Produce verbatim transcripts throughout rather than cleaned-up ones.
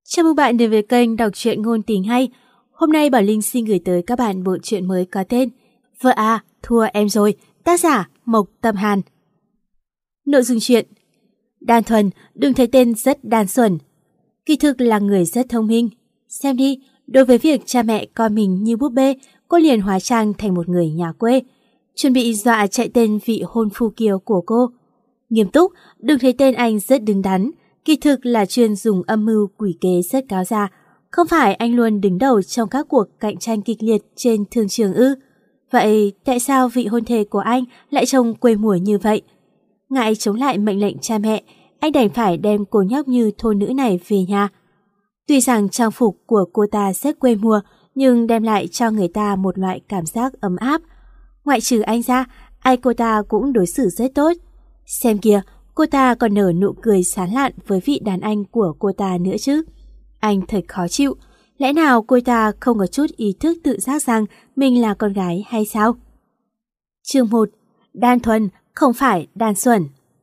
Chào mừng bạn đến với kênh đọc truyện ngôn tình hay. Hôm nay Bảo Linh xin gửi tới các bạn bộ truyện mới có tên Vợ à, thua em rồi, tác giả Mộc Tâm Hàn. Nội dung truyện: Đan Thuần đừng thấy tên rất đan xuẩn, kỳ thực là người rất thông minh. Xem đi, đối với việc cha mẹ coi mình như búp bê, cô liền hóa trang thành một người nhà quê, chuẩn bị dọa chạy tên vị hôn phu kia của cô. Nghiêm túc, đừng thấy tên anh rất đứng đắn, kỳ thực là chuyên dùng âm mưu quỷ kế rất cáo già. Không phải anh luôn đứng đầu trong các cuộc cạnh tranh kịch liệt trên thương trường ư? Vậy tại sao vị hôn thê của anh lại trông quê mùa như vậy? Ngại chống lại mệnh lệnh cha mẹ, anh đành phải đem cô nhóc như thôn nữ này về nhà. Tuy rằng trang phục của cô ta rất quê mùa, nhưng đem lại cho người ta một loại cảm giác ấm áp. Ngoại trừ anh ra, ai cô ta cũng đối xử rất tốt. Xem kìa, cô ta còn nở nụ cười sán lạn với vị đàn anh của cô ta nữa chứ. Anh thật khó chịu. Lẽ nào cô ta không có chút ý thức tự giác rằng mình là con gái hay sao? Chương một. Đan Thuần không phải đan xuẩn.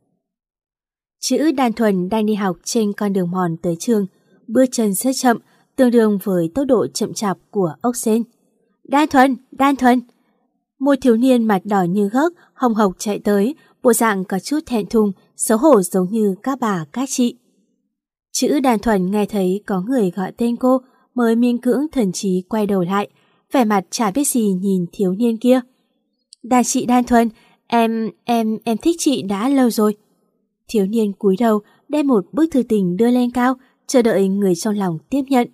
Chữ Đan Thuần đang đi học trên con đường mòn tới trường, bước chân rất chậm, tương đương với tốc độ chậm chạp của ốc sên. Đan Thuần, Đan Thuần. Một thiếu niên mặt đỏ như gấc, hồng hộc chạy tới, bộ dạng có chút thẹn thùng, xấu hổ giống như các bà các chị. Chữ Đan Thuần nghe thấy có người gọi tên cô, mới miễn cưỡng thần trí quay đầu lại, vẻ mặt chả biết gì nhìn thiếu niên kia. Đàn chị Đan Thuần, em, em, em thích chị đã lâu rồi. Thiếu niên cúi đầu, đem một bức thư tình đưa lên cao, chờ đợi người trong lòng tiếp nhận.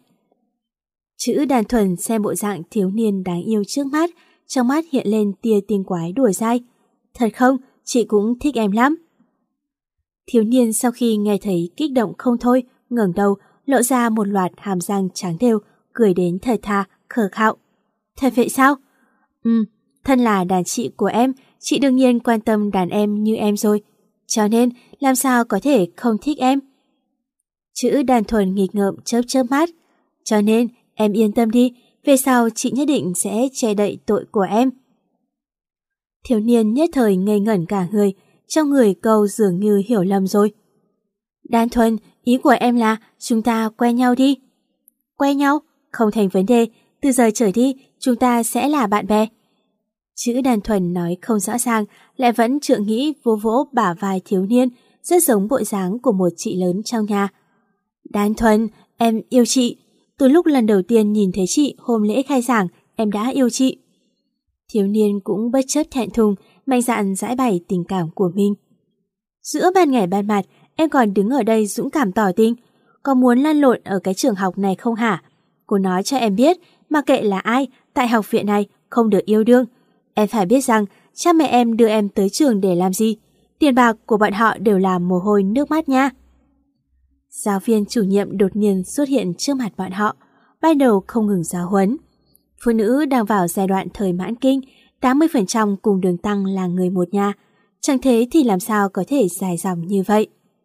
Chữ Đan Thuần xem bộ dạng thiếu niên đáng yêu trước mắt, trong mắt hiện lên tia tinh quái đùa dai. Thật không, chị cũng thích em lắm. Thiếu niên sau khi nghe thấy kích động không thôi, ngẩng đầu, lộ ra một loạt hàm răng trắng đều, cười đến thật thà, khờ khạo. Thật vậy sao? Ừ, thân là đàn chị của em, chị đương nhiên quan tâm đàn em như em rồi. Cho nên, làm sao có thể không thích em? Chữ Đan Thuần nghịch ngợm chớp chớp mắt. Cho nên, em yên tâm đi, về sau chị nhất định sẽ che đậy tội của em. Thiếu niên nhất thời ngây ngẩn cả người, trong người câu dường như hiểu lầm rồi. Đan Thuần, ý của em là chúng ta quen nhau đi. Quen nhau? Không thành vấn đề, từ giờ trở đi chúng ta sẽ là bạn bè. Chữ Đan Thuần nói không rõ ràng, lại vẫn trượng nghĩ vỗ vỗ bả vai thiếu niên, rất giống bộ dáng của một chị lớn trong nhà. Đan Thuần, em yêu chị. Từ lúc lần đầu tiên nhìn thấy chị hôm lễ khai giảng, em đã yêu chị. Thiếu niên cũng bất chấp thẹn thùng, mạnh dạn giải bày tình cảm của mình. Giữa ban ngày ban mặt, em còn đứng ở đây dũng cảm tỏ tình. Có muốn lăn lộn ở cái trường học này không hả? Cô nói cho em biết, mà kệ là ai, tại học viện này không được yêu đương. Em phải biết rằng, cha mẹ em đưa em tới trường để làm gì? Tiền bạc của bọn họ đều là mồ hôi nước mắt nha. Giáo viên chủ nhiệm đột nhiên xuất hiện trước mặt bọn họ, ban đầu không ngừng giáo huấn. Phụ nữ đang vào giai đoạn thời mãn kinh, tám mươi phần trăm cùng Đường Tăng là người một nhà, chẳng thế thì làm sao có thể dài dòng như vậy.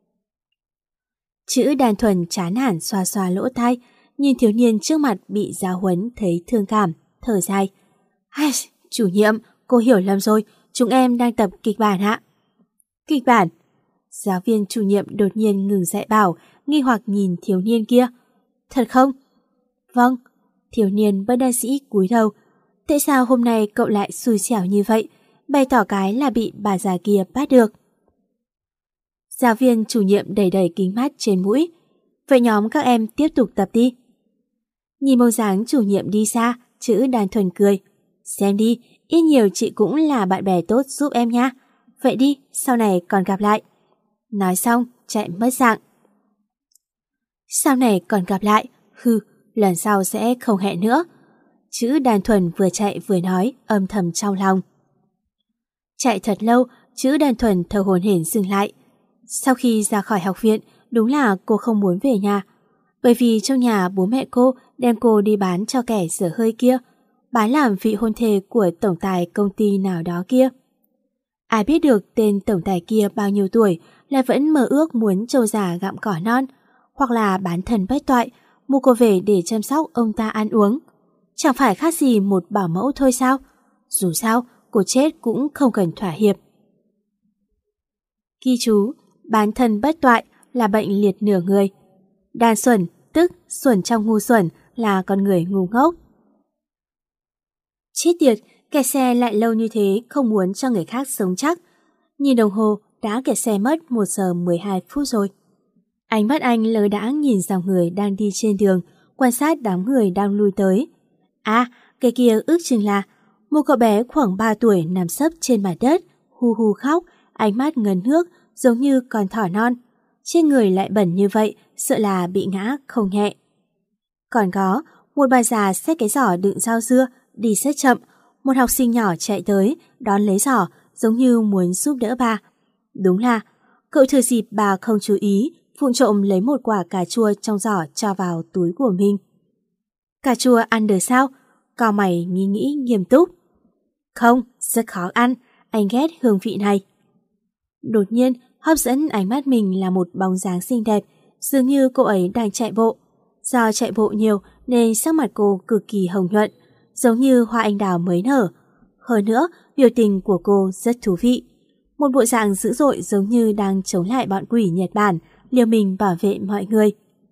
Chữ Đan Thuần chán nản xoa xoa lỗ tai, nhìn thiếu niên trước mặt bị giáo huấn thấy thương cảm, thở dài. Ai, chủ nhiệm, cô hiểu lầm rồi, chúng em đang tập kịch bản ạ. Kịch bản? Giáo viên chủ nhiệm đột nhiên ngừng dạy bảo, nghi hoặc nhìn thiếu niên kia. Thật không? Vâng. Thiếu niên bất đắc dĩ cúi đầu. Tại sao hôm nay cậu lại xui xẻo như vậy? Bày tỏ cái là bị bà già kia bắt được. Giáo viên chủ nhiệm đẩy đẩy kính mắt trên mũi. Vậy nhóm các em tiếp tục tập đi. Nhìn bóng dáng chủ nhiệm đi xa, chữ Đan Thuần cười. Xem đi, ít nhiều chị cũng là bạn bè tốt giúp em nha. Vậy đi, sau này còn gặp lại. Nói xong, chạy mất dạng. Sau này còn gặp lại, hừ, lần sau sẽ không hẹn nữa. Chữ Đan Thuần vừa chạy vừa nói, âm thầm trong lòng. Chạy thật lâu, chữ Đan Thuần thở hổn hển dừng lại. Sau khi ra khỏi học viện, đúng là cô không muốn về nhà. Bởi vì trong nhà bố mẹ cô đem cô đi bán cho kẻ dở hơi kia, bán làm vị hôn thê của tổng tài công ty nào đó kia. Ai biết được tên tổng tài kia bao nhiêu tuổi lại vẫn mơ ước muốn trâu già gặm cỏ non, hoặc là bán thân bất toại, mua cô về để chăm sóc ông ta ăn uống. Chẳng phải khác gì một bảo mẫu thôi sao? Dù sao, cô chết cũng không cần thỏa hiệp. Ghi chú, bán thân bất toại là bệnh liệt nửa người. Đan xuẩn, tức xuẩn trong ngu xuẩn là con người ngu ngốc. Chết tiệt, kẹt xe lại lâu như thế không muốn cho người khác sống chắc. Nhìn đồng hồ đã kẹt xe mất một giờ mười hai phút rồi. Ánh mắt anh lơ đãng nhìn dòng người đang đi trên đường, quan sát đám người đang lui tới. À, cái kia ước chừng là một cậu bé khoảng ba tuổi nằm sấp trên mặt đất, hu hu khóc, ánh mắt ngấn nước giống như con thỏ non. Trên người lại bẩn như vậy, sợ là bị ngã không nhẹ. Còn có một bà già xách cái giỏ đựng rau dưa, đi rất chậm. Một học sinh nhỏ chạy tới, đón lấy giỏ, giống như muốn giúp đỡ bà. Đúng là, cậu thừa dịp bà không chú ý, vụng trộm lấy một quả cà chua trong giỏ cho vào túi của mình. Cà chua ăn được sao? Cao mày nghĩ nghĩ nghiêm túc. Không, rất khó ăn, anh ghét hương vị này. Đột nhiên, hấp dẫn ánh mắt mình là một bóng dáng xinh đẹp, dường như cô ấy đang chạy bộ. Do chạy bộ nhiều nên sắc mặt cô cực kỳ hồng nhuận, giống như hoa anh đào mới nở. Hơn nữa, biểu tình của cô rất thú vị. Một bộ dạng dữ dội giống như đang chống lại bọn quỷ Nhật Bản, liều mình bảo vệ mọi người.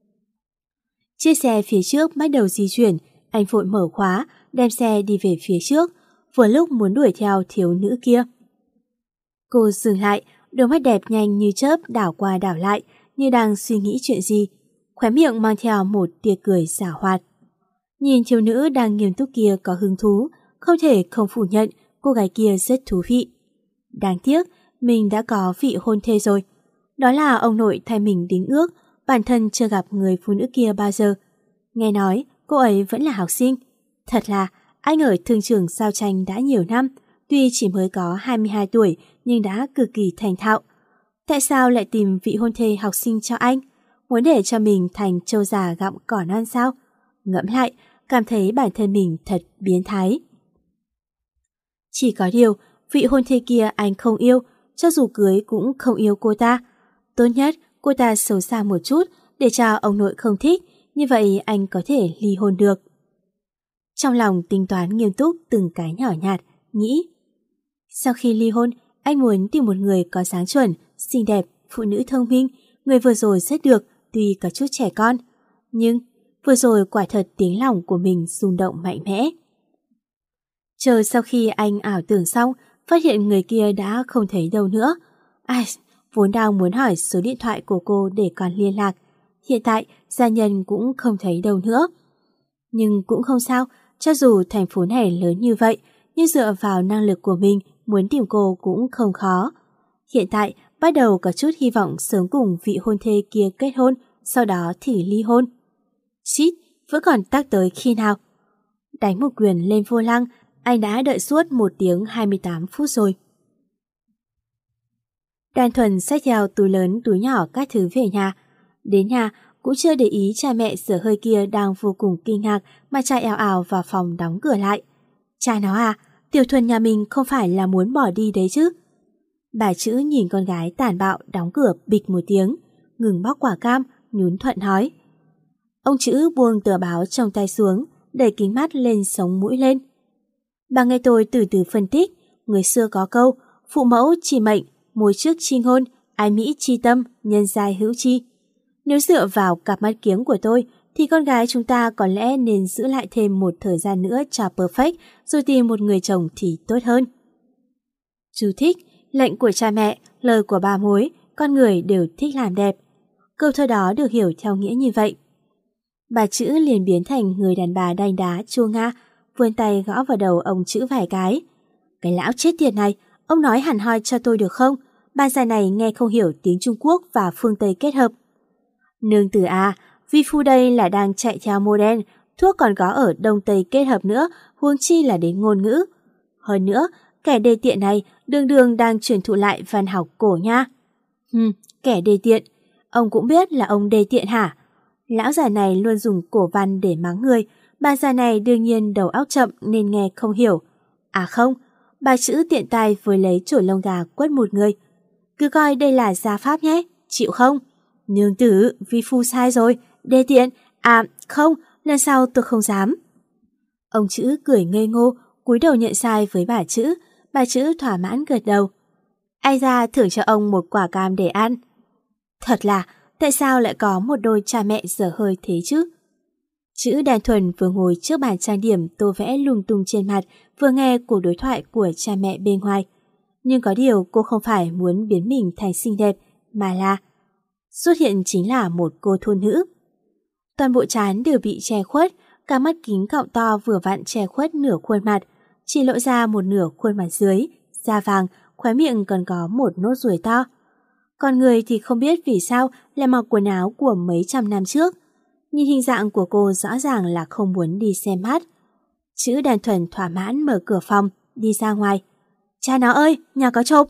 Chiếc xe phía trước bắt đầu di chuyển, anh vội mở khóa, đem xe đi về phía trước, vừa lúc muốn đuổi theo thiếu nữ kia. Cô dừng lại, đôi mắt đẹp nhanh như chớp đảo qua đảo lại, như đang suy nghĩ chuyện gì, khóe miệng mang theo một tia cười giảo hoạt. Nhìn thiếu nữ đang nghiêm túc kia có hứng thú, không thể không phủ nhận cô gái kia rất thú vị. Đáng tiếc, mình đã có vị hôn thê rồi. Đó là ông nội thay mình đính ước, bản thân chưa gặp người phụ nữ kia bao giờ. Nghe nói cô ấy vẫn là học sinh. Thật là, anh ở thương trường giao tranh đã nhiều năm, tuy chỉ mới có hai mươi hai tuổi nhưng đã cực kỳ thành thạo. Tại sao lại tìm vị hôn thê học sinh cho anh? Muốn để cho mình thành trâu già gặm cỏ non sao? Ngẫm lại, cảm thấy bản thân mình thật biến thái. Chỉ có điều, vị hôn thê kia anh không yêu, cho dù cưới cũng không yêu cô ta. Tốt nhất, cô ta xấu xa một chút để cho ông nội không thích, như vậy anh có thể ly hôn được. Trong lòng tính toán nghiêm túc từng cái nhỏ nhặt, nghĩ. Sau khi ly hôn, anh muốn tìm một người có dáng chuẩn, xinh đẹp, phụ nữ thông minh. Người vừa rồi rất được, tuy có chút trẻ con. Nhưng vừa rồi quả thật tiếng lòng của mình rung động mạnh mẽ. Chờ sau khi anh ảo tưởng xong, phát hiện người kia đã không thấy đâu nữa. Ai, vốn đang muốn hỏi số điện thoại của cô để còn liên lạc. Hiện tại, gia nhân cũng không thấy đâu nữa. Nhưng cũng không sao, cho dù thành phố này lớn như vậy, nhưng dựa vào năng lực của mình, muốn tìm cô cũng không khó. Hiện tại, bắt đầu có chút hy vọng sớm cùng vị hôn thê kia kết hôn, sau đó thì ly hôn. Chít, vẫn còn tắc tới khi nào? Đánh một quyền lên vô lăng, anh đã đợi suốt một tiếng hai mươi tám phút rồi. Đan Thuần xách theo túi lớn túi nhỏ các thứ về nhà. Đến nhà cũng chưa để ý cha mẹ Sở Hơi kia đang vô cùng kinh ngạc mà chạy ào ào vào phòng đóng cửa lại. Cha nó à, Tiểu Thuần nhà mình không phải là muốn bỏ đi đấy chứ? Bà Chữ nhìn con gái tàn bạo đóng cửa bịch một tiếng, ngừng bóc quả cam, nhún thuận nói. Ông Chữ buông tờ báo trong tay xuống, đẩy kính mắt lên sống mũi lên. Bà nghe tôi từ từ phân tích, người xưa có câu, phụ mẫu chi mệnh, mối trước chi ngôn, ái mỹ chi tâm, nhân giai hữu chi. Nếu dựa vào cặp mắt kiếng của tôi, thì con gái chúng ta có lẽ nên giữ lại thêm một thời gian nữa cho perfect, rồi tìm một người chồng thì tốt hơn. Chú thích, lệnh của cha mẹ, lời của bà mối, con người đều thích làm đẹp. Câu thơ đó được hiểu theo nghĩa như vậy. Bà Chữ liền biến thành người đàn bà đanh đá chua nga, vươn tay gõ vào đầu ông Chữ vài cái. Cái lão chết tiệt này, ông nói hẳn hoi cho tôi được không? Bà già này nghe không hiểu tiếng Trung Quốc và phương Tây kết hợp. Nương tử à, vi phu đây là đang chạy theo mô đen, thuốc còn có ở Đông Tây kết hợp nữa, huống chi là đến ngôn ngữ. Hơn nữa, kẻ đê tiện này đường đường đang truyền thụ lại văn học cổ nha. Hừm, kẻ đê tiện. Ông cũng biết là ông đê tiện hả? Lão già này luôn dùng cổ văn để mắng người, bà già này đương nhiên đầu óc chậm nên nghe không hiểu. À không, bà Chữ tiện tay với lấy chổi lông gà quất một người. Cứ coi đây là gia pháp nhé, chịu không? Nương tử, vi phu sai rồi, đê tiện. À không, lần sau tôi không dám. Ông Chữ cười ngây ngô, cúi đầu nhận sai với bà Chữ. Bà Chữ thỏa mãn gật đầu. Ai ra thưởng cho ông một quả cam để ăn. Thật là, Tại sao lại có một đôi cha mẹ dở hơi thế chứ? Chữ Đan Thuần vừa ngồi trước bàn trang điểm tô vẽ lung tung trên mặt, vừa nghe cuộc đối thoại của cha mẹ bên ngoài. Nhưng có điều cô không phải muốn biến mình thành xinh đẹp, mà là xuất hiện chính là một cô thôn nữ. Toàn bộ trán đều bị che khuất, cả mắt kính cọng to vừa vặn che khuất nửa khuôn mặt, chỉ lộ ra một nửa khuôn mặt dưới, da vàng, khóe miệng còn có một nốt ruồi to. Còn người thì không biết vì sao lại mặc quần áo của mấy trăm năm trước. Nhìn hình dạng của cô rõ ràng là không muốn đi xem hát. Chữ Đan Thuần thỏa mãn mở cửa phòng, đi ra ngoài. Cha nó ơi, nhà có trộm.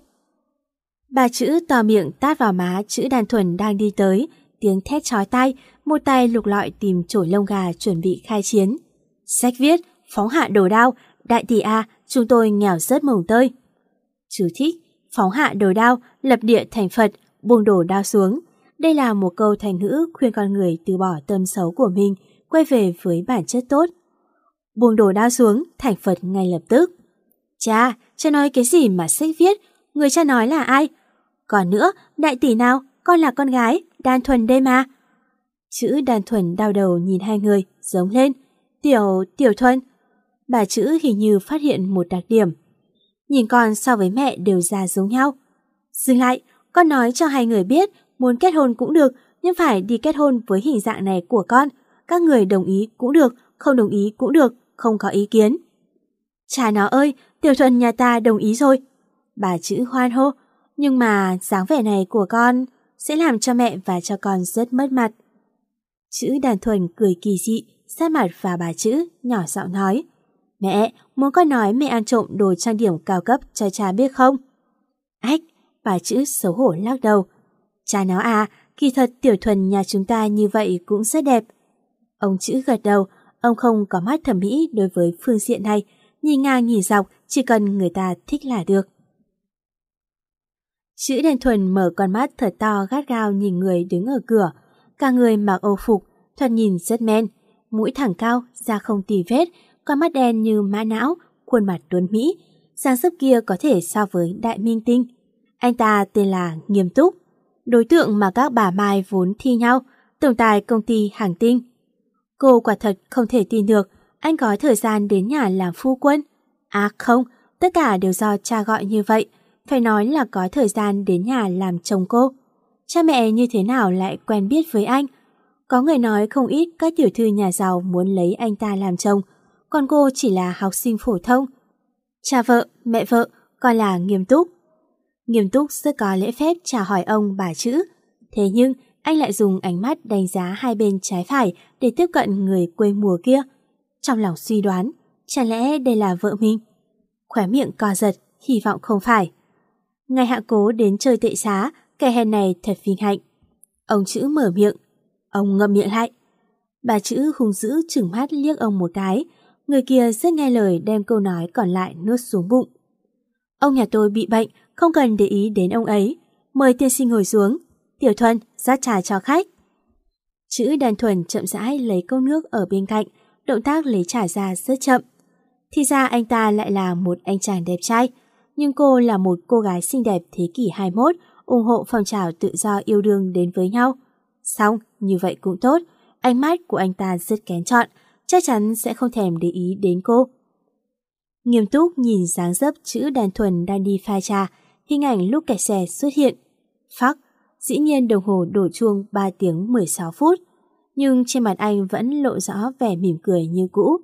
Bà Chữ to miệng tát vào má chữ Đan Thuần đang đi tới, tiếng thét chói tai, một tay lục lọi tìm chổi lông gà chuẩn bị khai chiến. Sách viết, phóng hạ đồ đao, đại tỷ a, chúng tôi nghèo rớt mồng tơi. Chú thích, phóng hạ đồ đao, lập địa thành Phật, buông đồ đao xuống. Đây là một câu thành ngữ khuyên con người từ bỏ tâm xấu của mình, quay về với bản chất tốt. Buông đồ đao xuống, thành Phật ngay lập tức. Cha, cha nói cái gì mà sách viết, người cha nói là ai? Còn nữa, đại tỷ nào, con là con gái, Đan Thuần đây mà. Chữ Đan Thuần đau đầu nhìn hai người, giống lên. Tiểu, Tiểu Thuần. Bà Chữ hình như phát hiện một đặc điểm. Nhìn con so với mẹ đều già giống nhau. Dừng lại, con nói cho hai người biết, muốn kết hôn cũng được, nhưng phải đi kết hôn với hình dạng này của con. Các người đồng ý cũng được, không đồng ý cũng được, không có ý kiến. Cha nó ơi, Tiểu Thuần nhà ta đồng ý rồi. Bà Chữ hoan hô, nhưng mà dáng vẻ này của con sẽ làm cho mẹ và cho con rất mất mặt. Chữ Đan Thuần cười kỳ dị, sát mặt vào bà Chữ, nhỏ giọng nói. Mẹ, muốn con nói mẹ ăn trộm đồ trang điểm cao cấp cho cha biết không? Ách, bà Chữ xấu hổ lắc đầu. Cha nó à, kỳ thật Tiểu Thuần nhà chúng ta như vậy cũng rất đẹp. Ông Chữ gật đầu, ông không có mắt thẩm mỹ đối với phương diện này, nhìn ngang nhìn dọc, chỉ cần người ta thích là được. Chữ Đan Thuần mở con mắt thật to gắt gao nhìn người đứng ở cửa. Cả người mặc âu phục, thoạt nhìn rất men, mũi thẳng cao, da không tì vết, con mắt đen như mã não, khuôn mặt tuấn mỹ, dáng dấp kia có thể so với đại minh tinh. Anh ta tên là Nghiêm Túc, đối tượng mà các bà Mai vốn thi nhau, tổng tài công ty Hàng Tinh. Cô quả thật không thể tin được anh có thời gian đến nhà làm phu quân. À không, tất cả đều do cha gọi như vậy, phải nói là có thời gian đến nhà làm chồng cô. Cha mẹ như thế nào lại quen biết với anh? Có người nói không ít các tiểu thư nhà giàu muốn lấy anh ta làm chồng, còn cô chỉ là học sinh phổ thông. Cha vợ, mẹ vợ, con là Nghiêm Túc. Nghiêm Túc rất có lễ phép chào hỏi ông bà Chữ. Thế nhưng anh lại dùng ánh mắt đánh giá hai bên trái phải để tiếp cận người quê mùa kia. Trong lòng suy đoán, chả lẽ đây là vợ mình? Khóe miệng co giật, hy vọng không phải. Ngày Hạ Cố đến chơi tệ xá, kẻ hèn này thật vinh hạnh. Ông Chữ mở miệng, ông ngậm miệng lại. Bà Chữ hung dữ trừng mắt liếc ông một cái, người kia rất nghe lời đem câu nói còn lại nuốt xuống bụng. Ông nhà tôi bị bệnh, không cần để ý đến ông ấy. Mời tiên sinh ngồi xuống. Tiểu Thuần, rót trà cho khách. Chữ Đan Thuần chậm rãi lấy cốc nước ở bên cạnh, động tác lấy trà ra rất chậm. Thì ra anh ta lại là một anh chàng đẹp trai, nhưng cô là một cô gái xinh đẹp thế kỷ hai mươi mốt, ủng hộ phong trào tự do yêu đương đến với nhau. Xong, như vậy cũng tốt, ánh mắt của anh ta rất kén chọn, chắc chắn sẽ không thèm để ý đến cô. Nghiêm Túc nhìn dáng dấp Chữ Đan Thuần đang đi pha trà, hình ảnh lúc kẹt xe xuất hiện. Phắc, dĩ nhiên đồng hồ đổ chuông ba tiếng mười sáu phút, nhưng trên mặt anh vẫn lộ rõ vẻ mỉm cười như cũ.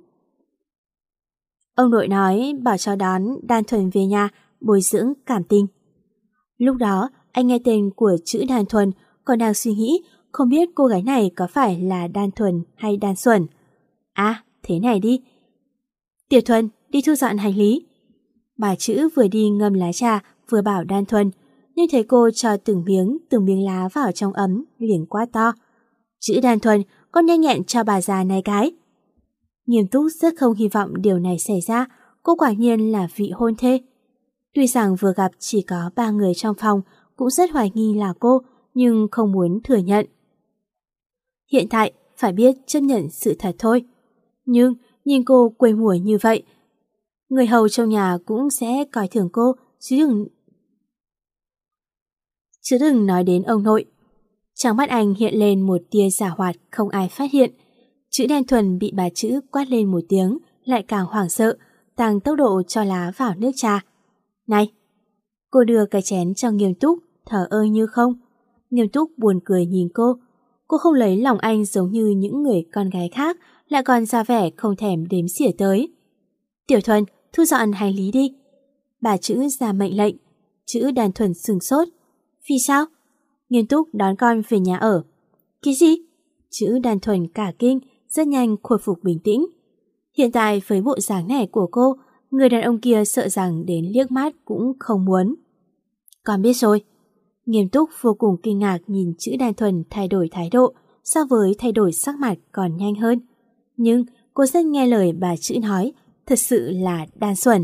Ông nội nói bảo cho đón Đan Thuần về nhà bồi dưỡng cảm tình. Lúc đó anh nghe tên của Chữ Đan Thuần còn đang suy nghĩ không biết cô gái này có phải là Đan Thuần hay Đan Xuẩn. À, thế này đi. Tiểu Thuần, đi thu dọn hành lý. Bà Chữ vừa đi ngâm lá trà vừa bảo Đan Thuần, nhưng thấy cô cho từng miếng từng miếng lá vào trong ấm liền quá to. Chữ Đan Thuần, con nhanh nhẹn cho bà già này cái. Nghiêm Túc rất không hy vọng điều này xảy ra, cô quả nhiên là vị hôn thê. Tuy rằng vừa gặp chỉ có ba người trong phòng, cũng rất hoài nghi là cô, nhưng không muốn thừa nhận. Hiện tại phải biết chấp nhận sự thật thôi. Nhưng nhìn cô quê mùa như vậy, người hầu trong nhà cũng sẽ coi thường cô, chứ đừng... Chứ đừng nói đến ông nội. Trong mắt anh hiện lên một tia giảo hoạt không ai phát hiện. Chữ đen thuần bị bà chữ quát lên một tiếng, lại càng hoảng sợ, tăng tốc độ cho lá vào nước trà. Này! Cô đưa cái chén cho Nghiêm Túc, thở ơ như không. Nghiêm Túc buồn cười nhìn cô. Cô không lấy lòng anh giống như những người con gái khác, lại còn ra vẻ không thèm đếm xỉa tới. Tiểu Thuần, thu dọn hành lý đi. Bà chữ ra mệnh lệnh. Chữ đan thuần sừng sốt. Vì sao? Nghiêm Túc đón con về nhà ở. Cái gì? Chữ đan thuần cả kinh, rất nhanh khôi phục bình tĩnh. Hiện tại với bộ dáng này của cô, người đàn ông kia sợ rằng đến liếc mắt cũng không muốn. Con biết rồi. Nghiêm Túc vô cùng kinh ngạc nhìn chữ đan thuần thay đổi thái độ, so với thay đổi sắc mặt còn nhanh hơn. Nhưng cô rất nghe lời bà chữ nói, thật sự là đan xuẩn.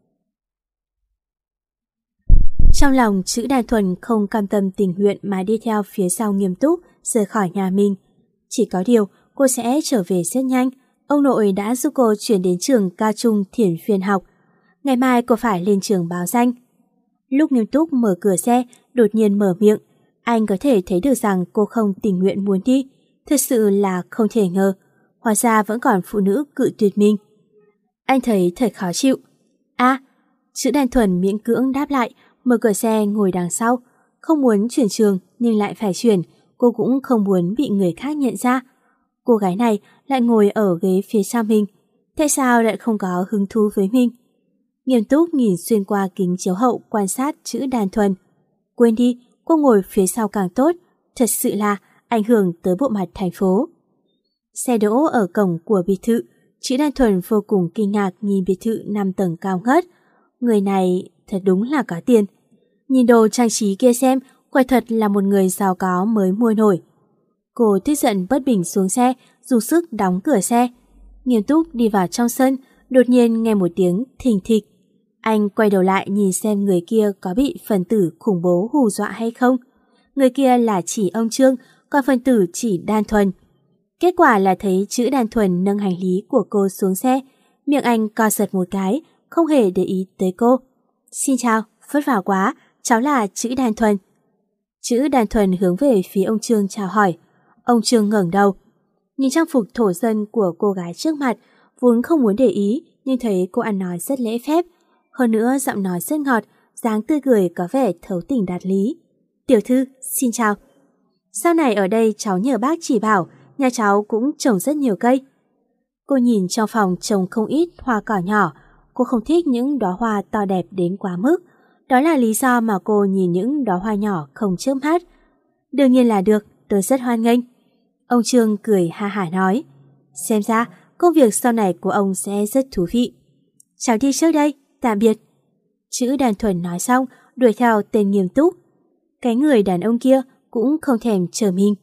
Trong lòng chữ đan thuần không cam tâm tình nguyện mà đi theo phía sau Nghiêm Túc rời khỏi nhà mình. Chỉ có điều cô sẽ trở về rất nhanh. Ông nội đã giúp cô chuyển đến trường cao trung Thiển Phiên học. Ngày mai cô phải lên trường báo danh. Lúc Nghiêm Túc mở cửa xe, đột nhiên mở miệng. Anh có thể thấy được rằng cô không tình nguyện muốn đi. Thật sự là không thể ngờ. Hóa ra vẫn còn phụ nữ cự tuyệt mình. Anh thấy thật khó chịu. À, chữ đan thuần miễn cưỡng đáp lại, mở cửa xe ngồi đằng sau. Không muốn chuyển trường nhưng lại phải chuyển. Cô cũng không muốn bị người khác nhận ra. Cô gái này lại ngồi ở ghế phía sau mình. Tại sao lại không có hứng thú với mình? Nghiêm Túc nhìn xuyên qua kính chiếu hậu quan sát chữ đan thuần. Quên đi, cô ngồi phía sau càng tốt. Thật sự là ảnh hưởng tới bộ mặt thành phố. Xe đỗ ở cổng của biệt thự. Chữ đan thuần vô cùng kinh ngạc nhìn biệt thự năm tầng cao ngất. Người này thật đúng là có tiền. Nhìn đồ trang trí kia xem, quả thật là một người giàu có mới mua nổi. Cô tức giận bất bình xuống xe, dùng sức đóng cửa xe. Nghiêm Túc đi vào trong sân, đột nhiên nghe một tiếng thình thịch. Anh quay đầu lại nhìn xem người kia có bị phần tử khủng bố hù dọa hay không. Người kia là chỉ ông Trương, còn phần tử chỉ đan thuần. Kết quả là thấy chữ đan thuần nâng hành lý của cô xuống xe. Miệng anh co giật một cái, không hề để ý tới cô. Xin chào, vất vả quá, cháu là chữ đan thuần. Chữ đan thuần hướng về phía ông Trương chào hỏi. Ông Trương ngẩng đầu, nhìn trang phục thổ dân của cô gái trước mặt, vốn không muốn để ý, nhưng thấy cô ăn nói rất lễ phép. Hơn nữa giọng nói rất ngọt, dáng tươi cười có vẻ thấu tình đạt lý. Tiểu thư, xin chào. Sau này ở đây cháu nhờ bác chỉ bảo, nhà cháu cũng trồng rất nhiều cây. Cô nhìn trong phòng trồng không ít hoa cỏ nhỏ, cô không thích những đóa hoa to đẹp đến quá mức. Đó là lý do mà cô nhìn những đóa hoa nhỏ không chớp mắt. Đương nhiên là được, tôi rất hoan nghênh. Ông Trương cười ha hả nói. Xem ra công việc sau này của ông sẽ rất thú vị. Cháu đi trước đây, tạm biệt. Chữ đan thuần nói xong, đuổi theo tên Nghiêm Túc. Cái người đàn ông kia cũng không thèm chờ mình.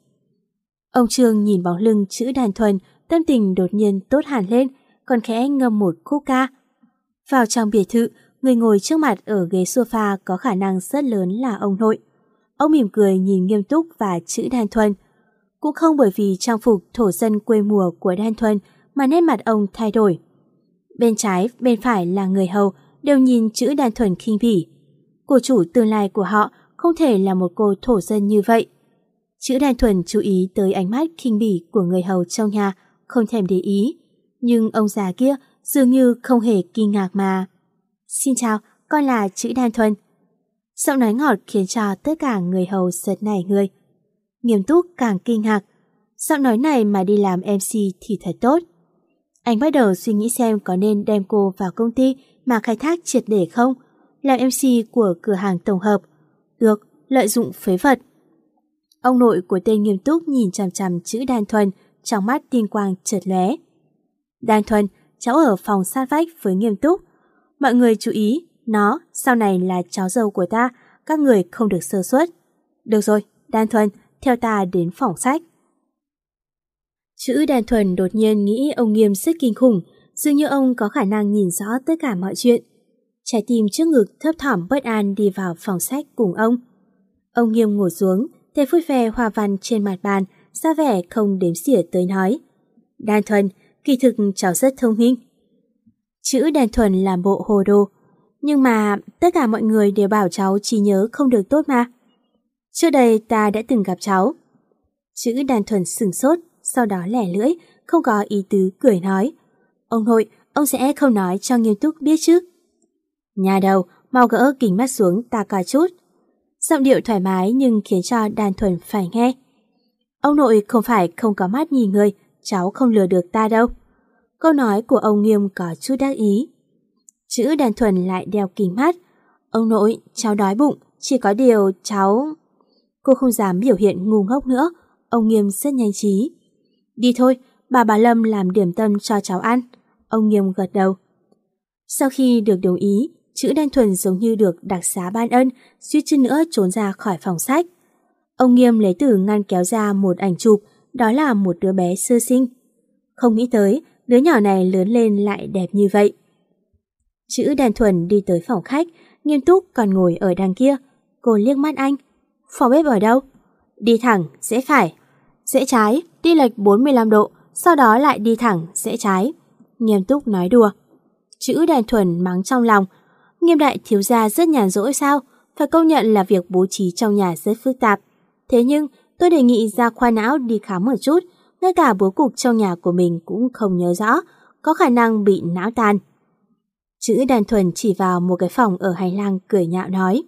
Ông Trương nhìn bóng lưng chữ đan thuần, tâm tình đột nhiên tốt hẳn lên, còn khẽ ngâm một khúc ca. Vào trong biệt thự, người ngồi trước mặt ở ghế sofa có khả năng rất lớn là ông nội. Ông mỉm cười nhìn Nghiêm Túc và chữ đan thuần. Cũng không bởi vì trang phục thổ dân quê mùa của đan thuần mà nét mặt ông thay đổi. Bên trái, bên phải là người hầu đều nhìn chữ đan thuần khinh bỉ. Cô chủ tương lai của họ không thể là một cô thổ dân như vậy. Chữ đan thuần chú ý tới ánh mắt khinh bỉ của người hầu trong nhà, không thèm để ý. Nhưng ông già kia dường như không hề kinh ngạc mà. Xin chào, con là chữ đan thuần. Giọng nói ngọt khiến cho tất cả người hầu giật nảy người. Nghiêm Túc càng kinh ngạc. Giọng nói này mà đi làm em xê thì thật tốt. Anh bắt đầu suy nghĩ xem có nên đem cô vào công ty mà khai thác triệt để không. Làm em xê của cửa hàng tổng hợp. Được, lợi dụng phế vật. Ông nội của tên Nghiêm Túc nhìn chằm chằm chữ đan thuần, trong mắt tinh quang chợt lóe. Đan thuần, cháu ở phòng sát vách với Nghiêm Túc. Mọi người chú ý, nó sau này là cháu dâu của ta, các người không được sơ suất. Được rồi, đan thuần, theo ta đến phòng sách. Chữ đan thuần đột nhiên nghĩ ông Nghiêm rất kinh khủng, dường như ông có khả năng nhìn rõ tất cả mọi chuyện. Trái tim trước ngực thấp thỏm bất an đi vào phòng sách cùng ông. Ông Nghiêm ngồi xuống, tay phút ve hoa văn trên mặt bàn, ra vẻ không đếm xỉa tới nói. Đan thuần, kỳ thực cháu rất thông minh. Chữ đan thuần làm bộ hồ đồ. Nhưng mà tất cả mọi người đều bảo cháu trí nhớ không được tốt mà. Trước đây ta đã từng gặp cháu. Chữ Đan Thuần sửng sốt, sau đó lẻ lưỡi, không có ý tứ cười nói. Ông nội, ông sẽ không nói cho Nghiêm Túc biết chứ? Nhà đầu, mau gỡ kính mắt xuống ta coi chút. Giọng điệu thoải mái nhưng khiến cho Đan Thuần phải nghe. Ông nội không phải không có mắt nhìn người, cháu không lừa được ta đâu. Câu nói của ông Nghiêm có chút đắc ý. Chữ Đan Thuần lại đeo kính mắt. Ông nội, cháu đói bụng, chỉ có điều cháu... Cô không dám biểu hiện ngu ngốc nữa, ông Nghiêm rất nhanh trí. Đi thôi, bà bà Lâm làm điểm tâm cho cháu ăn. Ông Nghiêm gật đầu. Sau khi được đồng ý, chữ Đan Thuần giống như được đặc xá ban ân, suýt chút nữa trốn ra khỏi phòng sách. Ông Nghiêm lấy từ ngăn kéo ra một ảnh chụp, đó là một đứa bé sơ sinh. Không nghĩ tới, đứa nhỏ này lớn lên lại đẹp như vậy. Chữ Đan Thuần đi tới phòng khách, Nghiêm Túc còn ngồi ở đằng kia. Cô liếc mắt anh. Phòng bếp ở đâu? Đi thẳng, rẽ phải. Rẽ trái, đi lệch bốn mươi lăm độ, sau đó lại đi thẳng, rẽ trái. Nghiêm Túc nói đùa. Chữ Đan Thuần mắng trong lòng. Nghiêm đại thiếu gia rất nhàn rỗi sao? Phải công nhận là việc bố trí trong nhà rất phức tạp. Thế nhưng, tôi đề nghị ra khoa não đi khám một chút. Ngay cả bố cục trong nhà của mình cũng không nhớ rõ, có khả năng bị não tàn. Chữ Đan Thuần chỉ vào một cái phòng ở hành lang cười nhạo nói.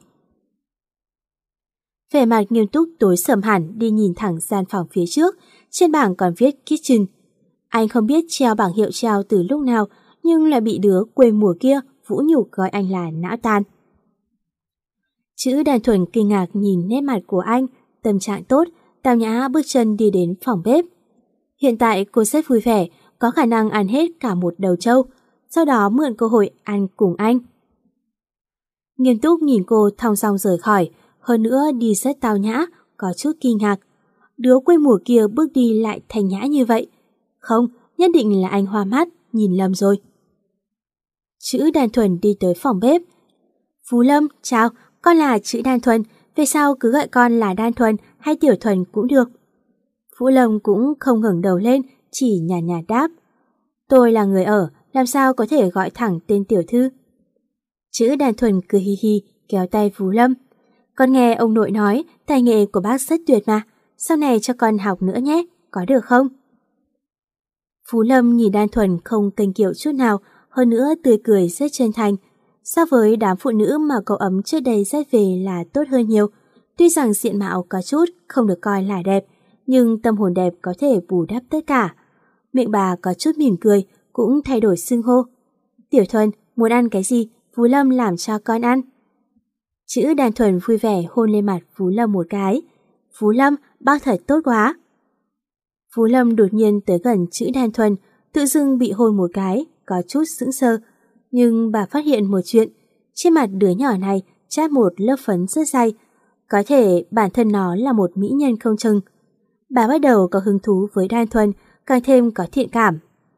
Vẻ mặt Nghiêm Túc tối sầm hẳn đi nhìn thẳng gian phòng phía trước, trên bảng còn viết kitchen. Anh không biết treo bảng hiệu treo từ lúc nào, nhưng lại bị đứa quê mùa kia vũ nhục gọi anh là não tàn. Chữ Đan Thuần kinh ngạc nhìn nét mặt của anh, tâm trạng tốt, tao nhã bước chân đi đến phòng bếp. Hiện tại cô rất vui vẻ, có khả năng ăn hết cả một đầu trâu, sau đó mượn cơ hội ăn cùng anh. Nghiêm Túc nhìn cô thong dong rời khỏi, hơn nữa đi rất tao nhã, có chút kinh ngạc. Đứa quê mùa kia bước đi lại thanh nhã như vậy. Không, nhất định là anh hoa mắt, nhìn lầm rồi. Chữ Đan Thuần đi tới phòng bếp. Phú Lâm, chào, con là chữ Đan Thuần, về sau cứ gọi con là Đan Thuần hay Tiểu Thuần cũng được. Phú Lâm cũng không ngẩng đầu lên, chỉ nhàn nhạt đáp. Tôi là người ở, làm sao có thể gọi thẳng tên tiểu thư. Chữ Đan Thuần cười hi hi, kéo tay Phú Lâm. Con nghe ông nội nói, tài nghệ của bác rất tuyệt mà, sau này cho con học nữa nhé, có được không? Phú Lâm nhìn Đan Thuần không kênh kiệu chút nào, hơn nữa tươi cười rất chân thành. So với đám phụ nữ mà cậu ấm trước đây dắt về là tốt hơn nhiều. Tuy rằng diện mạo có chút không được coi là đẹp, nhưng tâm hồn đẹp có thể bù đắp tất cả. Miệng bà có chút mỉm cười, cũng thay đổi xưng hô. Tiểu Thuần, muốn ăn cái gì, Phú Lâm làm cho con ăn. Chữ Đan Thuần vui vẻ hôn lên mặt Phú Lâm một cái. Phú Lâm, bác thật tốt quá. Phú Lâm đột nhiên tới gần chữ Đan Thuần, tự dưng bị hôn một cái, có chút sững sờ. Nhưng bà phát hiện một chuyện, trên mặt đứa nhỏ này chát một lớp phấn rất dày. Có thể bản thân nó là một mỹ nhân không chừng. Bà bắt đầu có hứng thú với Đan Thuần, càng thêm có thiện cảm.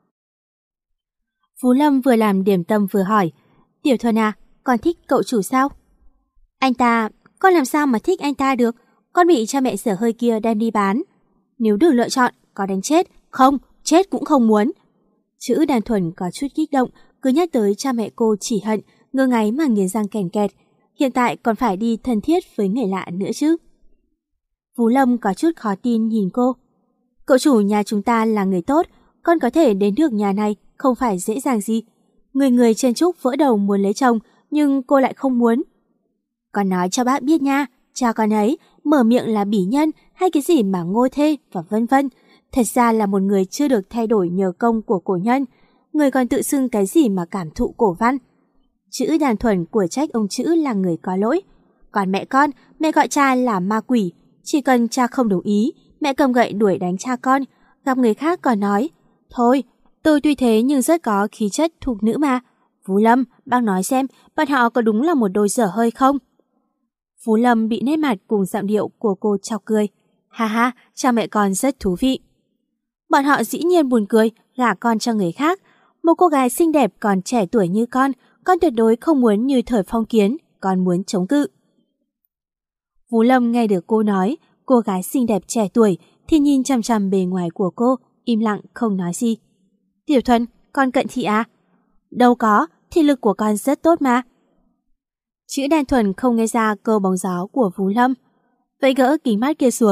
Phú Lâm vừa làm điểm tâm vừa hỏi, Tiểu Thuần à, con thích cậu chủ sao? Anh ta, con làm sao mà thích anh ta được, con bị cha mẹ dở hơi kia đem đi bán. Nếu được lựa chọn, có đánh chết, không, chết cũng không muốn. Chữ Đan Thuần có chút kích động, cứ nhắc tới cha mẹ cô chỉ hận, ngơ ngáy mà nghiến răng kèn kẹt. Hiện tại còn phải đi thân thiết với người lạ nữa chứ. Phú Lâm có chút khó tin nhìn cô. Cậu chủ nhà chúng ta là người tốt, con có thể đến được nhà này không phải dễ dàng gì. Người người chen chúc vỡ đầu muốn lấy chồng, nhưng cô lại không muốn. Con nói cho bác biết nha, cha con ấy mở miệng là bỉ nhân hay cái gì mà ngô thê và vân vân. Thật ra là một người chưa được thay đổi nhờ công của cổ nhân. Người còn tự xưng cái gì mà cảm thụ cổ văn. Chữ Đan Thuần của trách ông chữ là người có lỗi. Còn mẹ con, mẹ gọi cha là ma quỷ. Chỉ cần cha không đồng ý, mẹ cầm gậy đuổi đánh cha con. Gặp người khác còn nói, thôi, tôi tuy thế nhưng rất có khí chất thục nữ mà. Phú Lâm, bác nói xem, bọn họ có đúng là một đôi dở hơi không? Phú Lâm bị nét mặt cùng giọng điệu của cô chọc cười. Ha ha, cha mẹ con rất thú vị. Bọn họ dĩ nhiên buồn cười, gả con cho người khác. Một cô gái xinh đẹp còn trẻ tuổi như con, con tuyệt đối không muốn như thời phong kiến, con muốn chống cự. Phú Lâm nghe được cô nói, cô gái xinh đẹp trẻ tuổi, thì nhìn chằm chằm bề ngoài của cô, im lặng không nói gì. Tiểu Thuần, con cận thị à? Đâu có, thị lực của con rất tốt mà. Chữ Đan Thuần không nghe ra câu bóng gió của Phú Lâm. Vậy gỡ kính mắt kia xuống,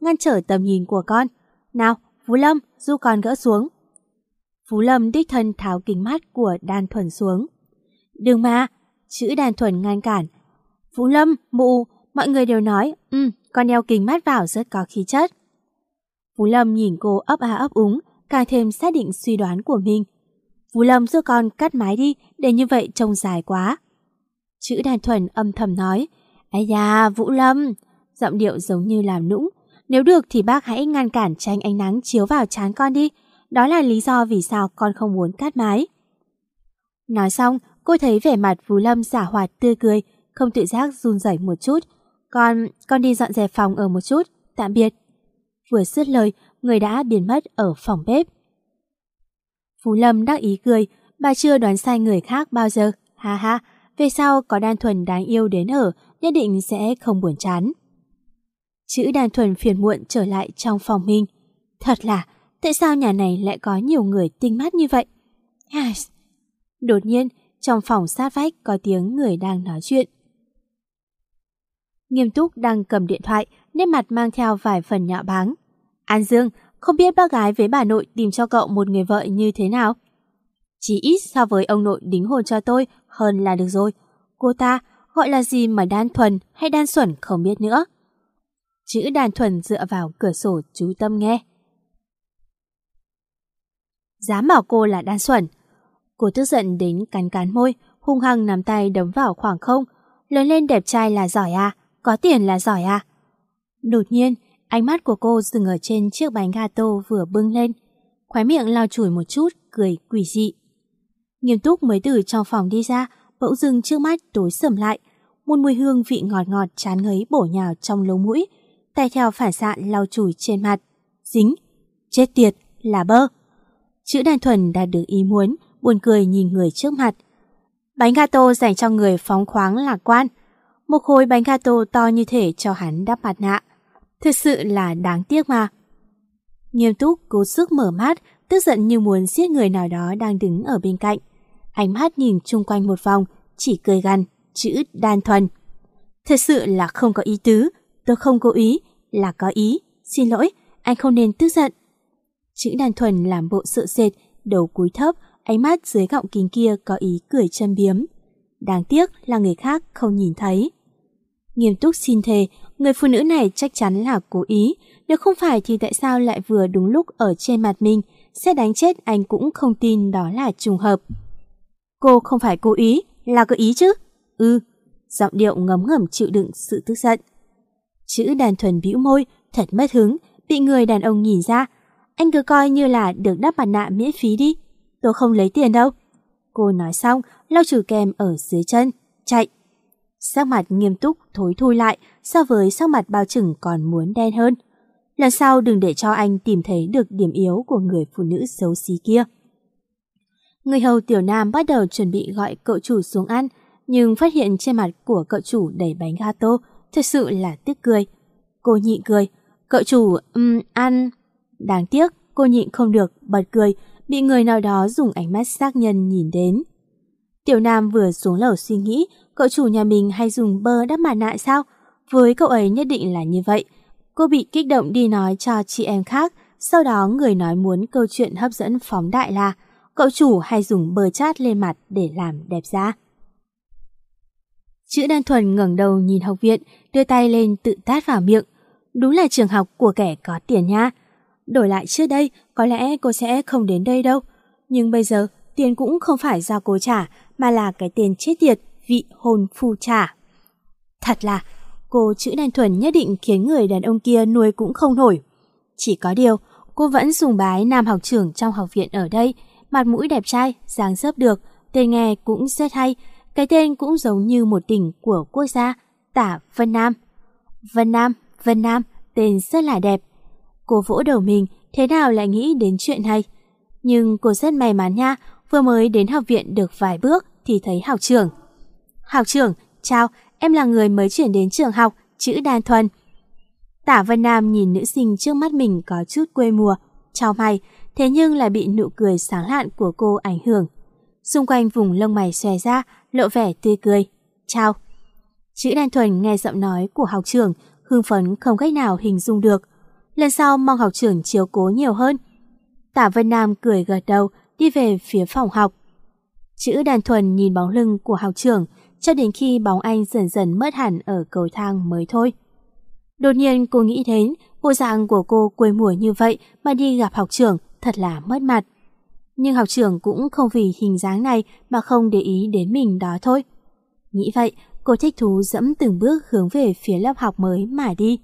ngăn trở tầm nhìn của con. Nào, Phú Lâm, giúp con gỡ xuống. Phú Lâm đích thân tháo kính mắt của Đan Thuần xuống. Đừng mà, chữ Đan Thuần ngăn cản. Phú Lâm, mụ, mọi người đều nói, ừ, con đeo kính mắt vào rất có khí chất. Phú Lâm nhìn cô ấp a ấp úng, càng thêm xác định suy đoán của mình. Phú Lâm giúp con cắt mái đi, để như vậy trông dài quá. Chữ Đan Thuần âm thầm nói, ây da, Vũ Lâm, giọng điệu giống như làm nũng. Nếu được thì bác hãy ngăn cản tránh ánh nắng chiếu vào trán con đi. Đó là lý do vì sao con không muốn cắt mái. Nói xong, cô thấy vẻ mặt Phú Lâm giả hoạt tươi cười, không tự giác run rẩy một chút. Con, con đi dọn dẹp phòng ở một chút, tạm biệt. Vừa dứt lời, người đã biến mất ở phòng bếp. Phú Lâm đắc ý cười, bà chưa đoán sai người khác bao giờ. Ha ha, về sau có Đan Thuần đáng yêu đến ở, nhất định sẽ không buồn chán. Chữ Đan Thuần phiền muộn trở lại trong phòng mình. Thật là, tại sao nhà này lại có nhiều người tinh mắt như vậy? Đột nhiên, trong phòng sát vách có tiếng người đang nói chuyện. Nghiêm Túc đang cầm điện thoại, nét mặt mang theo vài phần nhạo báng. An Dương, không biết bác gái với bà nội tìm cho cậu một người vợ như thế nào? Chỉ ít so với ông nội đính hôn cho tôi hơn là được rồi. Cô ta gọi là gì mà Đan Thuần hay Đan Xuẩn không biết nữa. Chữ Đan Thuần dựa vào cửa sổ chú tâm nghe. Dám bảo cô là Đan Xuẩn. Cô tức giận đến cắn cắn môi, hung hăng nắm tay đấm vào khoảng không. Lớn lên đẹp trai là giỏi à? Có tiền là giỏi à? Đột nhiên, ánh mắt của cô dừng ở trên chiếc bánh gato vừa bưng lên. Khóe miệng lau chùi một chút, cười quỷ dị. Nghiêm Túc mới từ trong phòng đi ra, bỗng dưng trước mắt tối sầm lại. Một mùi hương vị ngọt ngọt chán ngấy bổ nhào trong lỗ mũi. Tay theo phản xạ lau chùi trên mặt. Dính. Chết tiệt, là bơ. Chữ Đan Thuần đạt được ý muốn, buồn cười nhìn người trước mặt. Bánh gato dành cho người phóng khoáng lạc quan. Một khối bánh gato to như thể cho hắn đắp mặt nạ. Thực sự là đáng tiếc mà. Nghiêm Túc cố sức mở mắt, tức giận như muốn giết người nào đó đang đứng ở bên cạnh. Ánh mắt nhìn chung quanh một vòng, chỉ cười gằn, chữ Đan Thuần. Thật sự là không có ý tứ, tôi không cố ý, là có ý. Xin lỗi, anh không nên tức giận. Chữ Đan Thuần làm bộ sợ sệt, đầu cúi thấp, ánh mắt dưới gọng kính kia có ý cười châm biếm. Đáng tiếc là người khác không nhìn thấy. Nghiêm Túc xin thề, người phụ nữ này chắc chắn là cố ý. Nếu không phải thì tại sao lại vừa đúng lúc ở trên mặt mình, sẽ đánh chết anh cũng không tin đó là trùng hợp. Cô không phải cố ý, là có ý chứ? Ừ, giọng điệu ngấm ngầm chịu đựng sự tức giận. Chữ Đan Thuần bĩu môi, thật mất hứng, bị người đàn ông nhìn ra. Anh cứ coi như là được đắp mặt nạ miễn phí đi, tôi không lấy tiền đâu. Cô nói xong, lau chùi kem ở dưới chân, chạy. Sắc mặt Nghiêm Túc thối thui lại so với sắc mặt bao trừng còn muốn đen hơn. Lần sau đừng để cho anh tìm thấy được điểm yếu của người phụ nữ xấu xí kia. Người hầu Tiểu Nam bắt đầu chuẩn bị gọi cậu chủ xuống ăn, nhưng phát hiện trên mặt của cậu chủ đầy bánh gato, thật sự là tức cười. Cô nhịn cười, cậu chủ, um, ăn. Đáng tiếc, cô nhịn không được, bật cười, bị người nào đó dùng ánh mắt xác nhân nhìn đến. Tiểu Nam vừa xuống lầu suy nghĩ, cậu chủ nhà mình hay dùng bơ đắp mặt nạ sao? Với cậu ấy nhất định là như vậy. Cô bị kích động đi nói cho chị em khác, sau đó người nói muốn câu chuyện hấp dẫn phóng đại là cậu chủ hay dùng bơ chát lên mặt để làm đẹp da. Chữ Đan Thuần ngẩng đầu nhìn học viện, đưa tay lên tự tát vào miệng. Đúng là trường học của kẻ có tiền nha. Đổi lại trước đây, có lẽ cô sẽ không đến đây đâu. Nhưng bây giờ, tiền cũng không phải do cô trả, mà là cái tên chết tiệt, vị hôn phu trả. Thật là, cô Chữ Đan Thuần nhất định khiến người đàn ông kia nuôi cũng không nổi. Chỉ có điều, cô vẫn sùng bái nam học trưởng trong học viện ở đây, mặt mũi đẹp trai, dáng dấp được, tên nghe cũng rất hay, cái tên cũng giống như một tỉnh của quốc gia, Tả Vân Nam. Vân Nam, Vân Nam, tên rất là đẹp. Cô vỗ đầu mình, thế nào lại nghĩ đến chuyện này? Nhưng cô rất may mắn nha, vừa mới đến học viện được vài bước thì thấy học trưởng. Học trưởng, chào, em là người mới chuyển đến trường học, Chữ Đan Thuần. Tả Vân Nam nhìn nữ sinh trước mắt mình có chút quê mùa, chau mày, thế nhưng lại bị nụ cười sáng lạn của cô ảnh hưởng. Xung quanh vùng lông mày xòe ra, lộ vẻ tươi cười. Chào. Chữ Đan Thuần nghe giọng nói của học trưởng, hưng phấn không cách nào hình dung được. lần sau mong học trưởng chiếu cố nhiều hơn. Tả Vân Nam cười gật đầu, đi về phía phòng học. Chữ Đan Thuần nhìn bóng lưng của học trưởng cho đến khi bóng anh dần dần mất hẳn ở cầu thang mới thôi. Đột nhiên cô nghĩ đến bộ dạng của cô quê mùa như vậy mà đi gặp học trưởng thật là mất mặt. Nhưng học trưởng cũng không vì hình dáng này mà không để ý đến mình đó thôi. Nghĩ vậy, cô thích thú dẫm từng bước hướng về phía lớp học mới mà đi.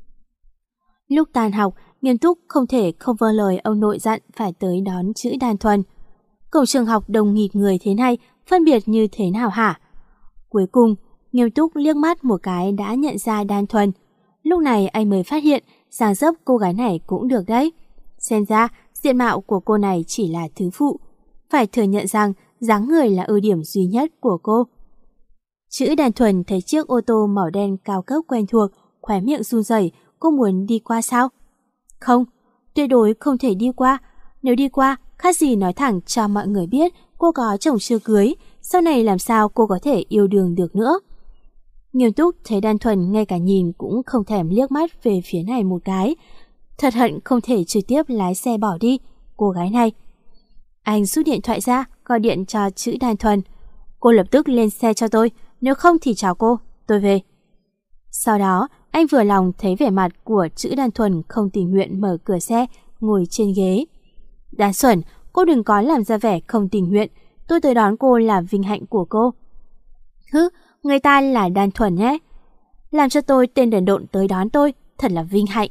Lúc tan học, Nghiêm Túc không thể không vâng lời ông nội dặn phải tới đón Chữ Đan Thuần. Cổng trường học đông nghịt người thế này, phân biệt như thế nào hả? Cuối cùng, Nghiêm Túc liếc mắt một cái đã nhận ra Đan Thuần. Lúc này anh mới phát hiện dáng dấp cô gái này cũng được đấy. Xem ra, diện mạo của cô này chỉ là thứ phụ. Phải thừa nhận rằng dáng người là ưu điểm duy nhất của cô. Chữ Đan Thuần thấy chiếc ô tô màu đen cao cấp quen thuộc, khóe miệng run rẩy. Cô muốn đi qua sao? Không, tuyệt đối không thể đi qua. Nếu đi qua, khác gì nói thẳng cho mọi người biết cô có chồng chưa cưới, sau này làm sao cô có thể yêu đương được nữa. Nghiêm Túc thấy Đan Thuần ngay cả nhìn cũng không thèm liếc mắt về phía này một cái. Thật hận không thể trực tiếp lái xe bỏ đi cô gái này. Anh rút điện thoại ra, gọi điện cho Chữ Đan Thuần. Cô lập tức lên xe cho tôi, nếu không thì chào cô, tôi về. Sau đó, anh vừa lòng thấy vẻ mặt của Chữ Đan Thuần không tình nguyện mở cửa xe, ngồi trên ghế. Đan Xuẩn, cô đừng có làm ra vẻ không tình nguyện, tôi tới đón cô là vinh hạnh của cô. Hứ, người ta là Đan Thuần nhé. Làm cho tôi tên đần độn tới đón tôi, thật là vinh hạnh.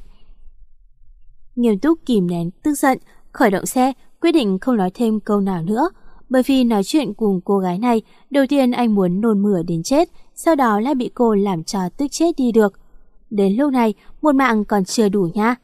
Nghiêm Túc kìm nén tức giận, khởi động xe, quyết định không nói thêm câu nào nữa. Bởi vì nói chuyện cùng cô gái này, đầu tiên anh muốn nôn mửa đến chết, sau đó lại bị cô làm cho tức chết đi được. Đến lúc này, một mạng còn chưa đủ nha.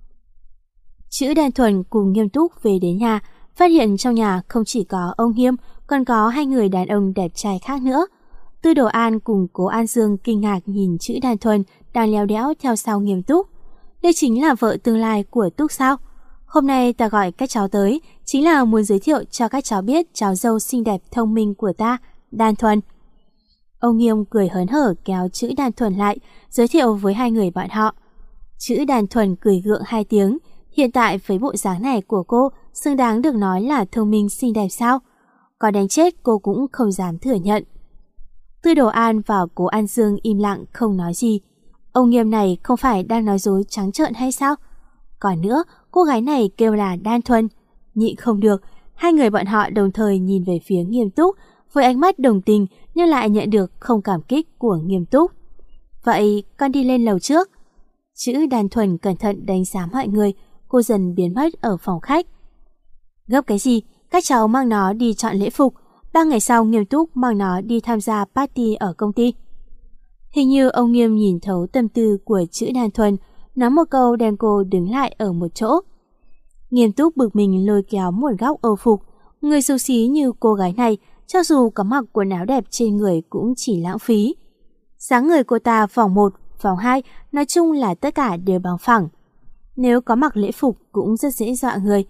Chữ Đan Thuần cùng Nghiêm Túc về đến nhà, phát hiện trong nhà không chỉ có ông Nghiêm, còn có hai người đàn ông đẹp trai khác nữa. Tư Đồ An cùng Cố An Dương kinh ngạc nhìn Chữ Đan Thuần đang leo đẽo theo sau Nghiêm Túc. Đây chính là vợ tương lai của Túc sao? Hôm nay ta gọi các cháu tới chính là muốn giới thiệu cho các cháu biết cháu dâu xinh đẹp thông minh của ta, Đan Thuần. Ông Nghiêm cười hớn hở kéo Chữ Đan Thuần lại, giới thiệu với hai người bọn họ. Chữ Đan Thuần cười gượng hai tiếng. Hiện tại với bộ dáng này của cô, xứng đáng được nói là thông minh xinh đẹp sao? Có đánh chết cô cũng không dám thừa nhận. Tư Đồ An và Cố An Dương im lặng không nói gì. Ông Nghiêm này không phải đang nói dối trắng trợn hay sao? Còn nữa, cô gái này kêu là Đan Thuần. Nhịn không được, hai người bọn họ đồng thời nhìn về phía Nghiêm Túc với ánh mắt đồng tình nhưng lại nhận được không cảm kích của Nghiêm Túc. Vậy con đi lên lầu trước. Chữ Đan Thuần cẩn thận đánh giá mọi người, cô dần biến mất ở phòng khách. Gấp cái gì, các cháu mang nó đi chọn lễ phục, ba ngày sau Nghiêm Túc mang nó đi tham gia party ở công ty. Hình như ông Nghiêm nhìn thấu tâm tư của Chữ Đan Thuần, nói một câu đem cô đứng lại ở một chỗ. Nghiêm Túc bực mình lôi kéo một góc âu phục, người xấu xí như cô gái này, cho dù có mặc quần áo đẹp trên người cũng chỉ lãng phí. Dáng người cô ta vòng một, vòng hai, nói chung là tất cả đều bằng phẳng. Nếu có mặc lễ phục cũng rất dễ dọa người.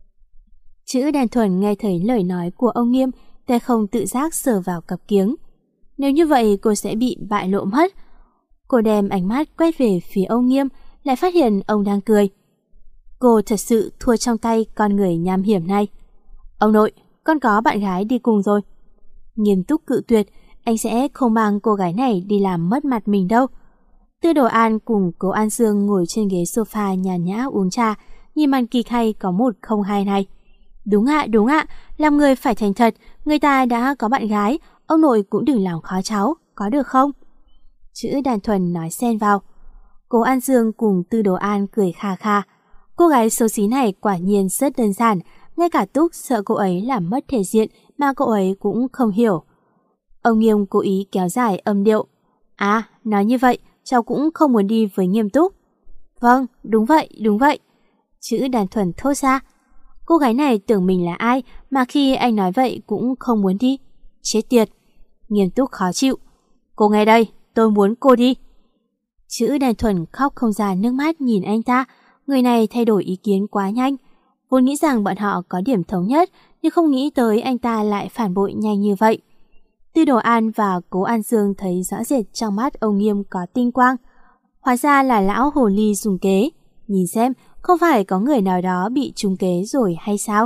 Chữ Đan Thuần nghe thấy lời nói của ông Nghiêm, tay không tự giác sờ vào cặp kiếng. Nếu như vậy cô sẽ bị bại lộ mất. Cô đem ánh mắt quét về phía ông Nghiêm, lại phát hiện ông đang cười. Cô thật sự thua trong tay con người nham hiểm này. Ông nội, con có bạn gái đi cùng rồi. Nghiêm Túc cự tuyệt, anh sẽ không mang cô gái này đi làm mất mặt mình đâu. Tư Đồ An cùng Cố An Dương ngồi trên ghế sofa nhàn nhã uống trà, nhìn màn kịch hay có một không hai này. Đúng ạ, đúng ạ, làm người phải thành thật, người ta đã có bạn gái, ông nội cũng đừng làm khó cháu, có được không? Chữ Đan Thuần nói xen vào. Cố An Dương cùng Tư Đồ An cười kha kha. Cô gái xấu xí này quả nhiên rất đơn giản, ngay cả Túc sợ cô ấy làm mất thể diện mà cô ấy cũng không hiểu. Ông Nghiêm cố ý kéo dài âm điệu. À, nói như vậy, cháu cũng không muốn đi với Nghiêm Túc. Vâng, đúng vậy, đúng vậy. Chữ Đan Thuần thốt ra. Cô gái này tưởng mình là ai mà khi anh nói vậy cũng không muốn đi. Chết tiệt. Nghiêm Túc khó chịu. Cô nghe đây, tôi muốn cô đi. Chữ Đan Thuần khóc không ra nước mắt nhìn anh ta. Người này thay đổi ý kiến quá nhanh. Vốn nghĩ rằng bọn họ có điểm thống nhất, nhưng không nghĩ tới anh ta lại phản bội nhanh như vậy. Tư Đồ An và Cố An Dương thấy rõ rệt trong mắt ông Nghiêm có tinh quang. Hóa ra là lão hồ ly dùng kế. nhìn xem không phải có người nào đó bị trúng kế rồi hay sao?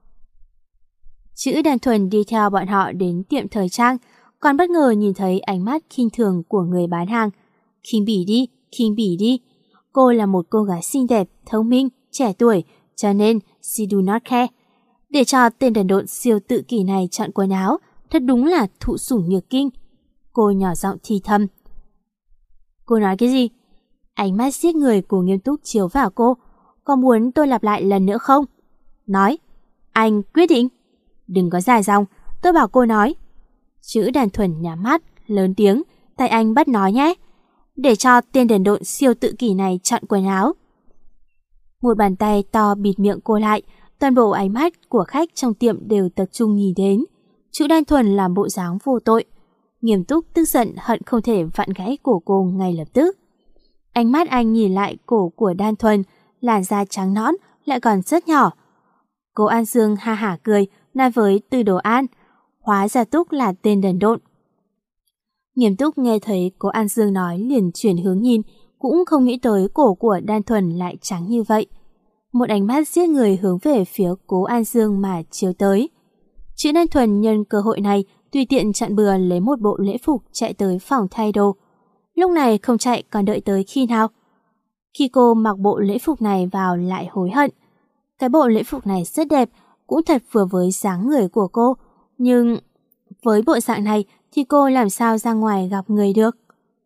Chữ đơn thuần đi theo bọn họ đến tiệm thời trang, còn bất ngờ nhìn thấy ánh mắt khinh thường của người bán hàng. Khinh bỉ đi, khinh bỉ đi. Cô là một cô gái xinh đẹp, thông minh, trẻ tuổi, cho nên she do not care. Để cho tên đần độn siêu tự kỷ này chọn quần áo, thật đúng là thụ sủng nhược kinh. Cô nhỏ giọng thì thầm. Cô nói cái gì? Ánh mắt giết người của Nghiêm Túc chiếu vào cô. Có muốn tôi lặp lại lần nữa không? Nói. Anh quyết định. Đừng có dài dòng, tôi bảo cô nói. Chữ đàn thuần nhắm mắt, lớn tiếng, tay anh bắt nói nhé. Để cho tên đần độn siêu tự kỷ này chọn quần áo. Một bàn tay to bịt miệng cô lại, toàn bộ ánh mắt của khách trong tiệm đều tập trung nhìn đến. Chữ đan thuần làm bộ dáng vô tội. Nghiêm Túc tức giận hận không thể vặn gãy cổ cô ngay lập tức. Ánh mắt anh nhìn lại cổ của Đan Thuần, làn da trắng nõn lại còn rất nhỏ. Cô An Dương ha hả cười, nói với Từ Đồ An, hóa ra Túc là tên đần độn. Nghiêm Túc nghe thấy cô An Dương nói liền chuyển hướng nhìn, cũng không nghĩ tới cổ của Đan Thuần lại trắng như vậy. Một ánh mắt giết người hướng về phía cố An Dương mà chiếu tới. Chữ Đan Thuần nhân cơ hội này tùy tiện chặn bừa lấy một bộ lễ phục chạy tới phòng thay đồ. Lúc này không chạy còn đợi tới khi nào? Khi cô mặc bộ lễ phục này vào lại hối hận. Cái bộ lễ phục này rất đẹp, cũng thật vừa với dáng người của cô. Nhưng với bộ dạng này thì cô làm sao ra ngoài gặp người được?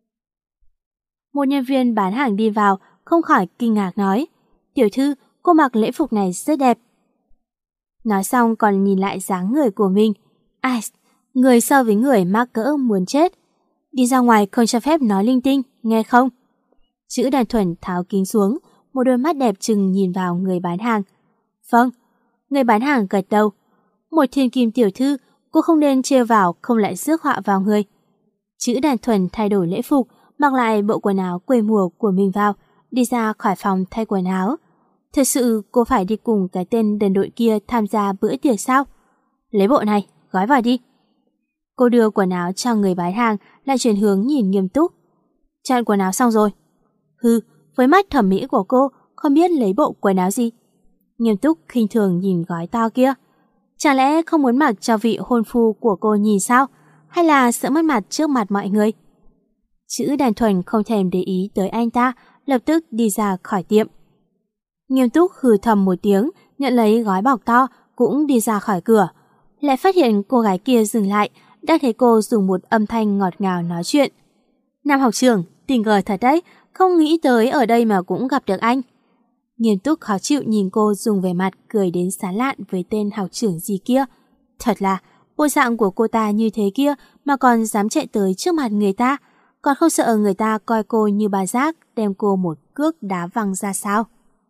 Một nhân viên bán hàng đi vào, không khỏi kinh ngạc nói, tiểu thư, cô mặc lễ phục này rất đẹp. Nói xong còn nhìn lại dáng người của mình. Ai, người so với người mắc cỡ muốn chết. Đi ra ngoài không cho phép nói linh tinh, nghe không? Chữ Đan Thuần tháo kính xuống, một đôi mắt đẹp trừng nhìn vào người bán hàng. Vâng, người bán hàng gật đầu. Một thiên kim tiểu thư, cô không nên trêu vào, không lại rước họa vào người. Chữ Đan Thuần thay đổi lễ phục, mặc lại bộ quần áo quê mùa của mình vào, đi ra khỏi phòng thay quần áo. Thật sự cô phải đi cùng cái tên đần độn kia tham gia bữa tiệc sao? Lấy bộ này, gói vào đi. Cô đưa quần áo cho người bán hàng, lại chuyển hướng nhìn Nghiêm Túc. Chọn quần áo xong rồi. Hừ, với mắt thẩm mỹ của cô, không biết lấy bộ quần áo gì. Nghiêm Túc khinh thường nhìn gói to kia. Chẳng lẽ không muốn mặc cho vị hôn phu của cô nhìn sao? Hay là sợ mất mặt trước mặt mọi người? Chữ Đan Thuần không thèm để ý tới anh ta, lập tức đi ra khỏi tiệm. Nghiêm Túc hừ thầm một tiếng, nhận lấy gói bọc to, cũng đi ra khỏi cửa. Lại phát hiện cô gái kia dừng lại, đã thấy cô dùng một âm thanh ngọt ngào nói chuyện. Nam học trưởng, tình cờ thật đấy, không nghĩ tới ở đây mà cũng gặp được anh. Nghiêm Túc khó chịu nhìn cô dùng vẻ mặt cười đến sán lạn với tên học trưởng gì kia. Thật là, bộ dạng của cô ta như thế kia mà còn dám chạy tới trước mặt người ta, còn không sợ người ta coi cô như bà giác đem cô một cước đá văng ra sao.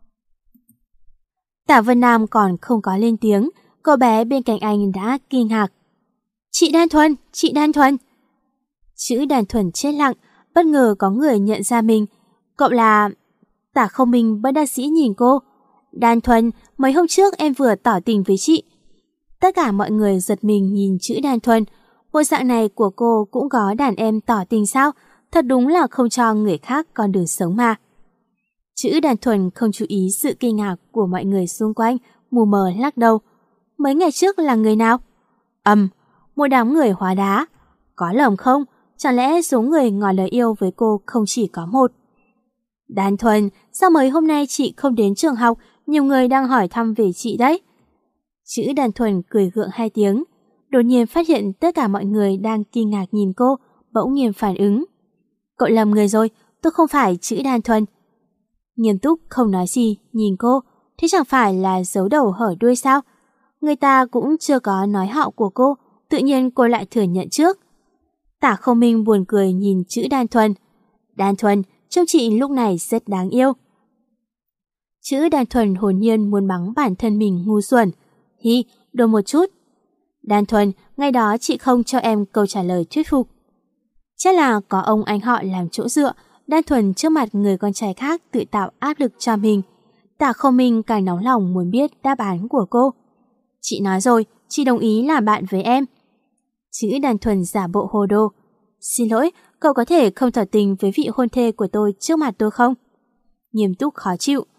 Tạ Vân Nam còn không có lên tiếng, cô bé bên cạnh anh đã kinh ngạc. Chị Đan Thuần, chị Đan Thuần. Chữ Đan Thuần chết lặng, bất ngờ có người nhận ra mình. Cậu là... Tả Không Minh bất đắc dĩ nhìn cô. Đan Thuần, mấy hôm trước em vừa tỏ tình với chị. Tất cả mọi người giật mình nhìn chữ Đan Thuần. Bộ dạng này của cô cũng có đàn em tỏ tình sao? Thật đúng là không cho người khác con đường sống mà. Chữ Đan Thuần không chú ý sự kinh ngạc của mọi người xung quanh, mù mờ lắc đầu. Mấy ngày trước là người nào? Ầm, um, một đám người hóa đá. Có lầm không? Chẳng lẽ số người ngỏ lời yêu với cô không chỉ có một? Đan Thuần, sao mấy hôm nay chị không đến trường học? Nhiều người đang hỏi thăm về chị đấy. Chữ Đan Thuần cười gượng hai tiếng. Đột nhiên phát hiện tất cả mọi người đang kinh ngạc nhìn cô, bỗng nhiên phản ứng. Cậu lầm người rồi, tôi không phải chữ Đan Thuần. Nghiêm Túc không nói gì, nhìn cô. Thế chẳng phải là giấu đầu hở đuôi sao? Người ta cũng chưa có nói họ của cô, tự nhiên cô lại thừa nhận trước. Tả Không Minh buồn cười nhìn chữ Đan Thuần. Đan Thuần, trông chị lúc này rất đáng yêu. Chữ Đan Thuần hồn nhiên muốn mắng bản thân mình ngu xuẩn. Hi, đùa một chút. Đan Thuần, ngày đó chị không cho em câu trả lời thuyết phục. Chắc là có ông anh họ làm chỗ dựa, Đan Thuần trước mặt người con trai khác tự tạo áp lực cho mình. Tả Không Minh càng nóng lòng muốn biết đáp án của cô. Chị nói rồi, chị đồng ý làm bạn với em. Chữ Đan Thuần giả bộ hồ đồ. Xin lỗi, cậu có thể không tỏ tình với vị hôn thê của tôi trước mặt tôi không? Nghiêm Túc khó chịu.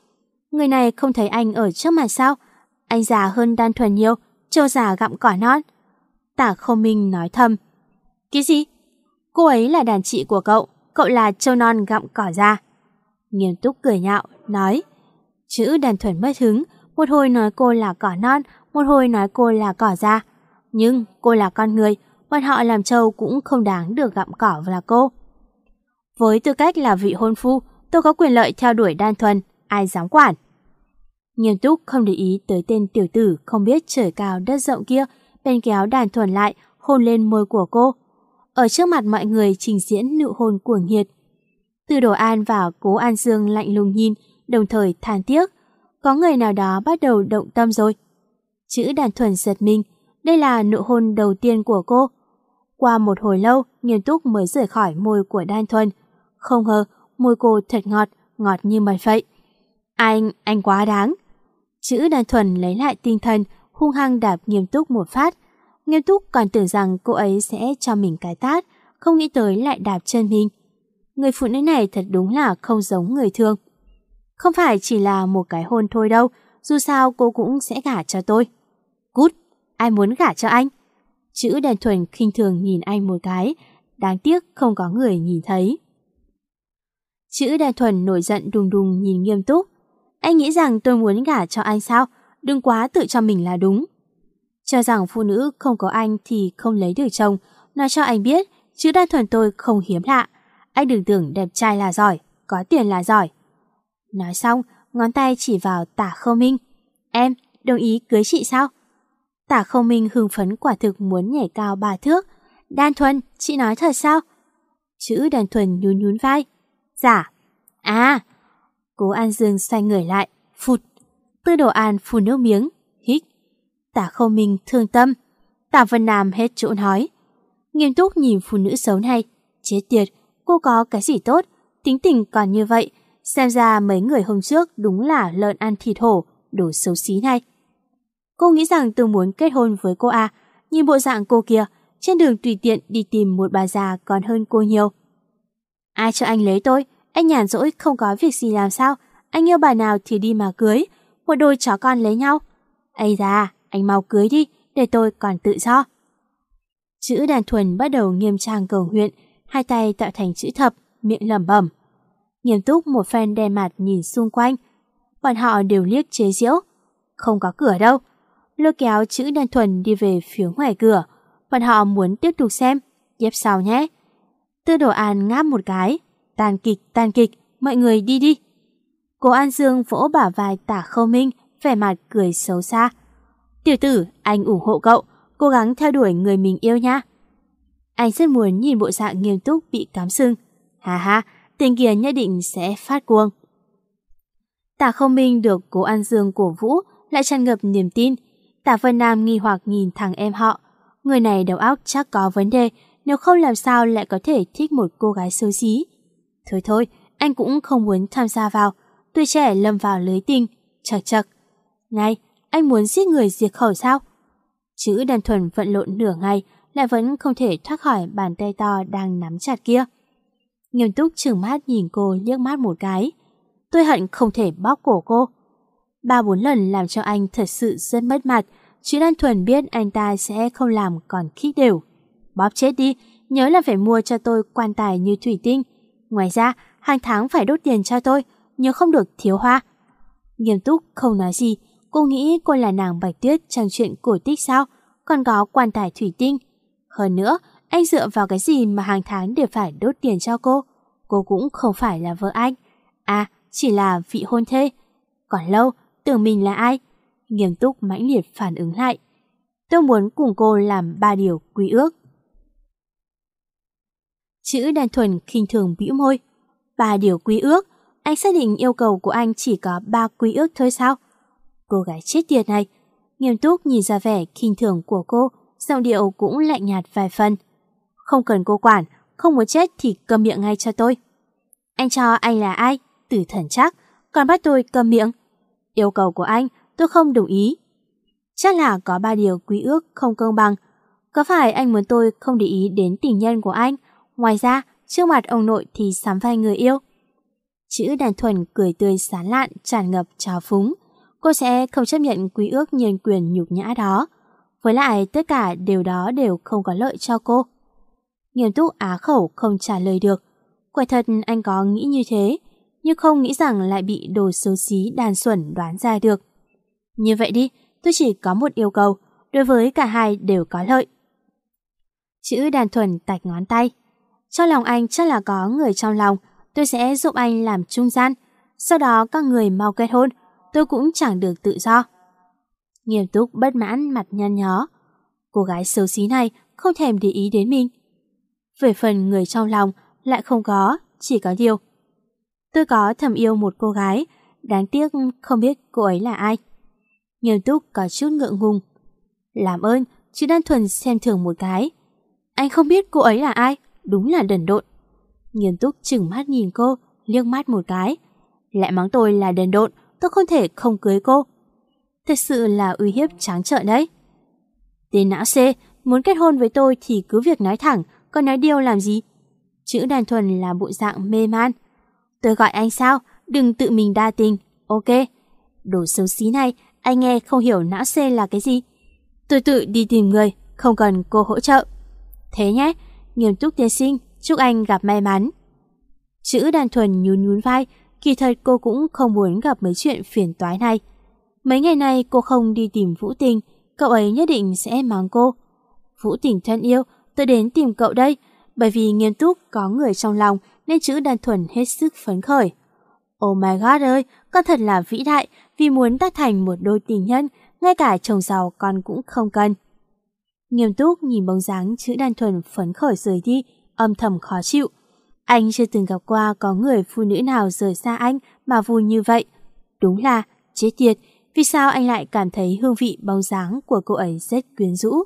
Người này không thấy anh ở trước mặt sao? Anh già hơn Đan Thuần nhiều, trâu già gặm cỏ non. Tả Không Minh nói thầm. Cái gì? Cô ấy là đàn chị của cậu, cậu là trâu non gặm cỏ già. Nghiêm túc cười nhạo, nói. Chữ Đan Thuần mất hứng, một hồi nói cô là cỏ non, một hồi nói cô là cỏ già. Nhưng cô là con người, bọn họ làm trâu cũng không đáng được gặm cỏ là cô. Với tư cách là vị hôn phu, tôi có quyền lợi theo đuổi Đan Thuần, ai dám quản. Nghiêm túc không để ý tới tên tiểu tử không biết trời cao đất rộng kia, bèn kéo Đan Thuần lại, hôn lên môi của cô. Ở trước mặt mọi người trình diễn nụ hôn cuồng nhiệt. Từ Đồ An và Cố An Dương lạnh lùng nhìn, đồng thời than tiếc. Có người nào đó bắt đầu động tâm rồi. Chữ Đan Thuần giật mình, đây là nụ hôn đầu tiên của cô. Qua một hồi lâu, Nghiêm túc mới rời khỏi môi của Đan Thuần. Không ngờ, môi cô thật ngọt, ngọt như mật vậy. Anh, anh quá đáng. Chữ Đan Thuần lấy lại tinh thần, hung hăng đạp Nghiêm túc một phát. Nghiêm túc còn tưởng rằng cô ấy sẽ cho mình cái tát, không nghĩ tới lại đạp chân mình. Người phụ nữ này thật đúng là không giống người thường. Không phải chỉ là một cái hôn thôi đâu, dù sao cô cũng sẽ gả cho tôi. Cút, ai muốn gả cho anh? Chữ Đan Thuần khinh thường nhìn anh một cái, đáng tiếc không có người nhìn thấy. Chữ Đan Thuần nổi giận đùng đùng nhìn Nghiêm túc. Anh nghĩ rằng tôi muốn gả cho anh sao? Đừng quá tự cho mình là đúng. Cho rằng phụ nữ không có anh thì không lấy được chồng. Nói cho anh biết, chữ Đan Thuần tôi không hiếm lạ. Anh đừng tưởng đẹp trai là giỏi, có tiền là giỏi. Nói xong, ngón tay chỉ vào Tả Không Minh. Em, đồng ý cưới chị sao? Tả Không Minh hưng phấn quả thực muốn nhảy cao ba thước. Đan Thuần, chị nói thật sao? Chữ Đan Thuần nhún nhún vai. Dạ. À. Cố An Dương xoay người lại, phụt. Tư Đồ An phun nước miếng, hít. Tả Không Minh thương tâm. Tả Vân Nam hết chỗ nói. Nghiêm túc nhìn phụ nữ xấu này. Chết tiệt, cô có cái gì tốt, tính tình còn như vậy. Xem ra mấy người hôm trước đúng là lợn ăn thịt hổ, đồ xấu xí này. Cô nghĩ rằng tôi muốn kết hôn với cô à? Nhìn bộ dạng cô kia, trên đường tùy tiện đi tìm một bà già còn hơn cô nhiều. Ai cho anh lấy tôi? Anh nhàn rỗi không có việc gì làm sao? Anh yêu bà nào thì đi mà cưới, một đôi chó con lấy nhau. Ây da, anh mau cưới đi, để tôi còn tự do. Chữ Đan Thuần bắt đầu nghiêm trang cầu nguyện, hai tay tạo thành chữ thập, miệng lẩm bẩm. Nghiêm túc một phen đè mặt nhìn xung quanh. Bọn họ đều liếc chế giễu. Không có cửa đâu. Lôi kéo chữ Đan Thuần đi về phía ngoài cửa. Bọn họ muốn tiếp tục xem, tiếp sau nhé. Tư Đồ An ngáp một cái. Tàn kịch, tàn kịch, mọi người đi đi. Cố An Dương vỗ bả vai Tả Không Minh, vẻ mặt cười xấu xa. Tiểu tử, anh ủng hộ cậu, cố gắng theo đuổi người mình yêu nha. Anh rất muốn nhìn bộ dạng nghiêm túc bị cắm sừng. Hà ha, tên kia nhất định sẽ phát cuồng. Tả Không Minh được Cố An Dương cổ vũ, lại tràn ngập niềm tin. Tả Vân Nam nghi hoặc nhìn thằng em họ. Người này đầu óc chắc có vấn đề, nếu không làm sao lại có thể thích một cô gái xấu xí. Thôi thôi, anh cũng không muốn tham gia vào. Tuổi trẻ lâm vào lưới tình, chật chật. Này, anh muốn giết người diệt khẩu sao? Chữ Đan Thuần vận lộn nửa ngày, lại vẫn không thể thoát khỏi bàn tay to đang nắm chặt kia. Nghiêm túc trừng mắt nhìn cô liếc mắt một cái. Tôi hận không thể bóp cổ cô. Ba bốn lần làm cho anh thật sự rất mất mặt. Chữ Đan Thuần biết anh ta sẽ không làm còn khích đều. Bóp chết đi, nhớ là phải mua cho tôi quan tài như thủy tinh. Ngoài ra, hàng tháng phải đốt tiền cho tôi, nhớ không được thiếu hoa. Nghiêm túc không nói gì. Cô nghĩ cô là nàng Bạch Tuyết trong chuyện cổ tích sao? Còn có quan tài thủy tinh. Hơn nữa, anh dựa vào cái gì mà hàng tháng đều phải đốt tiền cho cô? Cô cũng không phải là vợ anh. À, chỉ là vị hôn thê. Còn lâu, tưởng mình là ai? Nghiêm túc mãnh liệt phản ứng lại. Tôi muốn cùng cô làm ba điều quy ước. Chữ Đan Thuần khinh thường bĩu môi. Ba điều quy ước? Anh xác định yêu cầu của anh chỉ có ba quy ước thôi sao? Cô gái chết tiệt này. Nghiêm túc nhìn ra vẻ khinh thường của cô, giọng điệu cũng lạnh nhạt vài phần. Không cần cô quản, không muốn chết thì câm miệng ngay cho tôi. Anh cho anh là ai? Tử thần chắc, còn bắt tôi câm miệng. Yêu cầu của anh tôi không đồng ý. Chắc là có ba điều quy ước không công bằng. Có phải anh muốn tôi không để ý đến tình nhân của anh? Ngoài ra, trước mặt ông nội thì sắm vai người yêu. Chữ Đan Thuần cười tươi sán lạn, tràn ngập trào phúng. Cô sẽ không chấp nhận quy ước nhân quyền nhục nhã đó. Với lại tất cả điều đó đều không có lợi cho cô. Nghiêm Túc á khẩu không trả lời được. Quả thật anh có nghĩ như thế, nhưng không nghĩ rằng lại bị đồ xấu xí đàn xuẩn đoán ra được. Như vậy đi, tôi chỉ có một yêu cầu, đối với cả hai đều có lợi. Chữ Đan Thuần tạch ngón tay. Trong lòng anh chắc là có người trong lòng, tôi sẽ giúp anh làm trung gian. Sau đó các người mau kết hôn, tôi cũng chẳng được tự do. Nghiêm Túc bất mãn, mặt nhăn nhó. Cô gái xấu xí này không thèm để ý đến mình. Về phần người trong lòng lại không có, chỉ có điều. Tôi có thầm yêu một cô gái, đáng tiếc không biết cô ấy là ai. Nghiêm Túc có chút ngượng ngùng. Làm ơn, chứ Đan Thuần xem thường một cái. Anh không biết cô ấy là ai, đúng là đần độn. Nghiêm Túc chừng mắt nhìn cô, liếc mắt một cái. Lại mắng tôi là đần độn, tôi không thể không cưới cô. Thật sự là uy hiếp trắng trợn đấy. Tên não C, muốn kết hôn với tôi thì cứ việc nói thẳng, còn nói điêu làm gì? Chữ Đan Thuần là bộ dạng mê man. Tôi gọi anh sao? Đừng tự mình đa tình, ok? Đồ xấu xí này, anh nghe không hiểu não C là cái gì. Tôi tự đi tìm người, không cần cô hỗ trợ. Thế nhé, Nghiêm Túc tiên sinh, chúc anh gặp may mắn. Chữ Đan Thuần nhún nhún vai, kỳ thật cô cũng không muốn gặp mấy chuyện phiền toái này. Mấy ngày nay cô không đi tìm Vũ Tình, cậu ấy nhất định sẽ mắng cô. Vũ Tình thân yêu, tôi đến tìm cậu đây, bởi vì Nghiêm Túc có người trong lòng nên chữ Đan Thuần hết sức phấn khởi. Oh my god ơi, con thật là vĩ đại, vì muốn tác thành một đôi tình nhân, ngay cả chồng giàu con cũng không cần. Nghiêm Túc nhìn bóng dáng chữ Đan Thuần phấn khởi rời đi, âm thầm khó chịu. Anh chưa từng gặp qua có người phụ nữ nào rời xa anh mà vui như vậy. Đúng là, chết tiệt, vì sao anh lại cảm thấy hương vị bóng dáng của cô ấy rất quyến rũ.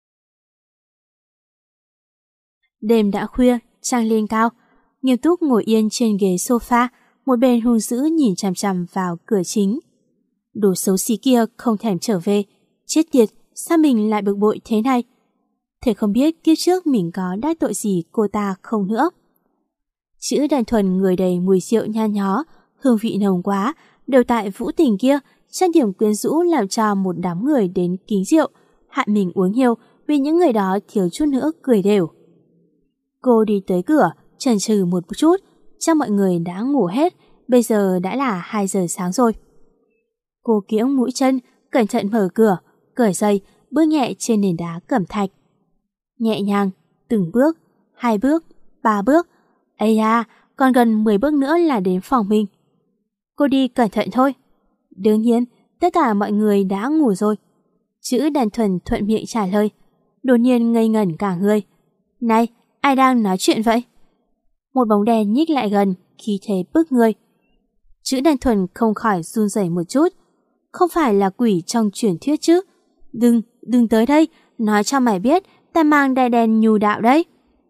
Đêm đã khuya, trăng lên cao. Nghiêm Túc ngồi yên trên ghế sofa, một bên hung dữ nhìn chằm chằm vào cửa chính. Đồ xấu xí kia không thèm trở về. Chết tiệt, sao mình lại bực bội thế này? Thế không biết kiếp trước mình có đắc tội gì cô ta không nữa. Chữ Đan Thuần người đầy mùi rượu nhan nhó, hương vị nồng quá, đều tại Vũ Tình kia, trang điểm quyến rũ làm cho một đám người đến kính rượu, hại mình uống nhiều vì những người đó thiếu chút nữa cười đều. Cô đi tới cửa, chần chừ một chút, chắc mọi người đã ngủ hết, bây giờ đã là hai giờ sáng rồi. Cô kiễng mũi chân, cẩn thận mở cửa, cởi giày, bước nhẹ trên nền đá cẩm thạch. Nhẹ nhàng, từng bước, hai bước, ba bước. Ây da, còn gần mười bước nữa là đến phòng mình. Cô đi cẩn thận thôi. Đương nhiên, tất cả mọi người đã ngủ rồi. Chữ Đan Thuần thuận miệng trả lời. Đột nhiên ngây ngẩn cả người. Này, ai đang nói chuyện vậy? Một bóng đen nhích lại gần, khí thế bức người. Chữ Đan Thuần không khỏi run rẩy một chút. Không phải là quỷ trong truyền thuyết chứ? Đừng, đừng tới đây, nói cho mày biết, ta mang đai đen nhu đạo đấy.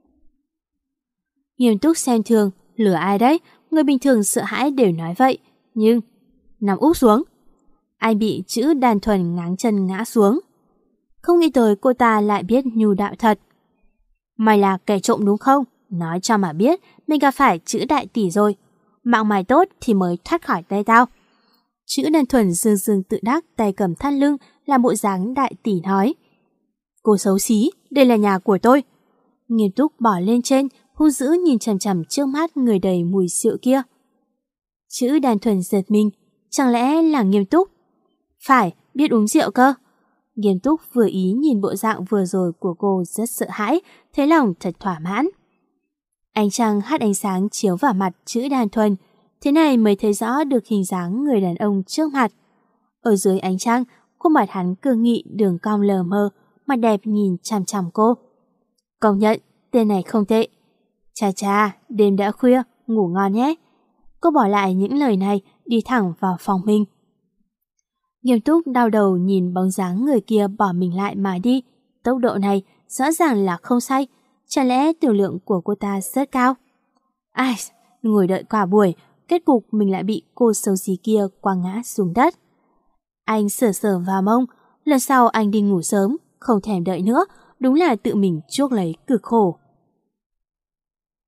Nghiêm Túc xem thường, lừa ai đấy, người bình thường sợ hãi đều nói vậy, nhưng nằm úp xuống. Anh bị chữ Đan Thuần ngáng chân ngã xuống. Không nghĩ tới cô ta lại biết nhu đạo thật. Mày là kẻ trộm đúng không? Nói cho mà biết, mình gặp phải chữ đại tỷ rồi. Mạng mày tốt thì mới thoát khỏi tay tao. Chữ Đan Thuần dương dương tự đắc, tay cầm thắt lưng, làm bộ dáng đại tỷ nói. Cô xấu xí, đây là nhà của tôi. Nghiêm Túc bỏ lên trên, hung dữ nhìn chằm chằm trước mắt người đầy mùi rượu kia. Chữ Đan Thuần giật mình, chẳng lẽ là Nghiêm Túc? Phải, biết uống rượu cơ. Nghiêm Túc vừa ý nhìn bộ dạng vừa rồi của cô rất sợ hãi, thấy lòng thật thỏa mãn. Ánh trăng hắt ánh sáng chiếu vào mặt chữ Đan Thuần, thế này mới thấy rõ được hình dáng người đàn ông trước mặt. Ở dưới ánh trăng, khuôn mặt hắn cương nghị đường cong lờ mờ, mặt đẹp nhìn chằm chằm cô. Công nhận, tên này không tệ. Chà chà, đêm đã khuya, ngủ ngon nhé. Cô bỏ lại những lời này, đi thẳng vào phòng mình. Nghiêm Túc đau đầu nhìn bóng dáng người kia bỏ mình lại mà đi. Tốc độ này rõ ràng là không say. Chẳng lẽ tiểu lượng của cô ta rất cao? Ai, ngồi đợi cả buổi, kết cục mình lại bị cô xấu xí kia quăng ngã xuống đất. Anh sờ sờ vào mông, lần sau anh đi ngủ sớm, không thèm đợi nữa, đúng là tự mình chuốc lấy cực khổ.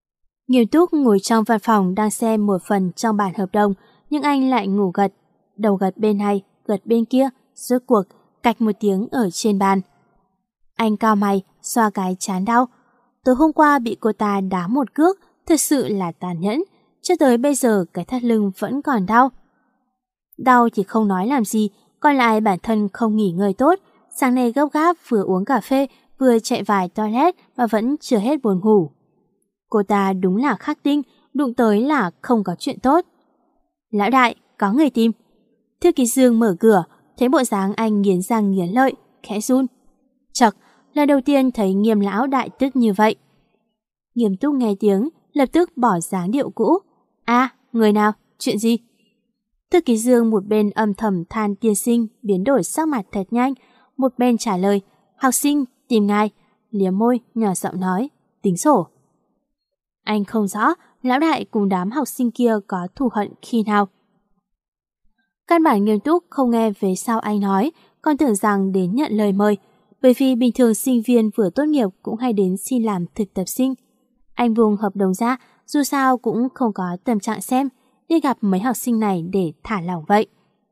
Nghiêm Túc ngồi trong văn phòng đang xem một phần trong bản hợp đồng, nhưng anh lại ngủ gật, đầu gật bên này, gật bên kia, rốt cuộc cạch một tiếng ở trên bàn. Anh cau mày, xoa cái trán đau. Tối hôm qua bị cô ta đá một cước, thật sự là tàn nhẫn, cho tới bây giờ cái thắt lưng vẫn còn đau. Đau thì không nói làm gì, còn lại bản thân không nghỉ ngơi tốt, sáng nay gấp gáp vừa uống cà phê, vừa chạy vài toilet mà vẫn chưa hết buồn ngủ. Cô ta đúng là khắc tinh, đụng tới là không có chuyện tốt. Lão đại, có người tìm. Thư ký Dương mở cửa, thấy bộ dáng anh nghiến răng nghiến lợi, khẽ run. Chậc, lần đầu tiên thấy Nghiêm lão đại tức như vậy. Nghiêm Túc nghe tiếng, lập tức bỏ dáng điệu cũ. À, người nào, chuyện gì? Thư ký Dương một bên âm thầm than tiên sinh biến đổi sắc mặt thật nhanh, một bên trả lời, học sinh tìm ngài, liếm môi nhỏ giọng nói, tính sổ. Anh không rõ lão đại cùng đám học sinh kia có thù hận khi nào. Căn bản Nghiêm Túc không nghe về sau anh nói, còn tưởng rằng đến nhận lời mời, bởi vì bình thường sinh viên vừa tốt nghiệp cũng hay đến xin làm thực tập sinh. Anh buông hợp đồng ra, dù sao cũng không có tâm trạng xem, đi gặp mấy học sinh này để thả lỏng vậy.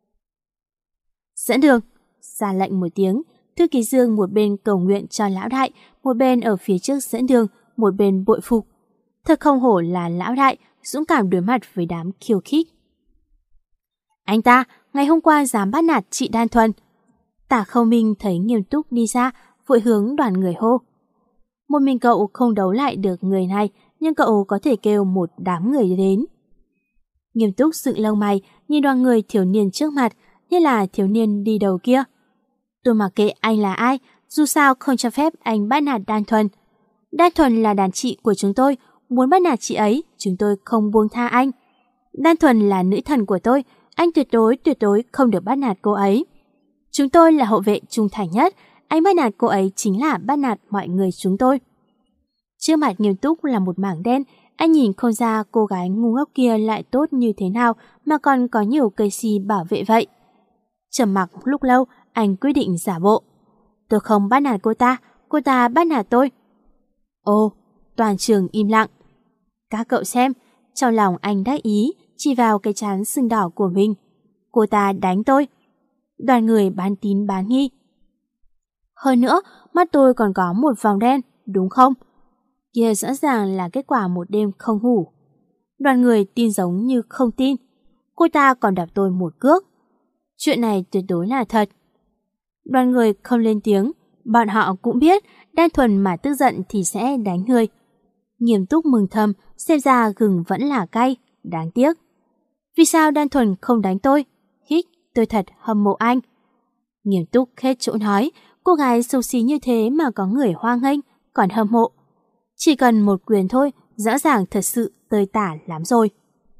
Dẫn đường, ra lệnh một tiếng, thư ký Dương một bên cầu nguyện cho lão đại, một bên ở phía trước dẫn đường, một bên bội phục. Thật không hổ là lão đại, dũng cảm đối mặt với đám khiêu khích. Anh ta, ngày hôm qua dám bắt nạt chị Đan Thuần. Tả Khâu Minh thấy Nghiêm Túc đi ra, vội hướng đoàn người hô. Một mình cậu không đấu lại được người này, nhưng cậu có thể kêu một đám người đến. Nghiêm Túc dựng lông mày, nhìn đoàn người thiếu niên trước mặt, như là thiếu niên đi đầu kia. Tôi mặc kệ anh là ai, dù sao không cho phép anh bắt nạt Đan Thuần. Đan Thuần là đàn chị của chúng tôi, muốn bắt nạt chị ấy, chúng tôi không buông tha anh. Đan Thuần là nữ thần của tôi, anh tuyệt đối tuyệt đối không được bắt nạt cô ấy. Chúng tôi là hậu vệ trung thành nhất, anh bắt nạt cô ấy chính là bắt nạt mọi người chúng tôi. Trước mặt Nghiêm Túc là một mảng đen, anh nhìn không ra cô gái ngu ngốc kia lại tốt như thế nào mà còn có nhiều cây si bảo vệ vậy. Trầm mặc lúc lâu, anh quyết định giả bộ. Tôi không bắt nạt cô ta, cô ta bắt nạt tôi. Ồ, toàn trường im lặng. Các cậu xem, trong lòng anh đắc ý, chỉ vào cái trán sưng đỏ của mình. Cô ta đánh tôi. Đoàn người bán tín bán nghi. Hơn nữa, mắt tôi còn có một vòng đen, đúng không? Kia rõ ràng là kết quả một đêm không ngủ. Đoàn người tin giống như không tin. Cô ta còn đạp tôi một cước. Chuyện này tuyệt đối là thật. Đoàn người không lên tiếng, bọn họ cũng biết Đan Thuần mà tức giận thì sẽ đánh người. Nghiêm Túc mừng thầm, xem ra gừng vẫn là cay, đáng tiếc. Vì sao Đan Thuần không đánh tôi? Hít, tôi thật hâm mộ anh. Nghiêm Túc hết chỗ nói, cô gái xấu xí như thế mà có người hoan nghênh, còn hâm mộ. Chỉ cần một quyền thôi, rõ ràng thật sự tơi tả lắm rồi.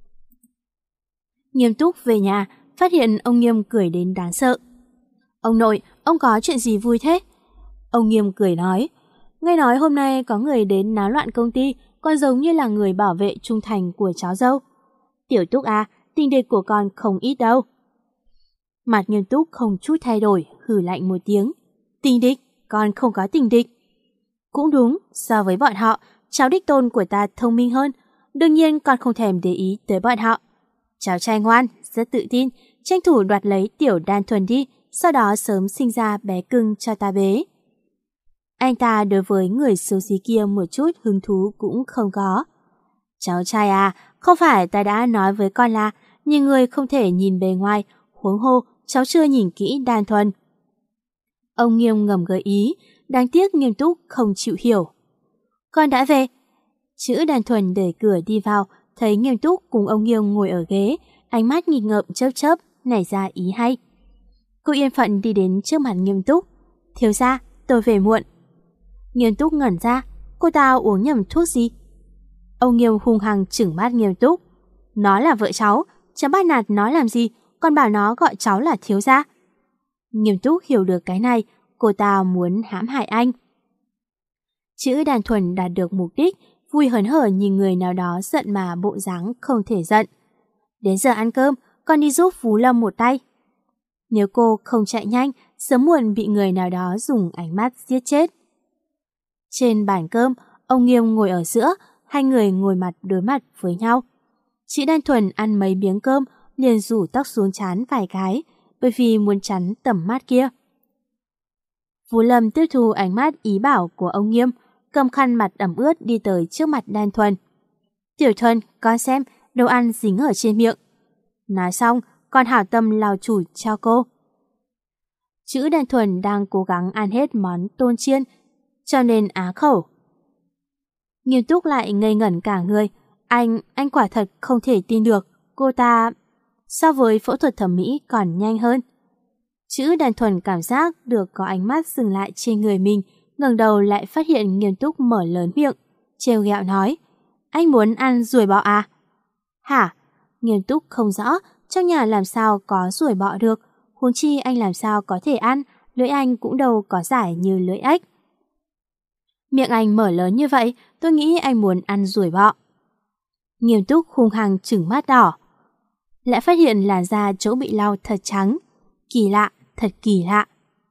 Nghiêm Túc về nhà, phát hiện ông Nghiêm cười đến đáng sợ. Ông nội, ông có chuyện gì vui thế? Ông Nghiêm cười nói, nghe nói hôm nay có người đến náo loạn công ty, còn giống như là người bảo vệ trung thành của cháu dâu. Tiểu Túc à, tình địch của con không ít đâu. Mặt Nghiêm Túc không chút thay đổi, hừ lạnh một tiếng. Tình địch? Con không có tình địch. Cũng đúng, so với bọn họ, cháu đích tôn của ta thông minh hơn. Đương nhiên con không thèm để ý tới bọn họ. Cháu trai ngoan, rất tự tin, tranh thủ đoạt lấy tiểu Đan Thuần đi, sau đó sớm sinh ra bé cưng cho ta bế. Anh ta đối với người xấu xí kia một chút hứng thú cũng không có. Cháu trai à, không phải ta đã nói với con là nhìn người không thể nhìn bề ngoài, huống hồ cháu chưa nhìn kỹ Đan Thuần. Ông Nghiêm ngầm gợi ý, đáng tiếc Nghiêm Túc không chịu hiểu. Con đã về. Chữ Đan Thuần đẩy cửa đi vào, thấy Nghiêm Túc cùng ông Nghiêm ngồi ở ghế, ánh mắt nghịch ngợm chớp chớp, nảy ra ý hay. Cô yên phận đi đến trước mặt Nghiêm Túc. Thiếu gia, tôi về muộn. Nghiêm Túc ngẩn ra, cô ta uống nhầm thuốc gì? Ông Nghiêm hung hăng trừng mắt Nghiêm Túc. Nó là vợ cháu, cháu bắt nạt nó làm gì, còn bảo nó gọi cháu là thiếu gia. Nghiêm Túc hiểu được cái này, cô ta muốn hãm hại anh. Chữ Đan Thuần đạt được mục đích, vui hớn hở nhìn người nào đó giận mà bộ dáng không thể giận. Đến giờ ăn cơm, con đi giúp Phú Lâm một tay. Nếu cô không chạy nhanh, sớm muộn bị người nào đó dùng ánh mắt giết chết. Trên bàn cơm, ông Nghiêm ngồi ở giữa, hai người ngồi mặt đối mặt với nhau. Chị đơn thuần ăn mấy miếng cơm, liền rủ tóc xuống trán vài cái, bởi vì muốn chắn tầm mắt kia. Vũ Lâm tiếp thu ánh mắt ý bảo của ông Nghiêm, cầm khăn mặt ẩm ướt đi tới trước mặt Đan Thuần. Tiểu Thuần, con xem, đồ ăn dính ở trên miệng. Nói xong, con hảo tâm lau chùi cho cô. Chữ Đan Thuần đang cố gắng ăn hết món tôm chiên, cho nên á khẩu. Nghiêm túc lại ngây ngẩn cả người. Anh, anh quả thật không thể tin được. Cô ta so với phẫu thuật thẩm mỹ còn nhanh hơn. Chữ Đan Thuần cảm giác được có ánh mắt dừng lại trên người mình, ngẩng đầu lại phát hiện Nghiêm túc mở lớn miệng, trêu ghẹo nói: Anh muốn ăn ruồi bọ à? Hả? Nghiêm túc không rõ, trong nhà làm sao có ruồi bọ được, huống chi anh làm sao có thể ăn, lưỡi anh cũng đâu có dài như lưỡi ếch. Miệng anh mở lớn như vậy, tôi nghĩ anh muốn ăn ruồi bọ. Nghiêm túc hung hăng trừng mắt đỏ. Lại phát hiện làn da chỗ bị lau thật trắng. Kỳ lạ, thật kỳ lạ.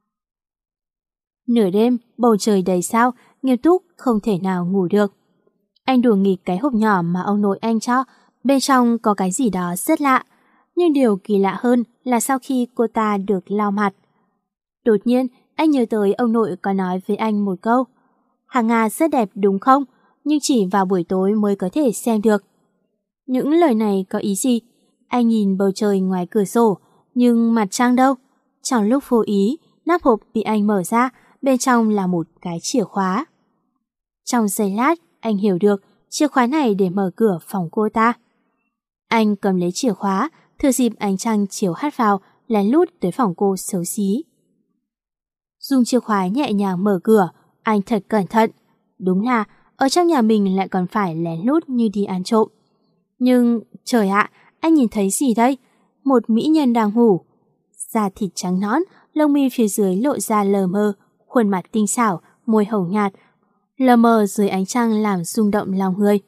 Nửa đêm, bầu trời đầy sao, Nghiêm túc không thể nào ngủ được. Anh đùa nghịch cái hộp nhỏ mà ông nội anh cho, bên trong có cái gì đó rất lạ. Nhưng điều kỳ lạ hơn là sau khi cô ta được lau mặt. Đột nhiên, anh nhớ tới ông nội có nói với anh một câu: Hàng Nga rất đẹp đúng không? Nhưng chỉ vào buổi tối mới có thể xem được. Những lời này có ý gì? Anh nhìn bầu trời ngoài cửa sổ, nhưng mặt trăng đâu? Trong lúc vô ý, nắp hộp bị anh mở ra, bên trong là một cái chìa khóa. Trong giây lát, anh hiểu được chìa khóa này để mở cửa phòng cô ta. Anh cầm lấy chìa khóa, thừa dịp ánh trăng chiếu hắt vào, lén lút tới phòng cô xấu xí. Dùng chìa khóa nhẹ nhàng mở cửa, anh thật cẩn thận. Đúng là ở trong nhà mình lại còn phải lén lút như đi ăn trộm. Nhưng trời ạ, anh nhìn thấy gì đây? Một mỹ nhân đang ngủ. Da thịt trắng nõn, lông mi phía dưới lộ ra lờ mờ, khuôn mặt tinh xảo, môi hồng nhạt, lờ mờ dưới ánh trăng làm rung động lòng người.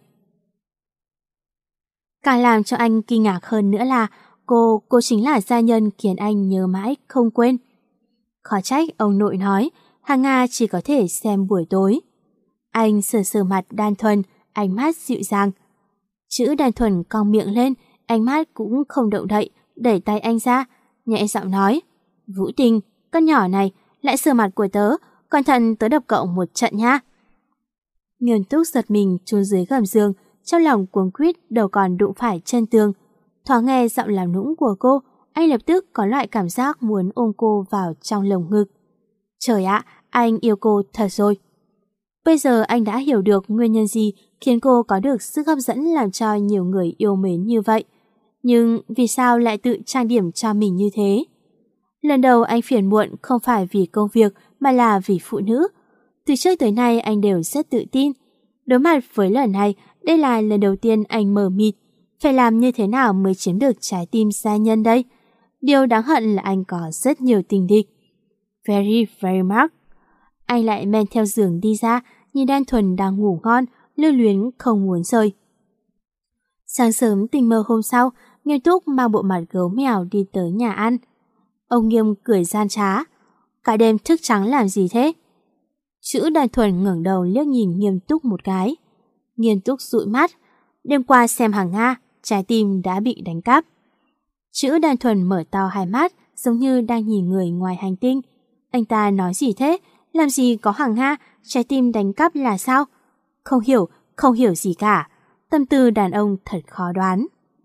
Càng làm cho anh kinh ngạc hơn nữa là cô, cô chính là gia nhân khiến anh nhớ mãi không quên. Khó trách ông nội nói Hàng Nga chỉ có thể xem buổi tối. Anh sờ sờ mặt Đan Thuần, ánh mắt dịu dàng. Chữ Đan Thuần cong miệng lên, ánh mắt cũng không động đậy, đẩy tay anh ra, nhẹ giọng nói: Vũ Tình, con nhỏ này, lại sờ mặt của tớ, cẩn thận tớ đập cậu một trận nha. Nghiêm túc giật mình trốn dưới gầm giường, trong lòng cuống quýt đầu còn đụng phải chân tường. Thoáng nghe giọng làm nũng của cô, anh lập tức có loại cảm giác muốn ôm cô vào trong lồng ngực. Trời ạ, anh yêu cô thật rồi. Bây giờ anh đã hiểu được nguyên nhân gì khiến cô có được sức hấp dẫn làm cho nhiều người yêu mến như vậy. Nhưng vì sao lại tự trang điểm cho mình như thế? Lần đầu anh phiền muộn không phải vì công việc mà là vì phụ nữ. Từ trước tới nay anh đều rất tự tin. Đối mặt với lần này, đây là lần đầu tiên anh mờ mịt. Phải làm như thế nào mới chiếm được trái tim gia nhân đây? Điều đáng hận là anh có rất nhiều tình địch. Very, very much. Anh lại men theo giường đi ra, nhìn Đan Thuần đang ngủ ngon, lưu luyến không muốn rời. Sáng sớm tình mơ hôm sau, Nghiêm túc mang bộ mặt gấu mèo đi tới nhà ăn. Ông Nghiêm cười gian trá. Cả đêm thức trắng làm gì thế? Chữ Đan Thuần ngẩng đầu liếc nhìn Nghiêm túc một cái. Nghiêm túc dụi mắt. Đêm qua xem Hàng Nga, trái tim đã bị đánh cắp. Chữ Đan Thuần mở to hai mắt, giống như đang nhìn người ngoài hành tinh. Anh ta nói gì thế? Làm gì có Hàng Nga, trái tim đánh cắp là sao? Không hiểu, không hiểu gì cả. Tâm tư đàn ông thật khó đoán.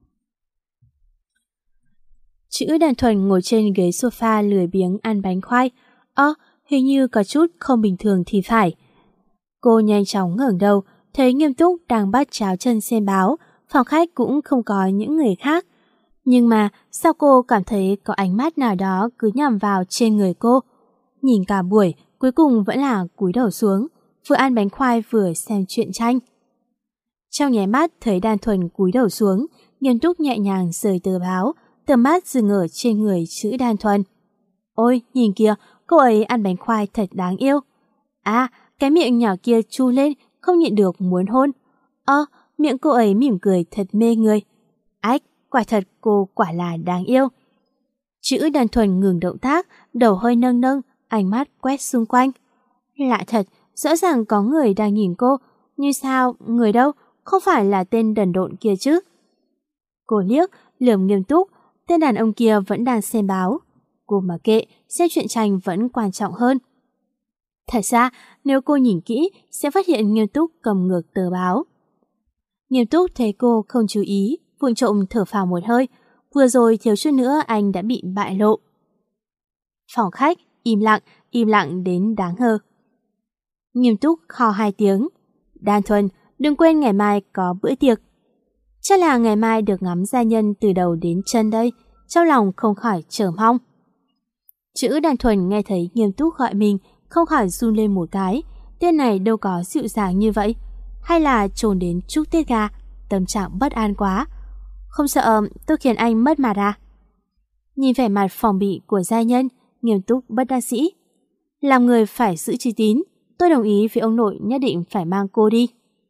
Chữ Đan Thuần ngồi trên ghế sofa lười biếng ăn bánh khoai. Ơ, hình như có chút không bình thường thì phải. Cô nhanh chóng ngẩng đầu, thấy Nghiêm túc đang bắt cháo chân xem báo, phòng khách cũng không có những người khác. Nhưng mà sao cô cảm thấy có ánh mắt nào đó cứ nhằm vào trên người cô? Nhìn cả buổi, cuối cùng vẫn là cúi đầu xuống, vừa ăn bánh khoai vừa xem truyện tranh. Trong nháy mắt thấy Đan Thuần cúi đầu xuống, Nghiêm túc nhẹ nhàng rời tờ báo, tầm mắt dừng ở trên người chữ Đan Thuần. Ôi, nhìn kìa, cô ấy ăn bánh khoai thật đáng yêu. À, cái miệng nhỏ kia chu lên, không nhịn được muốn hôn. Ơ, miệng cô ấy mỉm cười thật mê người. Ách, quả thật cô quả là đáng yêu. Chữ Đan Thuần ngừng động tác, đầu hơi nâng nâng, ánh mắt quét xung quanh. Lạ thật, rõ ràng có người đang nhìn cô, nhưng sao, người đâu, không phải là tên đần độn kia chứ. Cô liếc, lườm nghiêm túc, tên đàn ông kia vẫn đang xem báo. Cô mà kệ, xem truyện tranh vẫn quan trọng hơn. Thật ra, nếu cô nhìn kỹ, sẽ phát hiện Nghiêm Túc cầm ngược tờ báo. Nghiêm Túc thấy cô không chú ý, vụng trộm thở phào một hơi. Vừa rồi thiếu chút nữa anh đã bị bại lộ. Phòng khách, im lặng, im lặng đến đáng ngờ. Nghiêm Túc ho hai tiếng. Đan Thuần, đừng quên ngày mai có bữa tiệc. Chắc là ngày mai được ngắm gia nhân từ đầu đến chân đây, trong lòng không khỏi chờ mong. Chữ Đan Thuần nghe thấy Nghiêm Túc gọi mình, không khỏi run lên một cái. Tên này đâu có dịu dàng như vậy. Hay là trồn đến chúc Tết gà, tâm trạng bất an quá. Không sợ tôi khiến anh mất mặt à? Nhìn vẻ mặt phòng bị của gia nhân, Nghiêm Túc bất đắc dĩ. Làm người phải giữ uy tín, tôi đồng ý với ông nội nhất định phải mang cô đi.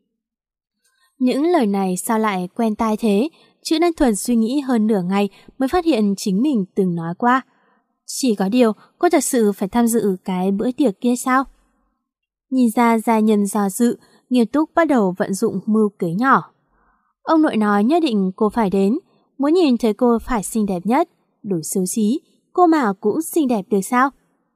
Những lời này sao lại quen tai thế? Chữ Đan Thuần suy nghĩ hơn nửa ngày mới phát hiện chính mình từng nói qua. Chỉ có điều, cô thật sự phải tham dự cái bữa tiệc kia sao? Nhìn ra gia nhân do dự, Nghiêm Túc bắt đầu vận dụng mưu kế nhỏ. Ông nội nói nhất định cô phải đến, muốn nhìn thấy cô phải xinh đẹp nhất, đủ xấu xí, cô mà cũng xinh đẹp được sao?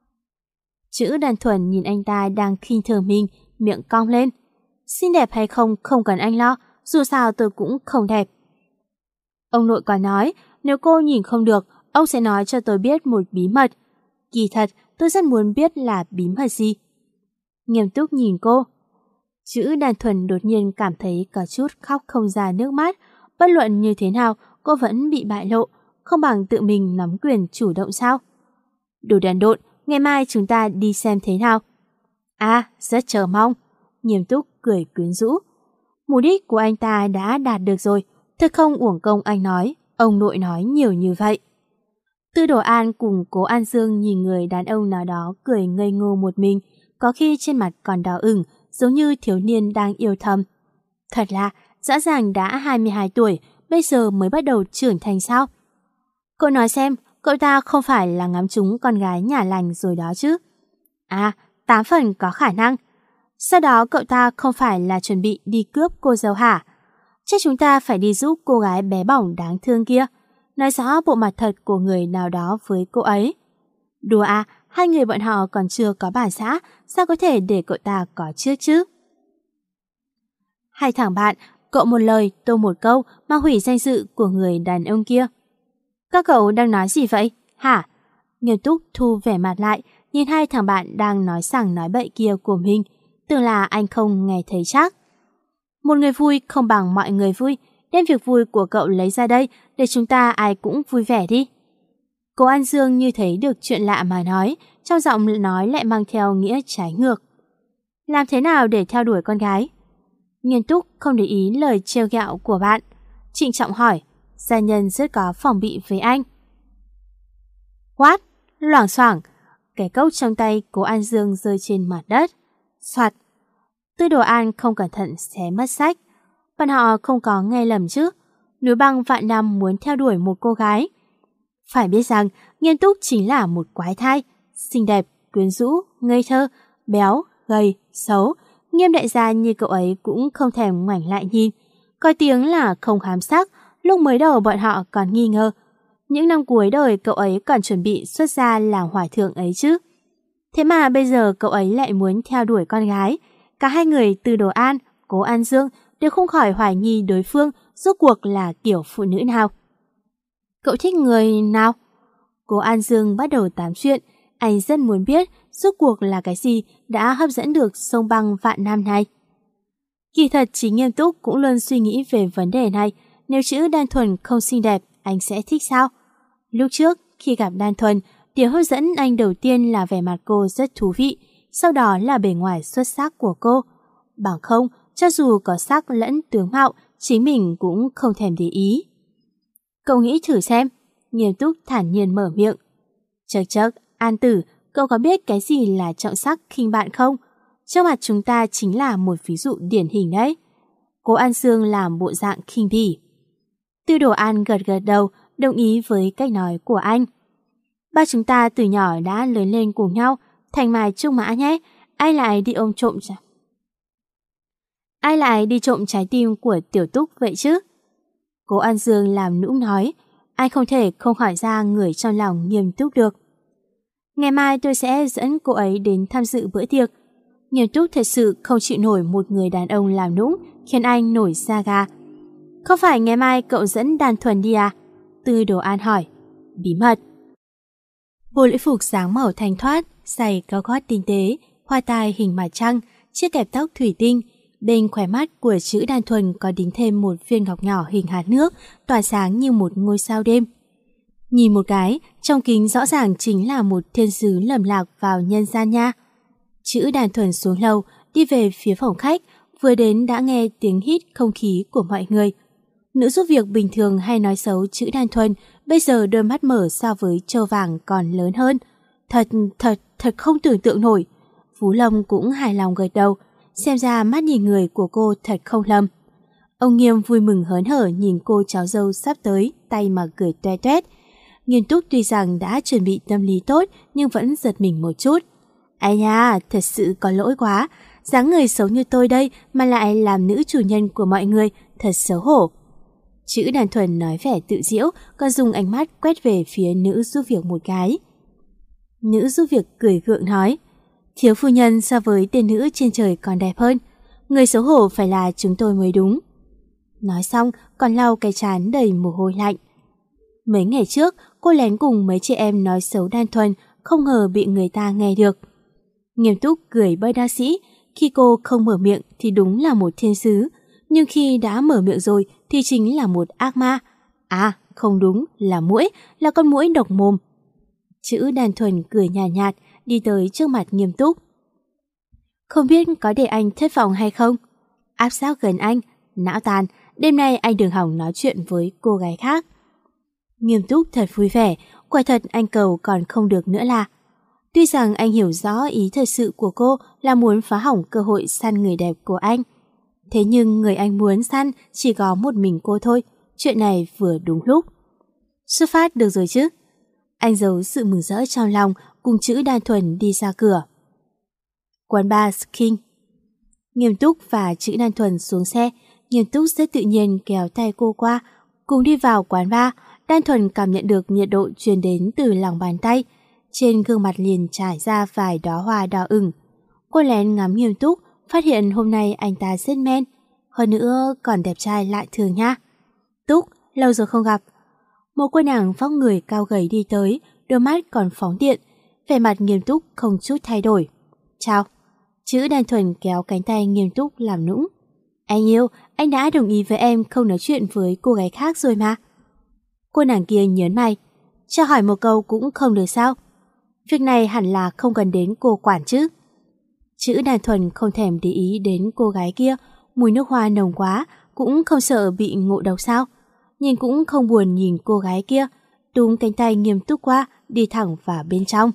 Chữ Đan Thuần nhìn anh ta đang khinh thường mình, miệng cong lên. Xinh đẹp hay không không cần anh lo, dù sao tôi cũng không đẹp. Ông nội còn nói, nếu cô nhìn không được, ông sẽ nói cho tôi biết một bí mật. Kỳ thật, tôi rất muốn biết là bí mật gì. Nghiêm Túc nhìn cô. Chữ Đan Thuần đột nhiên cảm thấy có chút khóc không ra nước mắt. Bất luận như thế nào, cô vẫn bị bại lộ, không bằng tự mình nắm quyền chủ động sao? Đồ đần độn, ngày mai chúng ta đi xem thế nào? À, rất chờ mong. Nghiêm Túc cười quyến rũ. Mục đích của anh ta đã đạt được rồi, thật không uổng công anh nói, ông nội nói nhiều như vậy. Tư Đồ An cùng Cố An Dương nhìn người đàn ông nào đó cười ngây ngô một mình, có khi trên mặt còn đỏ ửng, giống như thiếu niên đang yêu thầm. Thật là, rõ ràng đã hai mươi hai tuổi, bây giờ mới bắt đầu trưởng thành sao? Cậu nói xem, cậu ta không phải là ngắm trúng con gái nhà lành rồi đó chứ? À, tám phần có khả năng. Sau đó cậu ta không phải là chuẩn bị đi cướp cô dâu hả? Chắc chúng ta phải đi giúp cô gái bé bỏng đáng thương kia, nói rõ bộ mặt thật của người nào đó với cô ấy. Đùa à, hai người bọn họ còn chưa có bản xã, sao có thể để cậu ta có trước chứ? Hai thằng bạn, cậu một lời, tôi một câu mà hủy danh dự của người đàn ông kia. Các cậu đang nói gì vậy, hả? Nghiêm Túc thu vẻ mặt lại, nhìn hai thằng bạn đang nói sằng nói bậy kia của mình, tưởng là anh không nghe thấy chắc. Một người vui không bằng mọi người vui, đem việc vui của cậu lấy ra đây để chúng ta ai cũng vui vẻ đi. Cố An Dương như thấy được chuyện lạ mà nói, trong giọng nói lại mang theo nghĩa trái ngược. Làm thế nào để theo đuổi con gái? Nghiêm Túc không để ý lời trêu ghẹo của bạn, trịnh trọng hỏi, gia nhân rất có phòng bị với anh. What? Loảng xoảng, cái cốc trong tay Cố An Dương rơi trên mặt đất. Soạt. Tư Đồ An không cẩn thận xé mất sách. Bọn họ không có nghe lầm chứ? Núi băng vạn năm muốn theo đuổi một cô gái. Phải biết rằng Nghiêm Túc chính là một quái thai, xinh đẹp, quyến rũ, ngây thơ, béo, gầy, xấu. Nghiêm đại gia như cậu ấy cũng không thèm ngoảnh lại nhìn. Coi tiếng là không hám sắc, lúc mới đầu bọn họ còn nghi ngờ. Những năm cuối đời cậu ấy còn chuẩn bị xuất gia làm hòa thượng ấy chứ. Thế mà bây giờ cậu ấy lại muốn theo đuổi con gái. Cả hai người Tư Đồ An, Cố An Dương đều không khỏi hoài nghi đối phương rốt cuộc là kiểu phụ nữ nào. Cậu thích người nào? Cố An Dương bắt đầu tám chuyện. Anh rất muốn biết rốt cuộc là cái gì đã hấp dẫn được sông băng vạn năm này. Kỳ thật chính Nghiêm Túc cũng luôn suy nghĩ về vấn đề này. Nếu chữ Đan Thuần không xinh đẹp, anh sẽ thích sao? Lúc trước, khi gặp Đan Thuần, điều hấp dẫn anh đầu tiên là vẻ mặt cô rất thú vị, sau đó là bề ngoài xuất sắc của cô. Bằng không, cho dù có sắc lẫn tướng mạo, chính mình cũng không thèm để ý. Cậu nghĩ thử xem. Nghiêm Túc thản nhiên mở miệng. Chậc chậc, An Tử, cậu có biết cái gì là trọng sắc khinh bạn không? Trước mặt chúng ta chính là một ví dụ điển hình đấy. Cố An Dương làm bộ dạng khinh bỉ. Tư Đồ An gật gật đầu, đồng ý với cách nói của anh. Ba chúng ta từ nhỏ đã lớn lên cùng nhau, thành mài trúc mã nhé, ai lại đi ôm trộm chả? Ai lại đi trộm trái tim của Tiểu Túc vậy chứ? Cố An Dương làm nũng nói, anh không thể không hỏi ra người trong lòng Nghiêm Túc được. Ngày mai tôi sẽ dẫn cô ấy đến tham dự bữa tiệc. Nghiêm Túc thật sự không chịu nổi một người đàn ông làm nũng, khiến anh nổi da gà. Không phải ngày mai cậu dẫn Đan Thuần đi à? Tư Đồ An hỏi. Bí mật. Bộ lễ phục sáng màu thanh thoát, giày cao gót tinh tế, hoa tai hình mặt trăng, chiếc kẹp tóc thủy tinh. Bên khóe mắt của chữ Đan Thuần có đính thêm một viên ngọc nhỏ hình hạt nước, tỏa sáng như một ngôi sao đêm. Nhìn một cái, trong kính rõ ràng chính là một thiên sứ lầm lạc vào nhân gian nha. Chữ Đan Thuần xuống lầu, đi về phía phòng khách, vừa đến đã nghe tiếng hít không khí của mọi người. Nữ giúp việc bình thường hay nói xấu chữ Đan Thuần, bây giờ đôi mắt mở so với trâu vàng còn lớn hơn. Thật, thật, thật không tưởng tượng nổi. Phú Lâm cũng hài lòng gật đầu, xem ra mắt nhìn người của cô thật không lầm. Ông Nghiêm vui mừng hớn hở nhìn cô cháu dâu sắp tới, tay mà cười toe toét. Nghiêm Túc tuy rằng đã chuẩn bị tâm lý tốt nhưng vẫn giật mình một chút. Ai nha, thật sự có lỗi quá. Dáng người xấu như tôi đây mà lại làm nữ chủ nhân của mọi người, thật xấu hổ. Chữ Đan Thuần nói vẻ tự giễu, còn dùng ánh mắt quét về phía nữ giúp việc một cái. Nữ giúp việc cười gượng nói, thiếu phu nhân so với tên nữ trên trời còn đẹp hơn. Người xấu hổ phải là chúng tôi mới đúng. Nói xong còn lau cái trán đầy mồ hôi lạnh. Mấy ngày trước, cô lén cùng mấy chị em nói xấu Đan Thuần, không ngờ bị người ta nghe được. Nghiêm Túc cười bơi đa sĩ, khi cô không mở miệng thì đúng là một thiên sứ, nhưng khi đã mở miệng rồi thì chính là một ác ma. À, không đúng, là muỗi, là con muỗi độc mồm. Chữ Đan Thuần cười nhạt nhạt, đi tới trước mặt Nghiêm Túc. Không biết có để anh thất vọng hay không? Áp sát gần anh, não tàn, đêm nay anh đừng hỏng nói chuyện với cô gái khác. Nghiêm Túc thật vui vẻ, quả thật anh cầu còn không được nữa là. Tuy rằng anh hiểu rõ ý thật sự của cô là muốn phá hỏng cơ hội săn người đẹp của anh. Thế nhưng người anh muốn săn chỉ có một mình cô thôi, chuyện này vừa đúng lúc. Xuất phát được rồi chứ? Anh giấu sự mừng rỡ trong lòng, cùng chữ Đan Thuần đi ra cửa. Quán bar Skin. Nghiêm Túc và chữ Đan Thuần xuống xe, Nghiêm Túc rất tự nhiên kéo tay cô qua, cùng đi vào quán bar. Đan Thuần cảm nhận được nhiệt độ truyền đến từ lòng bàn tay, trên gương mặt liền trải ra vài đóa hoa đỏ ửng. Cô lén ngắm Nghiêm Túc, phát hiện hôm nay anh ta rất men, hơn nữa còn đẹp trai lại thường nha. Túc, lâu rồi không gặp. Một cô nàng vóc người cao gầy đi tới, đôi mắt còn phóng điện, vẻ mặt Nghiêm Túc không chút thay đổi. Chào. Chữ Đan Thuần kéo cánh tay Nghiêm Túc làm nũng. Anh yêu, anh đã đồng ý với em không nói chuyện với cô gái khác rồi mà. Cô nàng kia nhớn mày. Cho hỏi một câu cũng không được sao? Việc này hẳn là không cần đến cô quản chứ. Chữ Đan Thuần không thèm để ý đến cô gái kia, mùi nước hoa nồng quá, cũng không sợ bị ngộ độc sao. Nhìn cũng không buồn nhìn cô gái kia, túm cánh tay Nghiêm Túc qua, đi thẳng vào bên trong.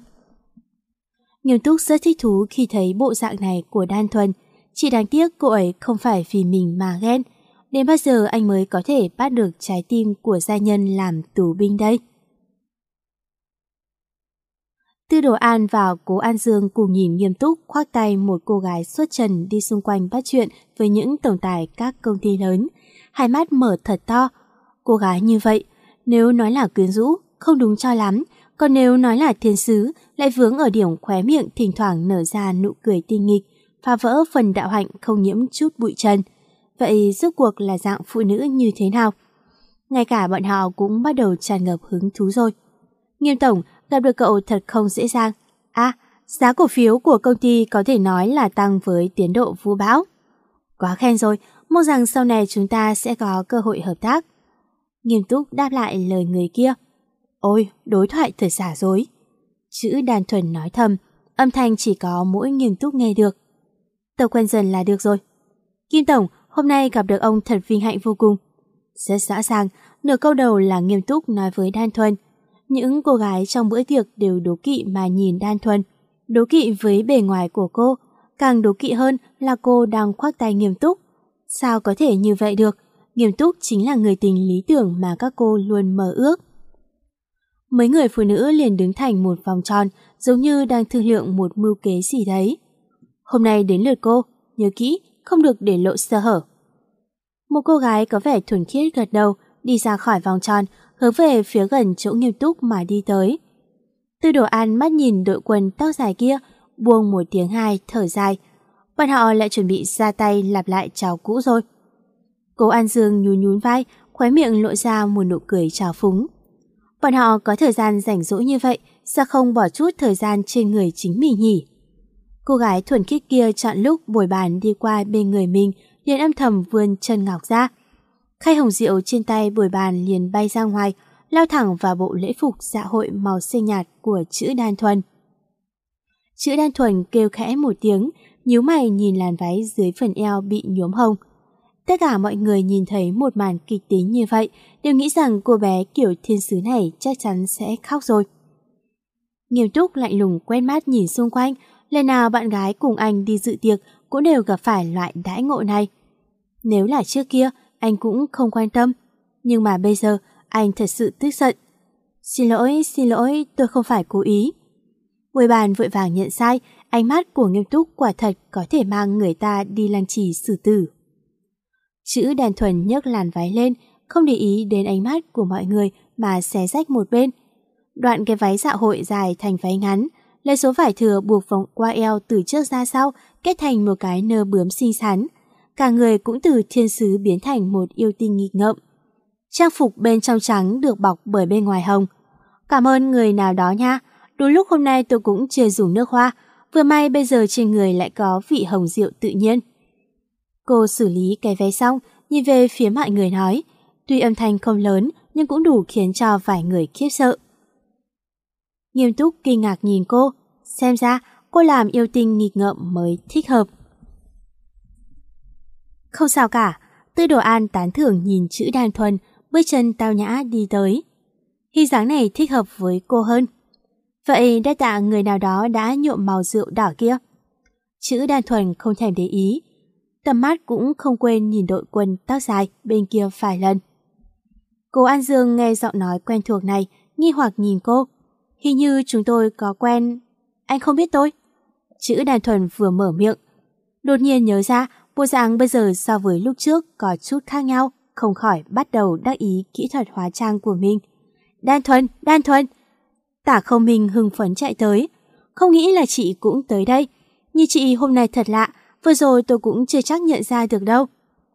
Nghiêm Túc rất thích thú khi thấy bộ dạng này của Đan Thuần, chỉ đáng tiếc cô ấy không phải vì mình mà ghen. Đến bao giờ anh mới có thể bắt được trái tim của gia nhân làm tù binh đây? Tư Đồ An và Cố An Dương cùng nhìn Nghiêm Túc khoác tay một cô gái xuất trần đi xung quanh bắt chuyện với những tổng tài các công ty lớn, hai mắt mở thật to. Cô gái như vậy, nếu nói là quyến rũ, không đúng cho lắm, còn nếu nói là thiên sứ, lại vướng ở điểm khóe miệng thỉnh thoảng nở ra nụ cười tinh nghịch, phá vỡ phần đạo hạnh không nhiễm chút bụi trần. Vậy rốt cuộc là dạng phụ nữ như thế nào? Ngay cả bọn họ cũng bắt đầu tràn ngập hứng thú rồi. Nghiêm tổng, gặp được cậu thật không dễ dàng. À, giá cổ phiếu của công ty có thể nói là tăng với tiến độ vũ bão. Quá khen rồi, mong rằng sau này chúng ta sẽ có cơ hội hợp tác. Nghiêm Túc đáp lại lời người kia. Ôi, đối thoại thật giả dối. Chữ Đan Thuần nói thầm, âm thanh chỉ có mỗi Nghiêm Túc nghe được. Tập quen dần là được rồi. Kim tổng, hôm nay gặp được ông thật vinh hạnh vô cùng. Rất rõ ràng, nửa câu đầu là Nghiêm Túc nói với Đan Thuần. Những cô gái trong bữa tiệc đều đố kỵ mà nhìn Đan Thuần, đố kỵ với bề ngoài của cô, càng đố kỵ hơn là cô đang khoác tay Nghiêm Túc. Sao có thể như vậy được? Nghiêm Túc chính là người tình lý tưởng mà các cô luôn mơ ước. Mấy người phụ nữ liền đứng thành một vòng tròn, giống như đang thương lượng một mưu kế gì đấy. Hôm nay đến lượt cô, nhớ kỹ, không được để lộ sơ hở. Một cô gái có vẻ thuần khiết gật đầu, đi ra khỏi vòng tròn, hướng về phía gần chỗ Nghiêm Túc mà đi tới. Tư Đồ An mắt nhìn đội quần tóc dài kia, buông một tiếng hai, thở dài. Bọn họ lại chuẩn bị ra tay lặp lại trò cũ rồi. Cố An Dương nhún nhún vai, khóe miệng lộ ra một nụ cười trào phúng. Bọn họ có thời gian rảnh rỗi như vậy, sao không bỏ chút thời gian trên người chính mình nhỉ? Cô gái thuần khiết kia chọn lúc bồi bàn đi qua bên người mình, liền âm thầm vươn chân ngọc ra. Khay hồng rượu trên tay bồi bàn liền bay ra ngoài, lao thẳng vào bộ lễ phục dạ hội màu xanh nhạt của chữ Đan Thuần. Chữ Đan Thuần kêu khẽ một tiếng, nhíu mày nhìn làn váy dưới phần eo bị nhuốm hồng. Tất cả mọi người nhìn thấy một màn kịch tính như vậy đều nghĩ rằng cô bé kiểu thiên sứ này chắc chắn sẽ khóc rồi. Nghiêm Túc lạnh lùng quét mắt nhìn xung quanh, lần nào bạn gái cùng anh đi dự tiệc cũng đều gặp phải loại đãi ngộ này. Nếu là trước kia, anh cũng không quan tâm, nhưng mà bây giờ anh thật sự tức giận. Xin lỗi, xin lỗi, tôi không phải cố ý. Bồi bàn vội vàng nhận sai, ánh mắt của Nghiêm Túc quả thật có thể mang người ta đi lăng trì xử tử. Chữ Đan Thuần nhấc làn váy lên, không để ý đến ánh mắt của mọi người mà xé rách một bên. Đoạn cái váy dạ hội dài thành váy ngắn, lấy số vải thừa buộc vòng qua eo từ trước ra sau, kết thành một cái nơ bướm xinh xắn. Cả người cũng từ thiên sứ biến thành một yêu tinh nghịch ngợm. Trang phục bên trong trắng được bọc bởi bên ngoài hồng. Cảm ơn người nào đó nha, đúng lúc hôm nay tôi cũng chưa dùng nước hoa, vừa may bây giờ trên người lại có vị hồng rượu tự nhiên. Cô xử lý cái váy xong, nhìn về phía mọi người nói, tuy âm thanh không lớn nhưng cũng đủ khiến cho vài người khiếp sợ. Nghiêm Túc kinh ngạc nhìn cô, xem ra cô làm yêu tinh nghịch ngợm mới thích hợp. Không sao cả, Tư Đồ An tán thưởng nhìn chữ Đan Thuần, bước chân tao nhã đi tới. Hình dáng này thích hợp với cô hơn. Vậy đa tạ người nào đó đã nhuộm màu rượu đỏ kia. Chữ Đan Thuần không thèm để ý, tầm mắt cũng không quên nhìn đội quân tóc dài bên kia vài lần. Cố An Dương nghe giọng nói quen thuộc này, nghi hoặc nhìn cô. Hình như chúng tôi có quen... Anh không biết tôi? Chữ Đan Thuần vừa mở miệng, đột nhiên nhớ ra bộ dạng bây giờ so với lúc trước có chút khác nhau, không khỏi bắt đầu đắc ý kỹ thuật hóa trang của mình. Đan Thuần, Đan Thuần! Tả Không Minh hưng phấn chạy tới. Không nghĩ là chị cũng tới đây. Như chị hôm nay thật lạ, vừa rồi tôi cũng chưa chắc nhận ra được đâu.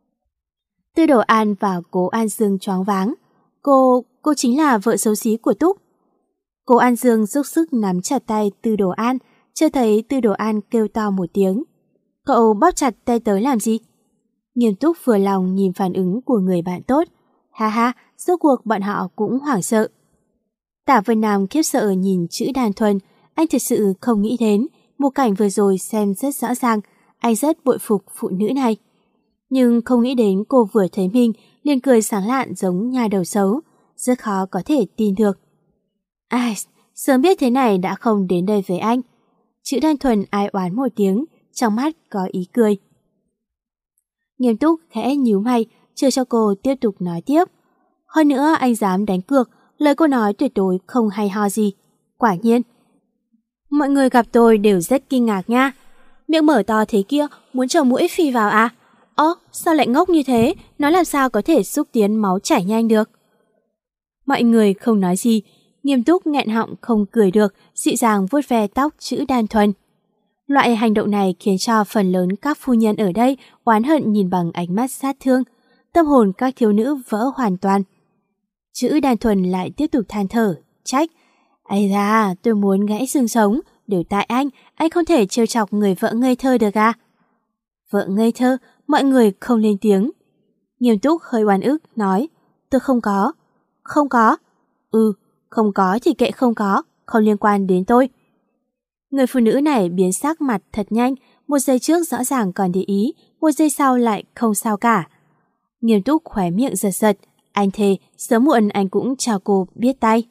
Tư Đồ An và Cố An Dương choáng váng. Cô, cô chính là vợ xấu xí của Túc. Cố An Dương dốc sức nắm chặt tay Tư Đồ An, chưa thấy Tư Đồ An kêu to một tiếng. Cậu bóp chặt tay tới làm gì? Nghiêm Túc vừa lòng nhìn phản ứng của người bạn tốt. Ha ha, rốt cuộc bọn họ cũng hoảng sợ. Tả Vân Nam khiếp sợ nhìn chữ Đan Thuần, anh thật sự không nghĩ đến, một cảnh vừa rồi xem rất rõ ràng, anh rất bội phục phụ nữ này. Nhưng không nghĩ đến cô vừa thấy mình liền cười sáng lạn giống nhà đầu xấu, rất khó có thể tin được. Ai, sớm biết thế này đã không đến đây với anh. Chữ Đan Thuần ai oán một tiếng, trong mắt có ý cười. Nghiêm Túc khẽ nhíu mày, chờ cho cô tiếp tục nói tiếp. Hơn nữa anh dám đánh cược, lời cô nói tuyệt đối không hay ho gì. Quả nhiên. Mọi người gặp tôi đều rất kinh ngạc nha. Miệng mở to thế kia, muốn chờ mũi phi vào à? Ơ, sao lại ngốc như thế? Nó làm sao có thể xúc tiến máu chảy nhanh được? Mọi người không nói gì. Nghiêm Túc nghẹn họng không cười được, dịu dàng vuốt ve tóc chữ Đan Thuần. Loại hành động này khiến cho phần lớn các phu nhân ở đây oán hận nhìn bằng ánh mắt sát thương. Tâm hồn các thiếu nữ vỡ hoàn toàn. Chữ Đan Thuần lại tiếp tục than thở, trách. Ây da, tôi muốn gãy xương sống, đều tại anh, anh không thể trêu chọc người vợ ngây thơ được à? Vợ ngây thơ, mọi người không lên tiếng. Nghiêm Túc hơi oan ức, nói, tôi không có. Không có? Ừ, không có thì kệ không có, không liên quan đến tôi. Người phụ nữ này biến sắc mặt thật nhanh, một giây trước rõ ràng còn để ý, một giây sau lại không sao cả. Nghiêm Túc khóe miệng giật giật, anh thề sớm muộn anh cũng cho cô biết tay.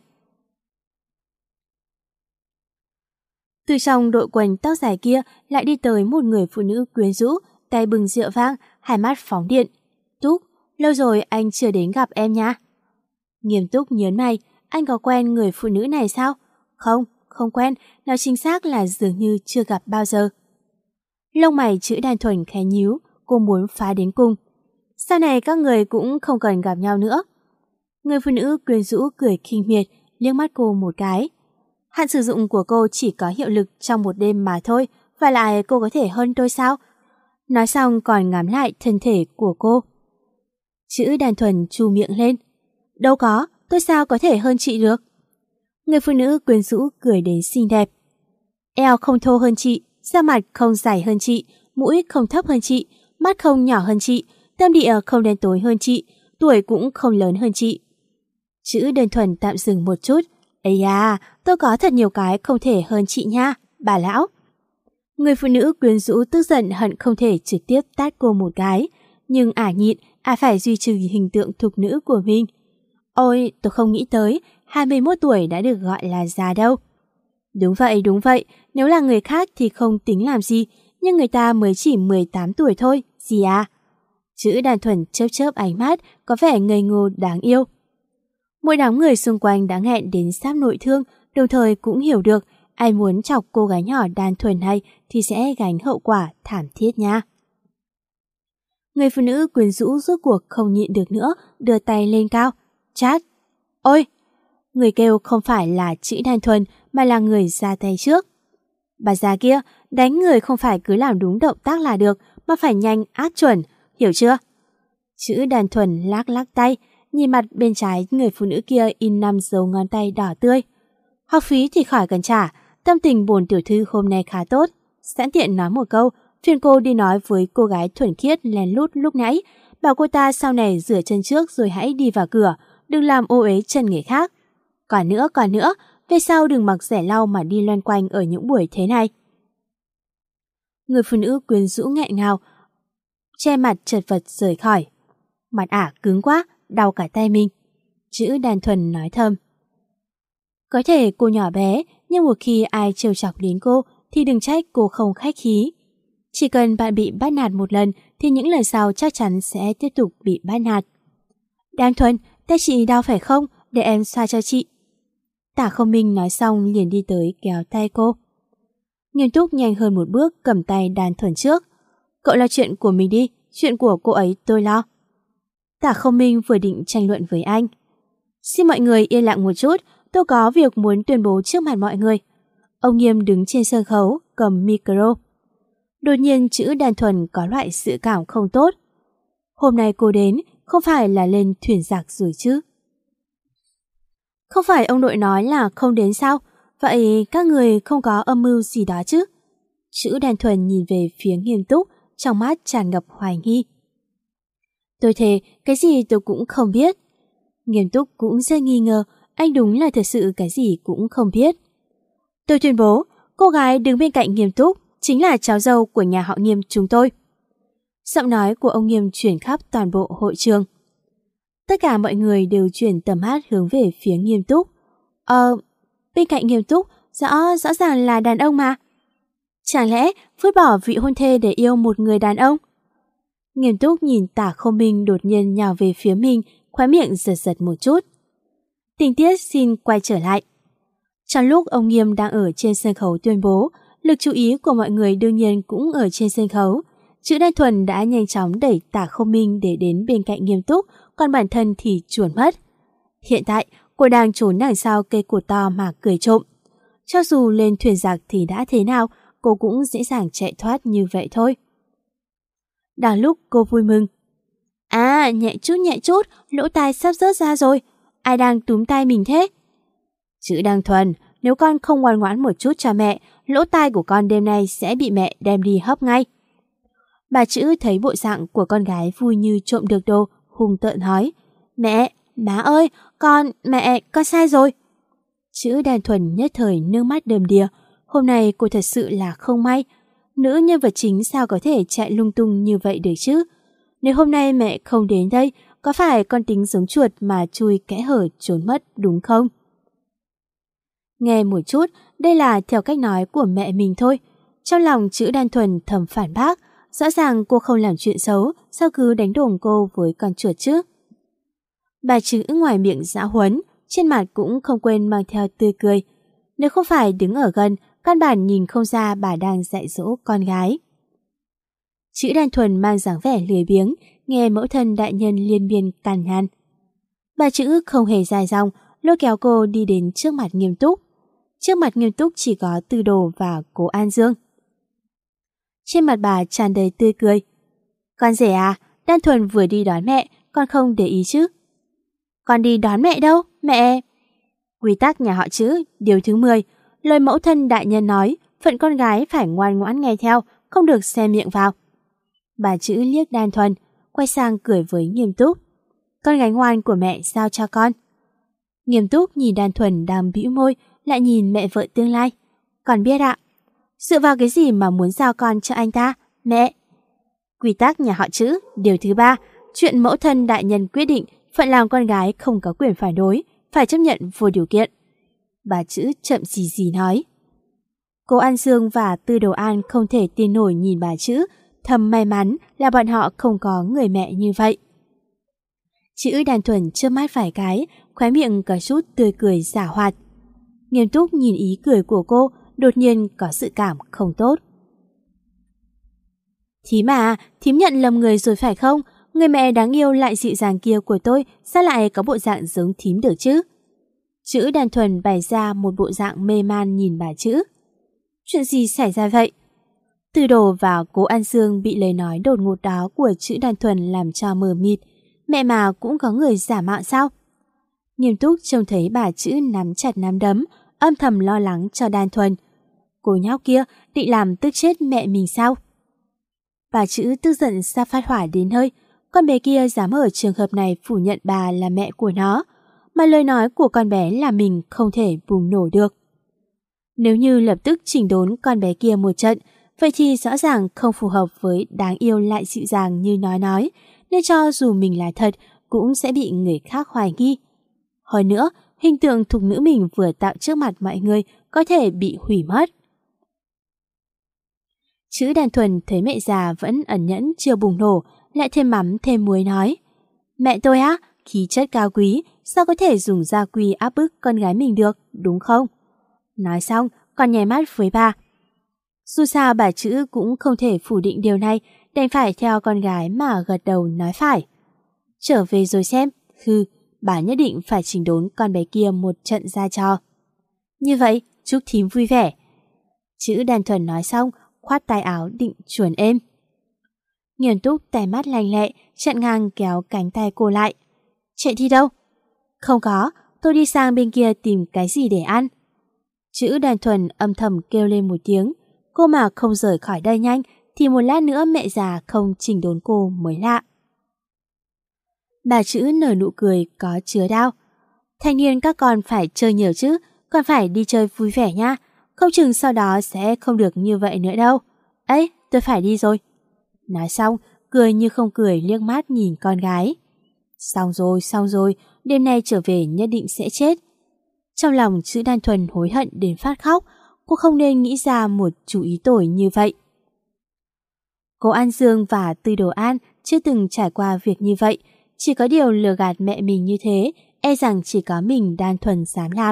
Từ trong đội quần tóc dài kia lại đi tới một người phụ nữ quyến rũ, tay bừng rượu vang, hai mắt phóng điện. Túc, lâu rồi anh chưa đến gặp em nha. Nghiêm Túc nhớn mày, anh có quen người phụ nữ này sao? Không, không quen, nói chính xác là dường như chưa gặp bao giờ. Lông mày chữ Đan Thuần khẽ nhíu, cô muốn phá đến cùng. Sau này các người cũng không cần gặp nhau nữa. Người phụ nữ quyến rũ cười khinh miệt, liếc mắt cô một cái. Hạn sử dụng của cô chỉ có hiệu lực trong một đêm mà thôi, và lại cô có thể hơn tôi sao? Nói xong còn ngắm lại thân thể của cô. Chữ Đan Thuần chu miệng lên. Đâu có, tôi sao có thể hơn chị được? Người phụ nữ quyến rũ cười đến xinh đẹp. Eo không thô hơn chị, da mặt không dài hơn chị, mũi không thấp hơn chị, mắt không nhỏ hơn chị, tâm địa không đen tối hơn chị, tuổi cũng không lớn hơn chị. Chữ Đơn Thuần tạm dừng một chút. Ây à, tôi có thật nhiều cái không thể hơn chị nha, bà lão. Người phụ nữ quyến rũ tức giận hận không thể trực tiếp tát cô một cái, nhưng ả nhịn, ả phải duy trì hình tượng thục nữ của mình. Ôi, tôi không nghĩ tới, hai mươi mốt tuổi đã được gọi là già đâu. Đúng vậy, đúng vậy, nếu là người khác thì không tính làm gì, nhưng người ta mới chỉ mười tám tuổi thôi, gì à? Chữ Đan Thuần chớp chớp ánh mắt, có vẻ ngây ngô đáng yêu. Mỗi đám người xung quanh đã nghẹn đến sắp nội thương, đồng thời cũng hiểu được ai muốn chọc cô gái nhỏ Đan Thuần này thì sẽ gánh hậu quả thảm thiết nha. Người phụ nữ quyến rũ rốt cuộc không nhịn được nữa, đưa tay lên cao. Chát! Ôi! Người kêu không phải là chữ Đan Thuần mà là người ra tay trước. Bà già kia, đánh người không phải cứ làm đúng động tác là được, mà phải nhanh ác chuẩn, hiểu chưa? Chữ Đan Thuần lắc lắc tay, nhìn mặt bên trái người phụ nữ kia in năm dấu ngón tay đỏ tươi. Học phí thì khỏi cần trả, tâm tình bổn tiểu thư hôm nay khá tốt. Sẵn tiện nói một câu, phiền cô đi nói với cô gái thuần khiết lén lút lúc nãy, bảo cô ta sau này rửa chân trước rồi hãy đi vào cửa, đừng làm ô uế chân người khác. Còn nữa, còn nữa, về sau đừng mặc rẻ lau mà đi loanh quanh ở những buổi thế này. Người phụ nữ quyến rũ nghẹn ngào, che mặt chật vật rời khỏi. Mặt ả cứng quá, đau cả tay mình. Chữ Đan Thuần nói thầm. Có thể cô nhỏ bé, nhưng một khi ai trêu chọc đến cô thì đừng trách cô không khách khí. Chỉ cần bạn bị bắt nạt một lần thì những lần sau chắc chắn sẽ tiếp tục bị bắt nạt. Đan Thuần, tay chị đau phải không? Để em xoa cho chị. Tả Không Minh nói xong liền đi tới kéo tay cô. Nghiêm túc nhanh hơn một bước cầm tay Đan Thuần trước. Cậu lo chuyện của mình đi, chuyện của cô ấy tôi lo. Tả Không Minh vừa định tranh luận với anh. Xin mọi người yên lặng một chút, tôi có việc muốn tuyên bố trước mặt mọi người. Ông Nghiêm đứng trên sân khấu, cầm micro. Đột nhiên chữ Đan Thuần có loại dự cảm không tốt. Hôm nay cô đến, không phải là lên thuyền giặc rồi chứ? Không phải ông nội nói là không đến sao? Vậy các người không có âm mưu gì đó chứ? Chữ Đan Thuần nhìn về phía Nghiêm Túc, trong mắt tràn ngập hoài nghi. Tôi thề, cái gì tôi cũng không biết. Nghiêm Túc cũng rất nghi ngờ, anh đúng là thật sự cái gì cũng không biết. Tôi tuyên bố, cô gái đứng bên cạnh Nghiêm Túc chính là cháu dâu của nhà họ Nghiêm chúng tôi. Giọng nói của ông Nghiêm chuyển khắp toàn bộ hội trường. Tất cả mọi người đều chuyển tầm mắt hướng về phía Nghiêm Túc. Ờ, bên cạnh Nghiêm Túc, rõ rõ ràng là đàn ông mà. Chẳng lẽ vứt bỏ vị hôn thê để yêu một người đàn ông? Nghiêm Túc nhìn Tả Không Minh đột nhiên nhào về phía mình, khóe miệng giật giật một chút. Tình tiết xin quay trở lại. Trong lúc ông Nghiêm đang ở trên sân khấu tuyên bố, lực chú ý của mọi người đương nhiên cũng ở trên sân khấu. Chữ Đan Thuần đã nhanh chóng đẩy Tả Không Minh để đến bên cạnh Nghiêm Túc, còn bản thân thì chuồn mất. Hiện tại, cô đang trốn đằng sau cây cột to mà cười trộm. Cho dù lên thuyền giặc thì đã thế nào, cô cũng dễ dàng chạy thoát như vậy thôi. Đang lúc cô vui mừng. À, nhẹ chút nhẹ chút, lỗ tai sắp rớt ra rồi. Ai đang túm tay mình thế? Chữ Đan Thuần, nếu con không ngoan ngoãn một chút cho mẹ, lỗ tai của con đêm nay sẽ bị mẹ đem đi hấp ngay. Bà Chữ thấy bộ dạng của con gái vui như trộm được đồ, hung tợn nói. Mẹ, má ơi, con, mẹ, con sai rồi. Chữ Đan Thuần nhất thời nước mắt đầm đìa. Hôm nay cô thật sự là không may. Nữ nhân vật chính sao có thể chạy lung tung như vậy được chứ? Nếu hôm nay mẹ không đến đây, có phải con tính giống chuột mà chui kẽ hở trốn mất đúng không? Nghe một chút, đây là theo cách nói của mẹ mình thôi. Trong lòng chữ Đan Thuần thầm phản bác, rõ ràng cô không làm chuyện xấu, sao cứ đánh đồn cô với con chuột chứ? Bà Chữ ngoài miệng dã huấn, trên mặt cũng không quên mang theo tươi cười. Nếu không phải đứng ở gần, căn bản nhìn không ra bà đang dạy dỗ con gái. Chữ Đan Thuần mang dáng vẻ lười biếng, nghe mẫu thân đại nhân liên miên cằn nhằn. Bà Chữ không hề dài dòng, lôi kéo cô đi đến trước mặt Nghiêm Túc. Trước mặt Nghiêm Túc chỉ có Tư Đồ và Cố An Dương. Trên mặt bà tràn đầy tươi cười. Con rể à, Đan Thuần vừa đi đón mẹ, con không để ý chứ? Con đi đón mẹ đâu, mẹ? Quy tắc nhà họ Chữ, điều thứ mười, lời mẫu thân đại nhân nói, phận con gái phải ngoan ngoãn nghe theo, không được xe miệng vào. Bà Chữ liếc Đan Thuần, quay sang cười với Nghiêm Túc. Con gái ngoan của mẹ giao cho con. Nghiêm Túc nhìn Đan Thuần đang bĩu môi, lại nhìn mẹ vợ tương lai. Con biết ạ. Dựa vào cái gì mà muốn giao con cho anh ta, mẹ? Quy tắc nhà họ Chữ, điều thứ ba, chuyện mẫu thân đại nhân quyết định, phận làm con gái không có quyền phản đối, phải chấp nhận vô điều kiện. Bà Chữ chậm gì gì nói. Cố An Dương và Tư Đồ An không thể tin nổi nhìn bà Chữ, thầm may mắn là bọn họ không có người mẹ như vậy. Chữ Đan Thuần chớp mắt vài cái, khóe miệng có chút tươi cười giả hoạt. Nghiêm Túc nhìn ý cười của cô, đột nhiên có sự cảm không tốt. Thím à, thím nhận lầm người rồi phải không? Người mẹ đáng yêu lại dịu dàng kia của tôi sao lại có bộ dạng giống thím được chứ? Chữ Đan Thuần bày ra một bộ dạng mê man nhìn bà Chữ. Chuyện gì xảy ra vậy? Tư Đồ và Cố An Dương bị lời nói đột ngột đó của Chữ Đan Thuần làm cho mờ mịt. Mẹ mà cũng có người giả mạo sao? Nghiêm Túc trông thấy bà Chữ nắm chặt nắm đấm, âm thầm lo lắng cho Đan Thuần. Cô nhóc kia định làm tức chết mẹ mình sao? Bà Chữ tức giận ra phát hỏa đến hơi. Con bé kia dám ở trường hợp này phủ nhận bà là mẹ của nó, mà lời nói của con bé là mình không thể bùng nổ được. Nếu như lập tức chỉnh đốn con bé kia một trận, vậy thì rõ ràng không phù hợp với đáng yêu lại dịu dàng như nói nói, nên cho dù mình là thật cũng sẽ bị người khác hoài nghi. Hơn nữa, hình tượng thục nữ mình vừa tạo trước mặt mọi người có thể bị hủy mất. Chữ Đan Thuần thấy mẹ già vẫn ẩn nhẫn chưa bùng nổ, lại thêm mắm thêm muối nói. Mẹ tôi á, khí chất cao quý, sao có thể dùng gia quy áp bức con gái mình được, đúng không? Nói xong, còn nháy mắt với bà. Dù sao bà Chữ cũng không thể phủ định điều này, đành phải theo con gái mà gật đầu nói phải. Trở về rồi xem, hừ, bà nhất định phải chỉnh đốn con bé kia một trận ra cho. Như vậy, chúc thím vui vẻ. Chữ Đan Thuần nói xong, khoát tay áo định chuồn êm. Nghiêm Túc tay mắt lanh lẹ, chặn ngang kéo cánh tay cô lại. Chạy đi đâu? Không có, tôi đi sang bên kia tìm cái gì để ăn. Chữ Đan Thuần âm thầm kêu lên một tiếng. Cô mà không rời khỏi đây nhanh thì một lát nữa mẹ già không chỉnh đốn cô mới lạ. Bà Chữ nở nụ cười có chứa đau. Thanh niên các con phải chơi nhiều chứ, con phải đi chơi vui vẻ nha. Không chừng sau đó sẽ không được như vậy nữa đâu. Ấy, tôi phải đi rồi. Nói xong, cười như không cười liếc mắt nhìn con gái. Xong rồi, xong rồi, đêm nay trở về nhất định sẽ chết. Trong lòng Chữ Đan Thuần hối hận đến phát khóc, cô không nên nghĩ ra một chủ ý tồi như vậy. Cố An Dương và Tư Đồ An chưa từng trải qua việc như vậy, chỉ có điều lừa gạt mẹ mình như thế, e rằng chỉ có mình Đan Thuần dám làm.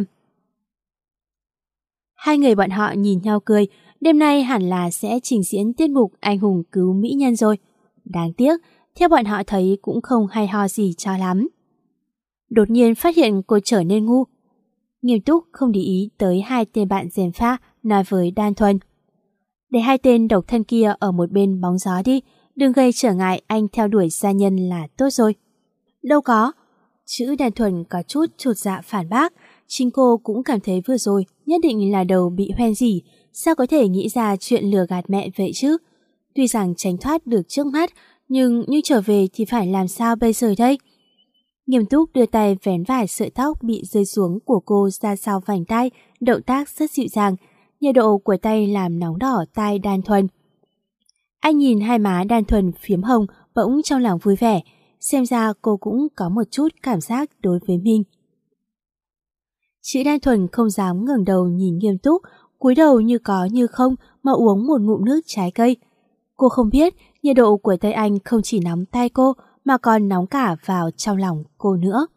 Hai người bọn họ nhìn nhau cười, đêm nay hẳn là sẽ trình diễn tiết mục anh hùng cứu mỹ nhân rồi. Đáng tiếc, theo bọn họ thấy cũng không hay ho gì cho lắm. Đột nhiên phát hiện cô trở nên ngu. Nghiêm Túc không để ý tới hai tên bạn gièm pha, nói với Đan Thuần. Để hai tên độc thân kia ở một bên bóng gió đi, đừng gây trở ngại anh theo đuổi gia nhân là tốt rồi. Đâu có. Chữ Đan Thuần có chút chột dạ phản bác, chính cô cũng cảm thấy vừa rồi nhất định là đầu bị hoen gì, sao có thể nghĩ ra chuyện lừa gạt mẹ vậy chứ? Tuy rằng tránh thoát được trước mắt, nhưng như trở về thì phải làm sao bây giờ đây? Nghiêm Túc đưa tay vén vài sợi tóc bị rơi xuống của cô ra sau vành tai, động tác rất dịu dàng, nhiệt độ của tay làm nóng đỏ tai Đan Thuần. Anh nhìn hai má Đan Thuần phiếm hồng, bỗng trong lòng vui vẻ, xem ra cô cũng có một chút cảm giác đối với mình. Chữ Đan Thuần không dám ngẩng đầu nhìn Nghiêm Túc, cúi đầu như có như không mà uống một ngụm nước trái cây. Cô không biết nhiệt độ của tay anh không chỉ nóng tay cô mà còn nóng cả vào trong lòng cô nữa.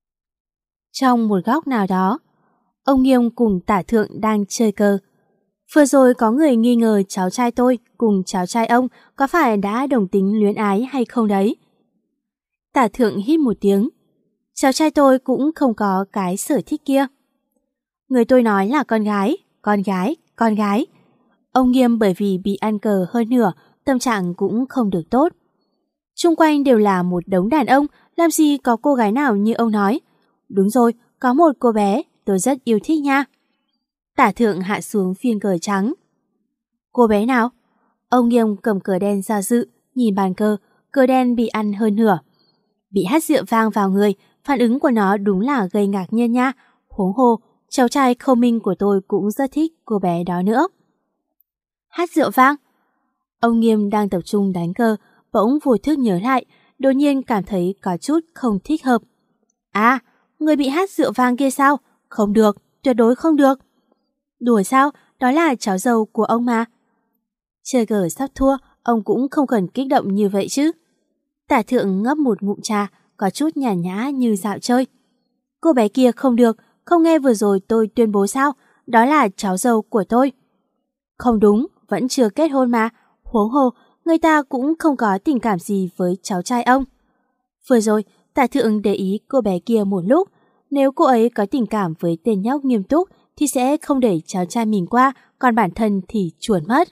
Trong một góc nào đó, ông Nghiêm cùng Tả Thượng đang chơi cờ. Vừa rồi có người nghi ngờ cháu trai tôi cùng cháu trai ông có phải đã đồng tính luyến ái hay không đấy. Tả Thượng hít một tiếng. Cháu trai tôi cũng không có cái sở thích kia. Người tôi nói là con gái, con gái, con gái. Ông Nghiêm bởi vì bị ăn cờ hơn nửa, tâm trạng cũng không được tốt. Xung quanh đều là một đống đàn ông, làm gì có cô gái nào như ông nói. Đúng rồi, có một cô bé, tôi rất yêu thích nha. Tả Thượng hạ xuống phiên cờ trắng. Cô bé nào? Ông Nghiêm cầm cờ đen do dự, nhìn bàn cờ, cờ đen bị ăn hơn nửa. Bị hắt rượu vang vào người, phản ứng của nó đúng là gây ngạc nhiên nha. Huống hồ, cháu trai Khâu Minh của tôi cũng rất thích cô bé đó nữa. Hát rượu vang? Ông Nghiêm đang tập trung đánh cờ, bỗng vô thức nhớ lại, đột nhiên cảm thấy có chút không thích hợp. À, người bị hát rượu vang kia sao? Không được, tuyệt đối không được. Đùa sao? Đó là cháu dâu của ông mà. Chơi cờ sắp thua, ông cũng không cần kích động như vậy chứ. Tả Thượng ngấp một ngụm trà, có chút nhàn nhã như dạo chơi. Cô bé kia không được, không nghe vừa rồi tôi tuyên bố sao? Đó là cháu dâu của tôi. Không đúng, vẫn chưa kết hôn mà. Huống hồ, người ta cũng không có tình cảm gì với cháu trai ông. Vừa rồi, Tả Thượng để ý cô bé kia một lúc. Nếu cô ấy có tình cảm với tên nhóc Nghiêm Túc thì sẽ không để cháu trai mình qua, còn bản thân thì chuồn mất.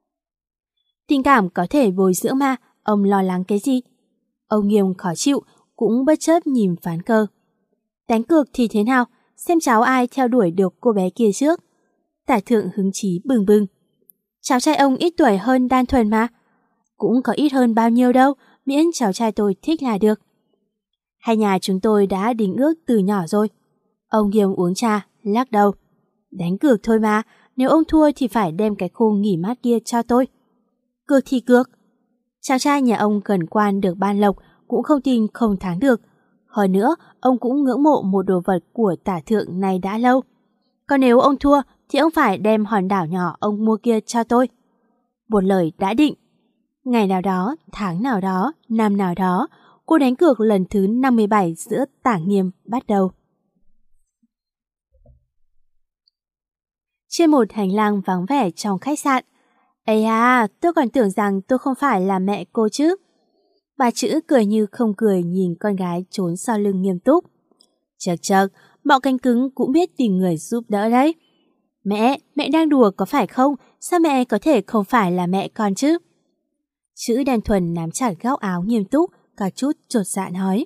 Tình cảm có thể bồi dưỡng mà, ông lo lắng cái gì? Ông Nghiêm khó chịu, cũng bất chấp nhìn ván cờ. Đánh cược thì thế nào, xem cháu ai theo đuổi được cô bé kia trước. Tả Thượng hứng chí bừng bừng. Cháu trai ông ít tuổi hơn Đan Thuần mà. Cũng có ít hơn bao nhiêu đâu, miễn cháu trai tôi thích là được. Hai nhà chúng tôi đã đính ước từ nhỏ rồi. Ông Nghiêm uống trà, lắc đầu. Đánh cược thôi mà, nếu ông thua thì phải đem cái khu nghỉ mát kia cho tôi. Cược thì cược. Cháu trai nhà ông gần quan được ban lộc, cũng không tin không thắng được. Hơn nữa, ông cũng ngưỡng mộ một đồ vật của Tả Thượng này đã lâu. Còn nếu ông thua, thì ông phải đem hòn đảo nhỏ ông mua kia cho tôi. Một lời đã định. Ngày nào đó, tháng nào đó, năm nào đó, cuộc đánh cược lần thứ năm mươi bảy giữa Tả Nghiêm bắt đầu. Trên một hành lang vắng vẻ trong khách sạn. Ây à, tôi còn tưởng rằng tôi không phải là mẹ cô chứ. Bà Chữ cười như không cười nhìn con gái trốn sau lưng Nghiêm Túc. Chật chật, bọ cánh cứng cũng biết tìm người giúp đỡ đấy. Mẹ, mẹ đang đùa có phải không? Sao mẹ có thể không phải là mẹ con chứ? Chữ Đan Thuần nắm chặt góc áo Nghiêm Túc, có chút chột dạ nói.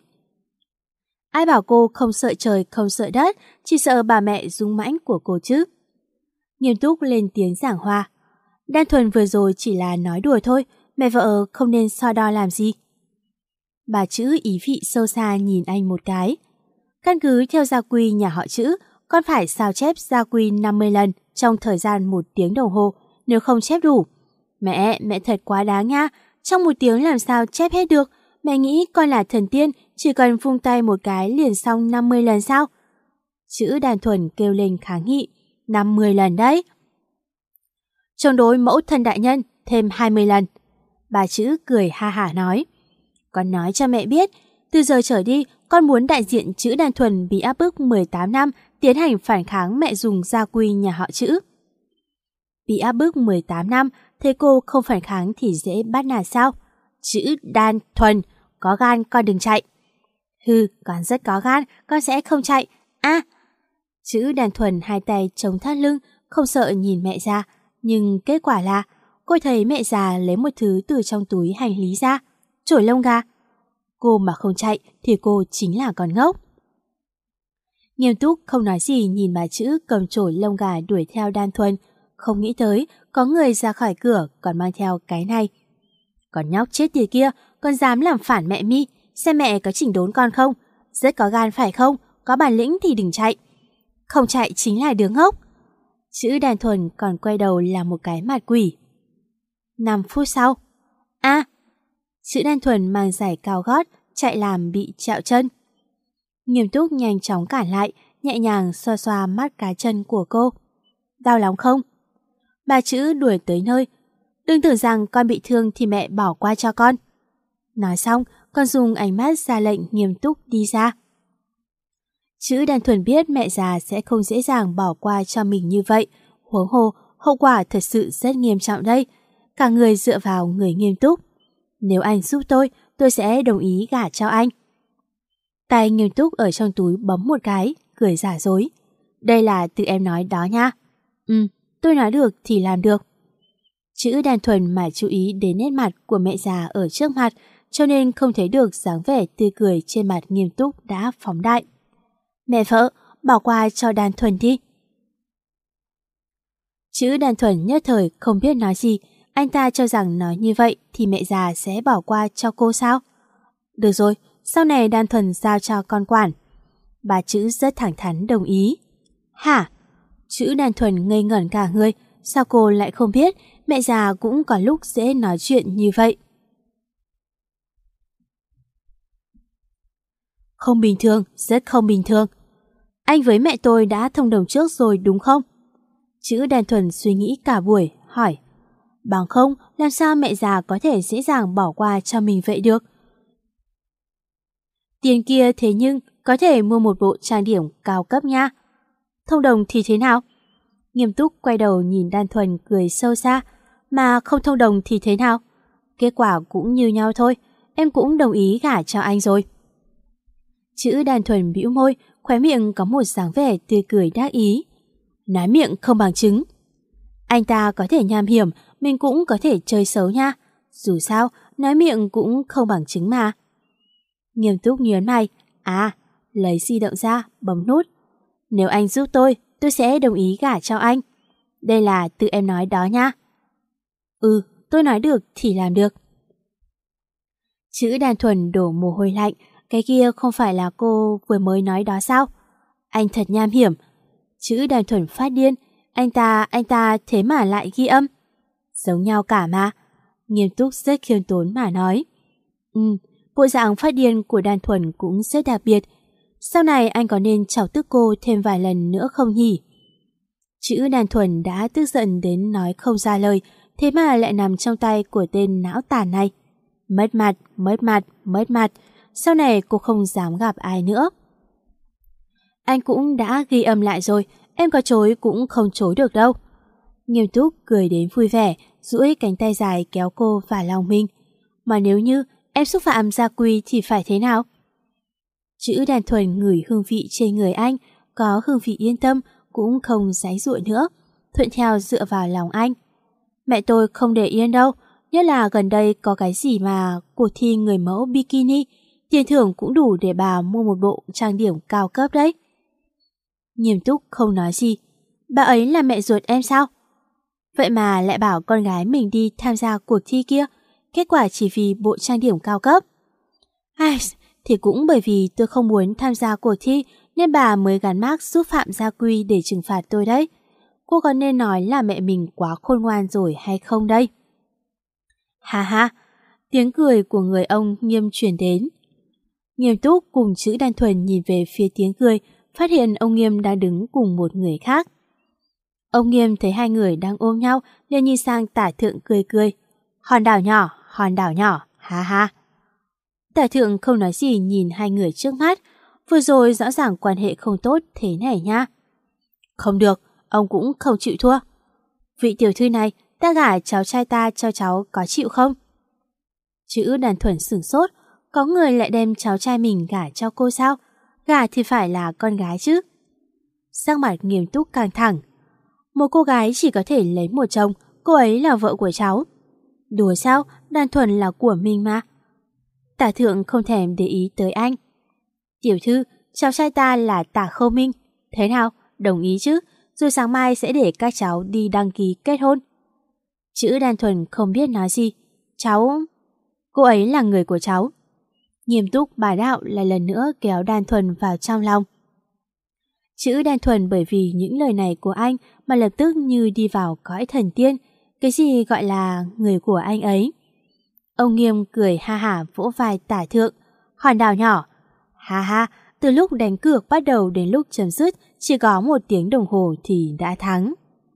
Ai bảo cô không sợ trời không sợ đất, chỉ sợ bà mẹ dũng mãnh của cô chứ. Nghiêm Túc lên tiếng giảng hòa. Đan Thuần vừa rồi chỉ là nói đùa thôi, mẹ vợ không nên so đo làm gì. Bà Chữ ý vị sâu xa nhìn anh một cái. Căn cứ theo gia quy nhà họ Chữ, con phải sao chép gia quy năm mươi lần trong thời gian một tiếng đồng hồ, nếu không chép đủ. Mẹ, mẹ thật quá đáng nha, trong một tiếng làm sao chép hết được, mẹ nghĩ con là thần tiên, chỉ cần vung tay một cái liền xong năm mươi lần sao? Chữ Đan Thuần kêu lên kháng nghị, năm mươi lần đấy. Chống đối mẫu thân đại nhân, thêm hai mươi lần. Bà Chữ cười ha hả nói. Con nói cho mẹ biết, từ giờ trở đi, con muốn đại diện Chữ Đan Thuần bị áp bức mười tám năm tiến hành phản kháng mẹ dùng gia quy nhà họ Chữ. Bị áp bức mười tám năm, thế cô không phản kháng thì dễ bắt nạt sao? Chữ Đan Thuần, có gan con đừng chạy. Hừ, con rất có gan, con sẽ không chạy. À! Chữ Đan Thuần hai tay chống thắt lưng, không sợ nhìn mẹ ra. Nhưng kết quả là, cô thấy mẹ già lấy một thứ từ trong túi hành lý ra. Chổi lông gà. Cô mà không chạy thì cô chính là con ngốc. Nghiêm Túc không nói gì nhìn bà Chữ cầm chổi lông gà đuổi theo Đan Thuần. Không nghĩ tới có người ra khỏi cửa còn mang theo cái này. Con nhóc chết tiệt kia, con dám làm phản mẹ mi, xem mẹ có chỉnh đốn con không? Rất có gan phải không? Có bản lĩnh thì đừng chạy. Không chạy chính là đứa ngốc. Chữ Đan Thuần còn quay đầu làm một cái mặt quỷ. năm phút sau. À! Chữ Đan Thuần mang giày cao gót, chạy làm bị trẹo chân. Nghiêm Túc nhanh chóng cản lại, nhẹ nhàng xoa xoa mắt cá chân của cô. Đau lắm không? Bà Chữ đuổi tới nơi. Đừng tưởng rằng con bị thương thì mẹ bỏ qua cho con. Nói xong, con dùng ánh mắt ra lệnh Nghiêm Túc đi ra. Chữ Đan Thuần biết mẹ già sẽ không dễ dàng bỏ qua cho mình như vậy. Huống hồ, hậu quả thật sự rất nghiêm trọng đây. Cả người dựa vào người nghiêm túc. Nếu anh giúp tôi, tôi sẽ đồng ý gả cho anh. Tay nghiêm túc ở trong túi bấm một cái, cười giả dối. Đây là tự em nói đó nha. Ừ, tôi nói được thì làm được. Chữ đơn thuần mà chú ý đến nét mặt của mẹ già ở trước mặt, cho nên không thấy được dáng vẻ tươi cười trên mặt nghiêm túc đã phóng đại. Mẹ vợ, bỏ qua cho đơn thuần đi. Chữ đơn thuần nhất thời không biết nói gì. Anh ta cho rằng nói như vậy thì mẹ già sẽ bỏ qua cho cô sao? Được rồi, sau này đơn thuần giao cho con quản. Bà Chữ rất thẳng thắn đồng ý. Hả? Chữ đơn thuần ngây ngẩn cả người. Sao cô lại không biết mẹ già cũng có lúc dễ nói chuyện như vậy? Không bình thường, rất không bình thường. Anh với mẹ tôi đã thông đồng trước rồi đúng không? Chữ đơn thuần suy nghĩ cả buổi, hỏi. Bằng không, làm sao mẹ già có thể dễ dàng bỏ qua cho mình vậy được? Tiền kia thế nhưng có thể mua một bộ trang điểm cao cấp nha. Thông đồng thì thế nào? Nghiêm túc quay đầu nhìn đơn thuần cười sâu xa. Mà không thông đồng thì thế nào? Kết quả cũng như nhau thôi. Em cũng đồng ý gả cho anh rồi. Chữ đơn thuần bĩu môi, khóe miệng có một dáng vẻ tươi cười đắc ý. Nói miệng không bằng chứng. Anh ta có thể nham hiểm, mình cũng có thể chơi xấu nha. Dù sao, nói miệng cũng không bằng chứng mà. Nghiêm túc nhớn mày. À, lấy di động ra, bấm nút. Nếu anh giúp tôi, tôi sẽ đồng ý gả cho anh. Đây là tự em nói đó nha. Ừ, tôi nói được thì làm được. Chữ đơn thuần đổ mồ hôi lạnh. Cái kia không phải là cô vừa mới nói đó sao? Anh thật nham hiểm. Chữ đơn thuần phát điên. Anh ta, anh ta thế mà lại ghi âm. Giống nhau cả mà. Nghiêm túc rất khiêm tốn mà nói. Ừ, bộ dạng phát điên của đơn thuần cũng rất đặc biệt. Sau này anh có nên chọc tức cô thêm vài lần nữa không nhỉ? Chữ đơn thuần đã tức giận đến nói không ra lời, thế mà lại nằm trong tay của tên não tàn này. Mất mặt, mất mặt, mất mặt. Sau này cô không dám gặp ai nữa. Anh cũng đã ghi âm lại rồi, em có chối cũng không chối được đâu. Nghiêm túc cười đến vui vẻ, duỗi cánh tay dài kéo cô vào lòng mình. Mà nếu như em xúc phạm gia quy thì phải thế nào? Chữ đơn thuần ngửi hương vị trên người anh, có hương vị yên tâm, cũng không giãy giụa nữa, thuận theo dựa vào lòng anh. Mẹ tôi không để yên đâu, nhất là gần đây có cái gì mà cuộc thi người mẫu bikini, tiền thưởng cũng đủ để bà mua một bộ trang điểm cao cấp đấy. Nghiêm túc không nói gì. Bà ấy là mẹ ruột em sao? Vậy mà lại bảo con gái mình đi tham gia cuộc thi kia, kết quả chỉ vì bộ trang điểm cao cấp. Ai, thì cũng bởi vì tôi không muốn tham gia cuộc thi nên bà mới gắn mác xúc phạm gia quy để trừng phạt tôi đấy. Cô có nên nói là mẹ mình quá khôn ngoan rồi hay không đây? Ha ha, tiếng cười của người ông Nghiêm truyền đến. Nghiêm túc cùng chữ đơn thuần nhìn về phía tiếng cười, phát hiện ông Nghiêm đang đứng cùng một người khác. Ông Nghiêm thấy hai người đang ôm nhau nên nhìn sang Tả Thượng cười cười. Hòn đảo nhỏ, hòn đảo nhỏ, ha ha. Tả Thượng không nói gì nhìn hai người trước mắt. Vừa rồi rõ ràng quan hệ không tốt thế này nha. Không được, ông cũng không chịu thua. Vị tiểu thư này, ta gả cháu trai ta cho cháu có chịu không? Chữ đơn thuần sửng sốt. Có người lại đem cháu trai mình gả cho cô sao? Gả thì phải là con gái chứ. Sắc mặt nghiêm túc căng thẳng. Một cô gái chỉ có thể lấy một chồng, cô ấy là vợ của cháu. Đùa sao, đơn thuần là của mình mà. Tả Thượng không thèm để ý tới anh. Tiểu thư, cháu trai ta là Tả Khâu Minh. Thế nào, đồng ý chứ? Rồi sáng mai sẽ để các cháu đi đăng ký kết hôn. Chữ đơn thuần không biết nói gì. Cháu... Cô ấy là người của cháu. Nghiêm túc bà đạo lại lần nữa kéo đơn thuần vào trong lòng. Chữ đơn thuần bởi vì những lời này của anh mà lập tức như đi vào cõi thần tiên. Cái gì gọi là người của anh ấy? Ông Nghiêm cười ha hả vỗ vai Tả Thượng. Hòn đảo nhỏ. Ha ha, từ lúc đánh cược bắt đầu đến lúc chấm dứt chỉ có một tiếng đồng hồ thì đã thắng.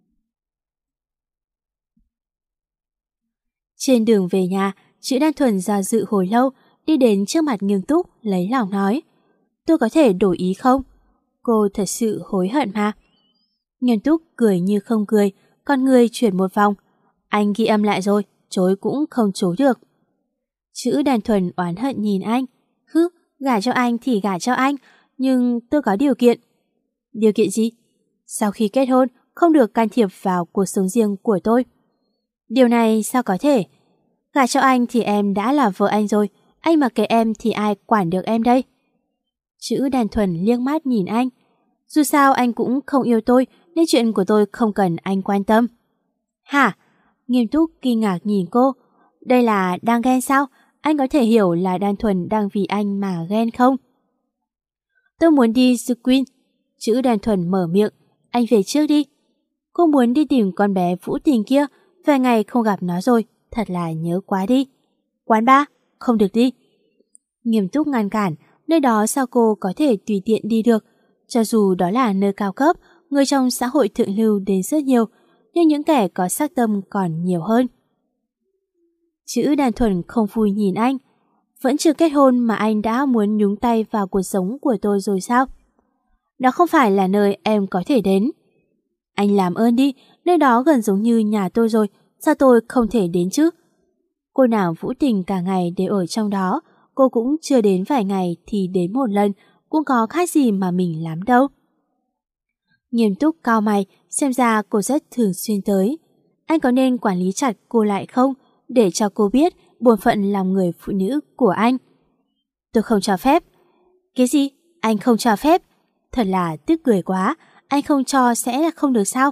Trên đường về nhà, chữ đơn thuần do dự hồi lâu, đi đến trước mặt Nghiêm túc, lấy lòng nói. Tôi có thể đổi ý không? Cô thật sự hối hận mà. Nghiêm túc cười như không cười, con người chuyển một vòng. Anh ghi âm lại rồi, chối cũng không chối được. Chữ Đan Thuần oán hận nhìn anh. Hứ, gả cho anh thì gả cho anh, nhưng tôi có điều kiện. Điều kiện gì? Sau khi kết hôn, không được can thiệp vào cuộc sống riêng của tôi. Điều này sao có thể? Gả cho anh thì em đã là vợ anh rồi, anh mặc kệ em thì ai quản được em đây? Chữ Đan Thuần liếc mắt nhìn anh. Dù sao anh cũng không yêu tôi, nên chuyện của tôi không cần anh quan tâm. Hả? Nghiêm túc kinh ngạc nhìn cô. Đây là đang ghen sao? Anh có thể hiểu là Đan Thuần đang vì anh mà ghen không? Tôi muốn đi The Queen. Chữ Đan Thuần mở miệng. Anh về trước đi. Cô muốn đi tìm con bé Vũ Tình kia. Vài ngày không gặp nó rồi, thật là nhớ quá đi. Quán bar? Không được đi. Nghiêm túc ngăn cản. Nơi đó sao cô có thể tùy tiện đi được? Cho dù đó là nơi cao cấp, người trong xã hội thượng lưu đến rất nhiều, nhưng những kẻ có sắc tâm còn nhiều hơn. Chữ Đan Thuần không vui nhìn anh. Vẫn chưa kết hôn mà anh đã muốn nhúng tay vào cuộc sống của tôi rồi sao? Đó không phải là nơi em có thể đến. Anh làm ơn đi, nơi đó gần giống như nhà tôi rồi, sao tôi không thể đến chứ? Cô nàng Vũ Tình cả ngày đều ở trong đó, cô cũng chưa đến vài ngày thì đến một lần, cũng có khác gì mà mình làm đâu. Nghiêm túc cau mày, xem ra cô rất thường xuyên tới. Anh có nên quản lý chặt cô lại không, để cho cô biết bổn phận làm người phụ nữ của anh? Tôi không cho phép. Cái gì? Anh không cho phép? Thật là tức cười quá, anh không cho sẽ là không được sao?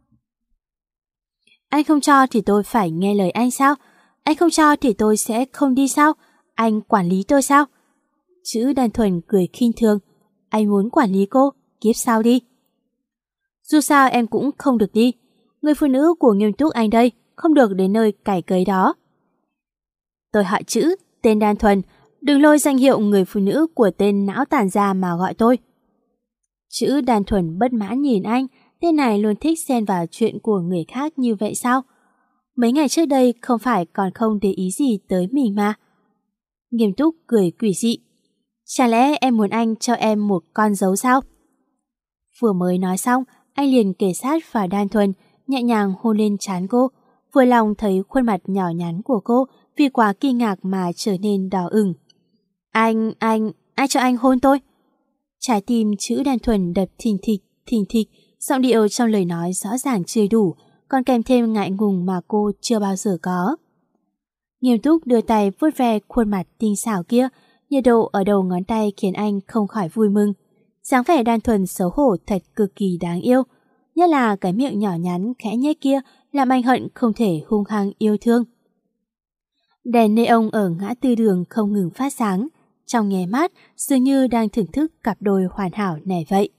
Anh không cho thì tôi phải nghe lời anh sao? Anh không cho thì tôi sẽ không đi sao? Anh quản lý tôi sao? Chữ Đan Thuần cười khinh thường. Anh muốn quản lý cô, kiếp sau đi. Dù sao em cũng không được đi. Người phụ nữ của Nghiêm Túc anh đây, không được đến nơi cày cấy đó. Tôi họ Chữ, tên Đan Thuần, đừng lôi danh hiệu người phụ nữ của tên não tàn ra mà gọi tôi. Chữ Đan Thuần bất mãn nhìn anh, tên này luôn thích xen vào chuyện của người khác như vậy sao? Mấy ngày trước đây không phải còn không để ý gì tới mình mà. Nghiêm Túc cười quỷ dị. Chả lẽ em muốn anh cho em một con dấu sao? Vừa mới nói xong, anh liền kề sát vào Đan Thuần, nhẹ nhàng hôn lên trán cô, vừa lòng thấy khuôn mặt nhỏ nhắn của cô vì quá kinh ngạc mà trở nên đỏ ửng. Anh, anh, ai cho anh hôn tôi? Trái tim Chữ Đan Thuần đập thình thịch, thình thịch, giọng điệu trong lời nói rõ ràng chưa đủ, còn kèm thêm ngại ngùng mà cô chưa bao giờ có. Nghiêm Túc đưa tay vuốt ve khuôn mặt tinh xảo kia, nhiệt độ ở đầu ngón tay khiến anh không khỏi vui mừng. Dáng vẻ Đan Thuần xấu hổ thật cực kỳ đáng yêu, nhất là cái miệng nhỏ nhắn khẽ nhếch kia làm anh hận không thể hung hăng yêu thương. Đèn neon ở ngã tư đường không ngừng phát sáng, trong nháy mắt dường như đang thưởng thức cặp đôi hoàn hảo này vậy.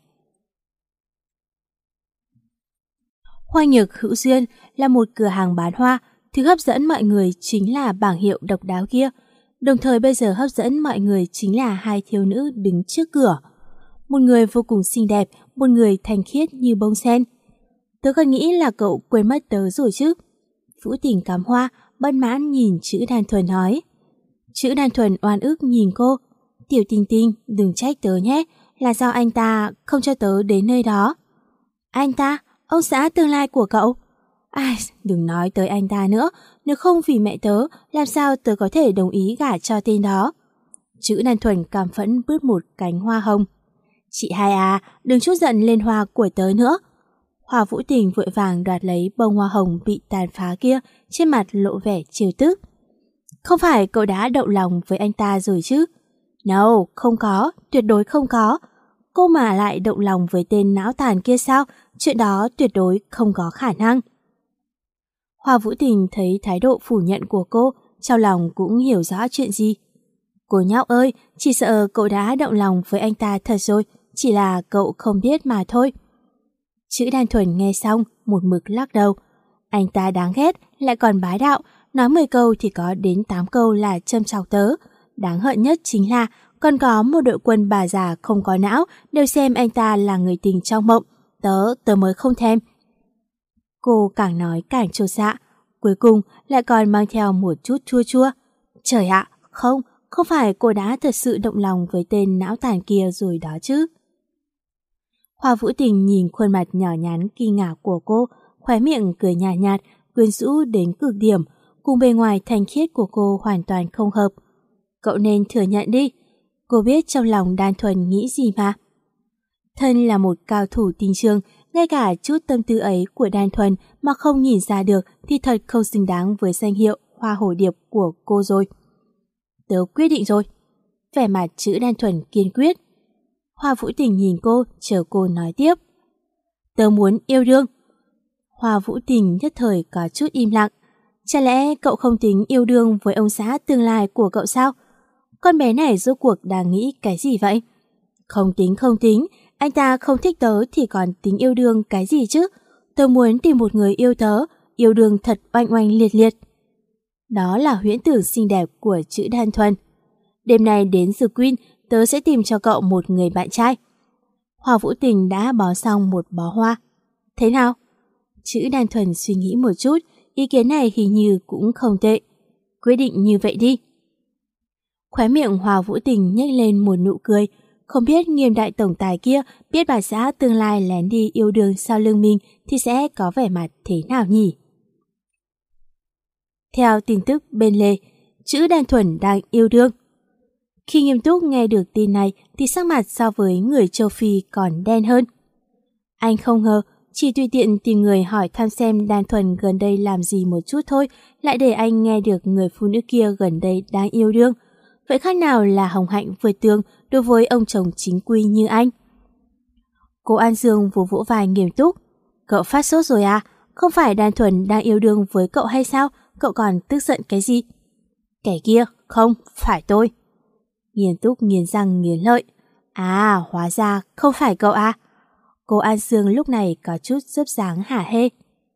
Hoa Nhược Hữu Duyên là một cửa hàng bán hoa, thứ hấp dẫn mọi người chính là bảng hiệu độc đáo kia. Đồng thời bây giờ hấp dẫn mọi người chính là hai thiếu nữ đứng trước cửa. Một người vô cùng xinh đẹp, một người thanh khiết như bông sen. Tớ còn nghĩ là cậu quên mất tớ rồi chứ. Vũ Tình cắm hoa, bất mãn nhìn Chữ Đan Thuần nói. Chữ Đan Thuần oan ức nhìn cô. Tiểu Tinh Tinh, đừng trách tớ nhé, là do anh ta không cho tớ đến nơi đó. Anh ta? Ông xã tương lai của cậu? Ai, đừng nói tới anh ta nữa, nếu không vì mẹ tớ, làm sao tớ có thể đồng ý gả cho tên đó? Chữ Đan Thuần cảm phẫn bứt một cánh hoa hồng. Chị hai à, đừng chút giận lên hoa của tớ nữa. Hoa Vũ Tình vội vàng đoạt lấy bông hoa hồng bị tàn phá kia, trên mặt lộ vẻ trêu tức. Không phải cậu đã động lòng với anh ta rồi chứ? No, không có, tuyệt đối không có. Cô mà lại động lòng với tên não tàn kia sao? Chuyện đó tuyệt đối không có khả năng. Hoa Vũ Tình thấy thái độ phủ nhận của cô, trong lòng cũng hiểu rõ chuyện gì. Cô nhóc ơi, chỉ sợ cậu đã động lòng với anh ta thật rồi, chỉ là cậu không biết mà thôi. Chữ Đan Thuần nghe xong, một mực lắc đầu. Anh ta đáng ghét, lại còn bá đạo, nói mười câu thì có đến tám câu là châm chọc tớ. Đáng hận nhất chính là còn có một đội quân bà già không có não đều xem anh ta là người tình trong mộng. Tớ, tớ mới không thèm. Cô càng nói càng chột dạ, cuối cùng lại còn mang theo một chút chua chua. Trời ạ, không, không phải cô đã thật sự động lòng với tên não tàn kia rồi đó chứ. Hoa Vũ Tình nhìn khuôn mặt nhỏ nhắn kinh ngạc của cô, khóe miệng cười nhạt nhạt, quyến rũ đến cực điểm, cùng bề ngoài thanh khiết của cô hoàn toàn không hợp. Cậu nên thừa nhận đi, cô biết trong lòng Đan Thuần nghĩ gì mà. Thân là một cao thủ tình trường, ngay cả chút tâm tư ấy của Đan Thuần mà không nhìn ra được thì thật không xứng đáng với danh hiệu hoa hổ điệp của cô rồi. Tớ quyết định rồi. Vẻ mặt chữ Đan Thuần kiên quyết. Hoa Vũ Tình nhìn cô, chờ cô nói tiếp. Tớ muốn yêu đương. Hoa Vũ Tình nhất thời có chút im lặng. Chả lẽ cậu không tính yêu đương với ông xã tương lai của cậu sao? Con bé này rốt cuộc đang nghĩ cái gì vậy? Không tính không tính, anh ta không thích tớ thì còn tính yêu đương cái gì chứ? Tớ muốn tìm một người yêu tớ, yêu đương thật oanh oanh liệt liệt. Đó là huyễn tưởng xinh đẹp của chữ Đan Thuần. Đêm nay đến The Queen, tớ sẽ tìm cho cậu một người bạn trai. Hoa Vũ Tình đã bó xong một bó hoa. Thế nào? Chữ Đan Thuần suy nghĩ một chút, ý kiến này hình như cũng không tệ. Quyết định như vậy đi. Khóe miệng Hoa Vũ Tình nhếch lên một nụ cười. Không biết Nghiêm đại tổng tài kia biết bà xã tương lai lén đi yêu đương sau lưng mình thì sẽ có vẻ mặt thế nào nhỉ? Theo tin tức bên lề, chữ Đan Thuần đang yêu đương. Khi Nghiêm Túc nghe được tin này thì sắc mặt so với người châu Phi còn đen hơn. Anh không ngờ, chỉ tùy tiện tìm người hỏi thăm xem Đan Thuần gần đây làm gì một chút thôi, lại để anh nghe được người phụ nữ kia gần đây đang yêu đương. Vậy khác nào là hồng hạnh vượt tường đối với ông chồng chính quy như anh? Cô An Dương vỗ vỗ vai Nghiêm Túc. Cậu phát sốt rồi à? Không phải Đan Thuần đang yêu đương với cậu hay sao? Cậu còn tức giận cái gì? Kẻ kia, không, phải tôi. Nghiêm Túc nghiến răng nghiến lợi. À, hóa ra không phải cậu à? Cô An Dương lúc này có chút dấp dáng hả hê.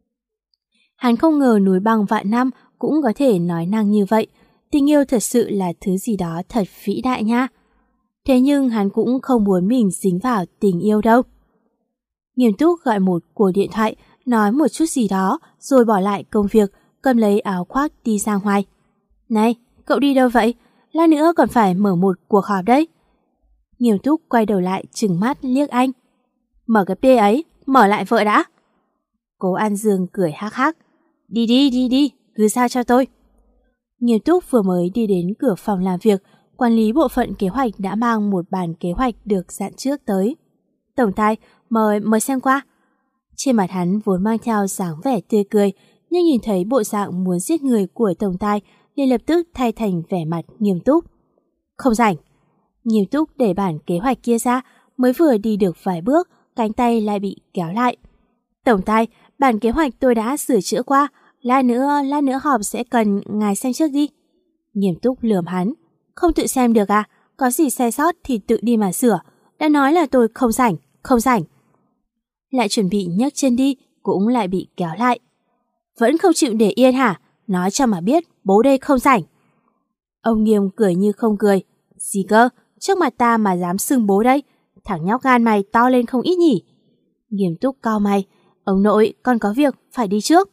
Hắn không ngờ núi băng vạn năm cũng có thể nói năng như vậy. Tình yêu thật sự là thứ gì đó thật vĩ đại nha. Thế nhưng hắn cũng không muốn mình dính vào tình yêu đâu. Nghiêm Túc gọi một cuộc điện thoại, nói một chút gì đó, rồi bỏ lại công việc, cầm lấy áo khoác đi ra ngoài. Này, cậu đi đâu vậy? Lát nữa còn phải mở một cuộc họp đấy. Nghiêm Túc quay đầu lại trừng mắt liếc anh. Mở cái bê ấy, mở lại vợ đã. Cố An Dương cười hắc hắc. Đi đi đi đi, cứ giao cho tôi. Nghiêm Túc vừa mới đi đến cửa phòng làm việc, quản lý bộ phận kế hoạch đã mang một bản kế hoạch được dặn trước tới. Tổng tài, mời mời xem qua. Trên mặt hắn vốn mang theo dáng vẻ tươi cười, nhưng nhìn thấy bộ dạng muốn giết người của tổng tài, liền lập tức thay thành vẻ mặt nghiêm túc. Không rảnh. Nghiêm Túc để bản kế hoạch kia ra, mới vừa đi được vài bước, cánh tay lại bị kéo lại. Tổng tài, bản kế hoạch tôi đã sửa chữa qua, lát nữa, lát nữa họp sẽ cần ngài xem trước đi. Nghiêm Túc lườm hắn. Không tự xem được à? Có gì sai sót thì tự đi mà sửa. Đã nói là tôi không rảnh, không rảnh. Lại chuẩn bị nhấc chân đi, cũng lại bị kéo lại. Vẫn không chịu để yên hả? Nói cho mà biết, bố đây không rảnh. Ông Nghiêm cười như không cười. Gì cơ? Trước mặt ta mà dám xưng bố đây? Thằng nhóc gan mày to lên không ít nhỉ? Nghiêm Túc cau mày. Ông nội, con có việc, phải đi trước.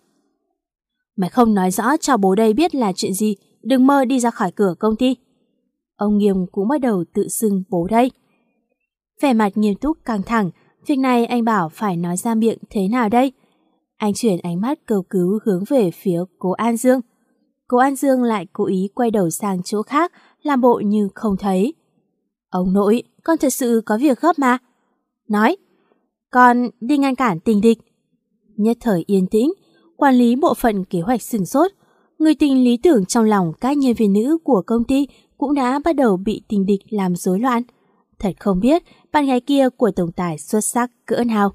Mày không nói rõ cho bố đây biết là chuyện gì, đừng mơ đi ra khỏi cửa công ty. Ông Nghiêm cũng bắt đầu tự xưng bố đây. Vẻ mặt Nghiêm Túc căng thẳng, việc này anh bảo phải nói ra miệng thế nào đây? Anh chuyển ánh mắt cầu cứu hướng về phía cô An Dương. Cô An Dương lại cố ý quay đầu sang chỗ khác, làm bộ như không thấy. Ông nội, con thật sự có việc gấp mà. Nói, con đi ngăn cản tình địch. Nhất thời yên tĩnh, quản lý bộ phận kế hoạch sửng sốt. Người tình lý tưởng trong lòng các nhân viên nữ của công ty cũng đã bắt đầu bị tình địch làm rối loạn. Thật không biết bạn gái kia của tổng tài xuất sắc cỡ nào.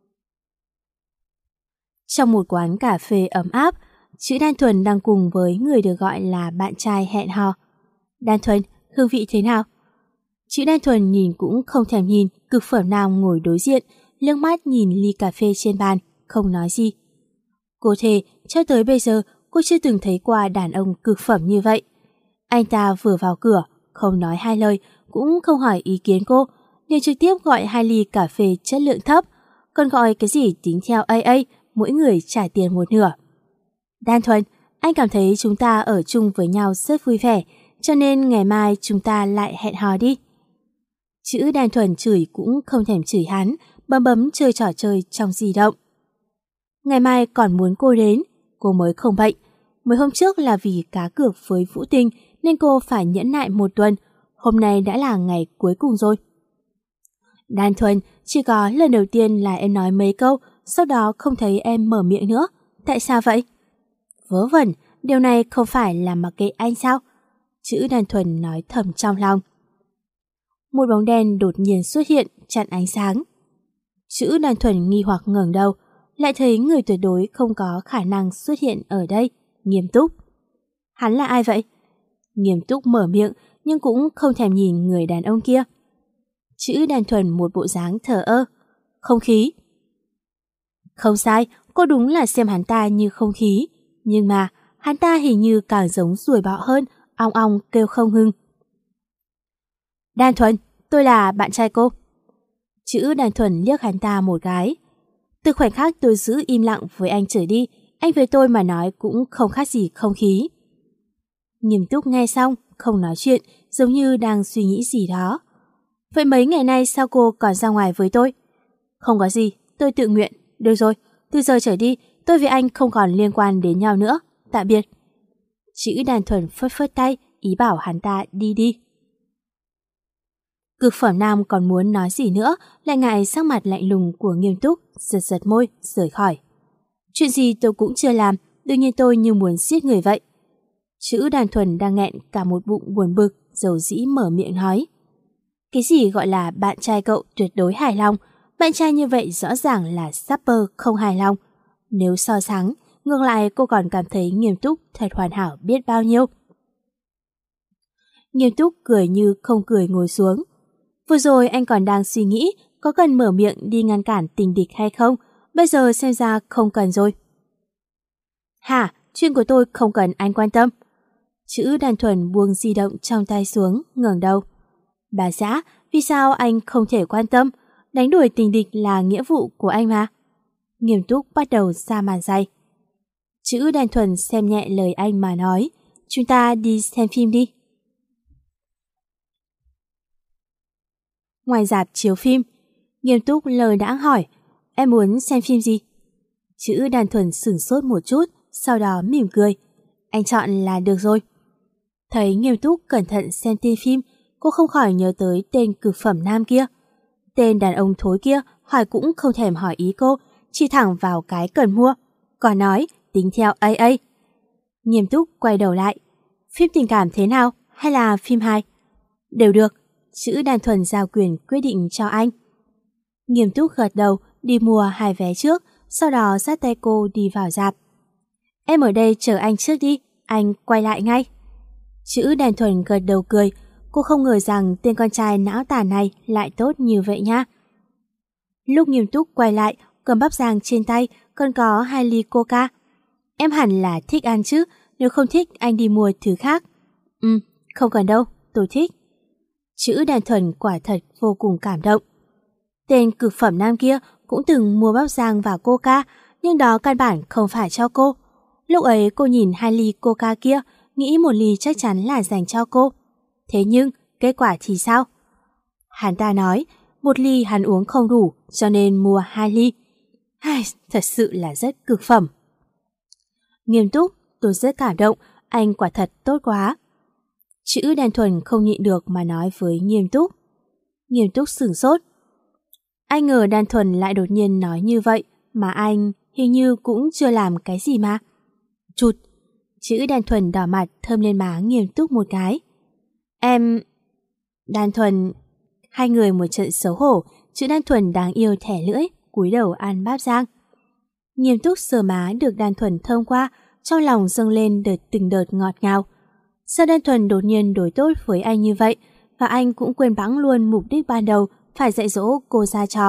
Trong một quán cà phê ấm áp, chữ Đan Thuần đang cùng với người được gọi là bạn trai hẹn hò. Đan Thuần, hương vị thế nào? Chữ Đan Thuần nhìn cũng không thèm nhìn cực phẩm nào ngồi đối diện, liếc mắt nhìn ly cà phê trên bàn, không nói gì. Cô thề, cho tới bây giờ cô chưa từng thấy qua đàn ông cực phẩm như vậy. Anh ta vừa vào cửa, không nói hai lời, cũng không hỏi ý kiến cô, liền trực tiếp gọi hai ly cà phê chất lượng thấp, còn gọi cái gì tính theo a a, mỗi người trả tiền một nửa. Đan Thuần, anh cảm thấy chúng ta ở chung với nhau rất vui vẻ, cho nên ngày mai chúng ta lại hẹn hò đi. Chữ Đan Thuần chửi cũng không thèm chửi hắn, bấm bấm chơi trò chơi trong di động. Ngày mai còn muốn cô đến, cô mới không bệnh. Mới hôm trước là vì cá cược với Vũ Tinh nên cô phải nhẫn nại một tuần. Hôm nay đã là ngày cuối cùng rồi. Đan Thuần, chỉ có lần đầu tiên là em nói mấy câu, sau đó không thấy em mở miệng nữa. Tại sao vậy? Vớ vẩn, điều này không phải là mặc kệ anh sao? Chữ Đan Thuần nói thầm trong lòng. Một bóng đen đột nhiên xuất hiện, chặn ánh sáng. Chữ Đan Thuần nghi hoặc ngẩng đầu, lại thấy người tuyệt đối không có khả năng xuất hiện ở đây, Nghiêm Túc. Hắn là ai vậy? Nghiêm Túc mở miệng nhưng cũng không thèm nhìn người đàn ông kia. Chữ Đan Thuần một bộ dáng thờ ơ. Không khí. Không sai, cô đúng là xem hắn ta như không khí. Nhưng mà hắn ta hình như càng giống ruồi bọ hơn, ong ong kêu không ngừng. Đan Thuần, tôi là bạn trai cô. Chữ Đan Thuần liếc hắn ta một cái. Từ khoảnh khắc tôi giữ im lặng với anh trở đi, anh với tôi mà nói cũng không khác gì không khí. Nghiêm Túc nghe xong, không nói chuyện, giống như đang suy nghĩ gì đó. Vậy mấy ngày nay sao cô còn ra ngoài với tôi? Không có gì, tôi tự nguyện. Được rồi, từ giờ trở đi, tôi với anh không còn liên quan đến nhau nữa. Tạm biệt. Chữ Đan Thuần phất phất tay, ý bảo hắn ta đi đi. Cực Phẩm Nam còn muốn nói gì nữa, lại ngại sắc mặt lạnh lùng của Nghiêm Túc, giật giật môi, rời khỏi. Chuyện gì tôi cũng chưa làm, đương nhiên tôi như muốn giết người vậy. Chữ Đan Thuần đang nghẹn cả một bụng buồn bực, dầu dĩ mở miệng nói. Cái gì gọi là bạn trai cậu tuyệt đối hài lòng, bạn trai như vậy rõ ràng là shopper không hài lòng. Nếu so sánh, ngược lại cô còn cảm thấy Nghiêm Túc thật hoàn hảo biết bao nhiêu. Nghiêm Túc cười như không cười ngồi xuống. Vừa rồi anh còn đang suy nghĩ có cần mở miệng đi ngăn cản tình địch hay không, bây giờ xem ra không cần rồi. Hả, chuyện của tôi không cần anh quan tâm. Chữ Đan Thuần buông di động trong tay xuống, ngẩng đầu. Bà xã, vì sao anh không thể quan tâm? Đánh đuổi tình địch là nghĩa vụ của anh mà. Nghiêm Túc bắt đầu ra màn dày. Chữ Đan Thuần xem nhẹ lời anh mà nói. Chúng ta đi xem phim đi. Ngoài rạp chiếu phim, Nghiêm Túc lời đãng hỏi. Em muốn xem phim gì? Chữ Đan Thuần sửng sốt một chút, sau đó mỉm cười. Anh chọn là được rồi. Thấy Nghiêm Túc cẩn thận xem tên phim, cô không khỏi nhớ tới tên Cực Phẩm Nam kia. Tên đàn ông thối kia hỏi cũng không thèm hỏi ý cô, chỉ thẳng vào cái cần mua. Còn nói tính theo a a. Nghiêm Túc quay đầu lại. Phim tình cảm thế nào hay là phim hài? Đều được. Chữ Đan Thuần giao quyền quyết định cho anh. Nghiêm Túc gật đầu đi mua hai vé trước, sau đó dắt tay cô đi vào rạp. Em ở đây chờ anh trước đi, anh quay lại ngay. Chữ Đan Thuần gật đầu cười. Cô không ngờ rằng tên con trai não tàn này lại tốt như vậy nha. Lúc Nghiêm Túc quay lại, cầm bắp rang trên tay còn có hai ly coca. Em hẳn là thích ăn chứ, nếu không thích anh đi mua thứ khác. Ừ, không cần đâu, tôi thích. Chữ Đan Thuần quả thật vô cùng cảm động. Tên Cực Phẩm Nam kia cũng từng mua bắp rang và coca, nhưng đó căn bản không phải cho cô. Lúc ấy cô nhìn hai ly coca kia, nghĩ một ly chắc chắn là dành cho cô. Thế nhưng, kết quả thì sao? Hắn ta nói, một ly hắn uống không đủ, cho nên mua hai ly. Ai, thật sự là rất cực phẩm. Nghiêm Túc, tôi rất cảm động, anh quả thật tốt quá. Chữ Đan Thuần không nhịn được mà nói với Nghiêm Túc. Nghiêm Túc sửng sốt. Anh ngờ Đan Thuần lại đột nhiên nói như vậy, mà anh hình như cũng chưa làm cái gì mà. Chụt, chữ Đan Thuần đỏ mặt thơm lên má Nghiêm Túc một cái. Em... Đan Thuần... Hai người một trận xấu hổ, chữ Đan Thuần đáng yêu thẻ lưỡi, cúi đầu ăn bắp rang. Nghiêm Túc sờ má được Đan Thuần thơm qua, trong lòng dâng lên đợt từng đợt ngọt ngào. Sao Đan Thuần đột nhiên đối tốt với anh như vậy, và anh cũng quên bẵng luôn mục đích ban đầu phải dạy dỗ cô ra trò.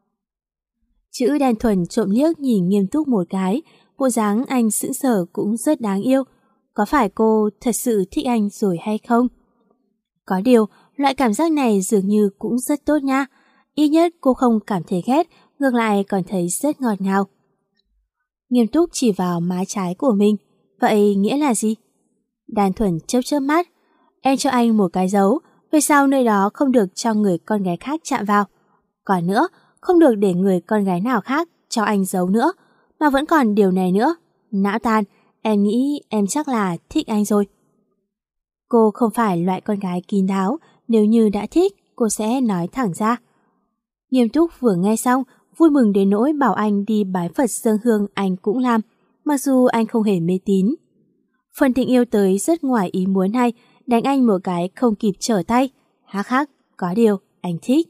Chữ Đan Thuần trộm liếc nhìn Nghiêm Túc một cái, bộ dáng anh sững sờ cũng rất đáng yêu. Có phải cô thật sự thích anh rồi hay không? Có điều, loại cảm giác này dường như cũng rất tốt nha. Ít nhất cô không cảm thấy ghét, ngược lại còn thấy rất ngọt ngào. Nghiêm Túc chỉ vào má trái của mình. Vậy nghĩa là gì? Đan Thuần chớp chớp mắt. Em cho anh một cái dấu, về sau nơi đó không được cho người con gái khác chạm vào. Còn nữa, không được để người con gái nào khác cho anh dấu nữa. mà vẫn còn điều này nữa. Não tan, em nghĩ em chắc là thích anh rồi. Cô không phải loại con gái kín đáo, nếu như đã thích, cô sẽ nói thẳng ra. Nghiêm Túc vừa nghe xong, vui mừng đến nỗi bảo anh đi bái Phật dâng hương anh cũng làm, mặc dù anh không hề mê tín. Phần tình yêu tới rất ngoài ý muốn hay, đánh anh một cái không kịp trở tay. Hắc hắc, có điều, anh thích.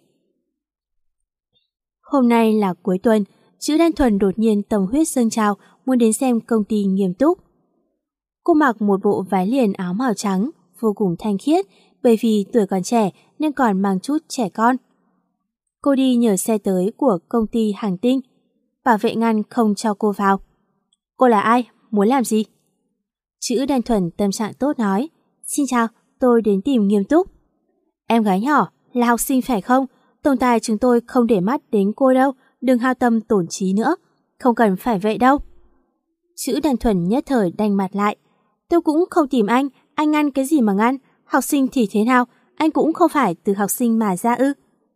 Hôm nay là cuối tuần, Chữ Đan Thuần đột nhiên tâm huyết dâng trào muốn đến xem công ty Nghiêm Túc. Cô mặc một bộ váy liền áo màu trắng, vô cùng thanh khiết, bởi vì tuổi còn trẻ nên còn mang chút trẻ con. Cô đi nhờ xe tới của công ty Hàng Tinh. Bảo vệ ngăn không cho cô vào. Cô là ai? Muốn làm gì? Chữ Đan Thuần tâm trạng tốt nói. Xin chào, tôi đến tìm Nghiêm Túc. Em gái nhỏ, là học sinh phải không? Tổng tài chúng tôi không để mắt đến cô đâu, đừng hao tâm tổn trí nữa. Không cần phải vậy đâu. Chữ Đan Thuần nhất thời đanh mặt lại. Tôi cũng không tìm anh, anh ngăn cái gì mà ngăn? Học sinh thì thế nào? Anh cũng không phải từ học sinh mà ra ư?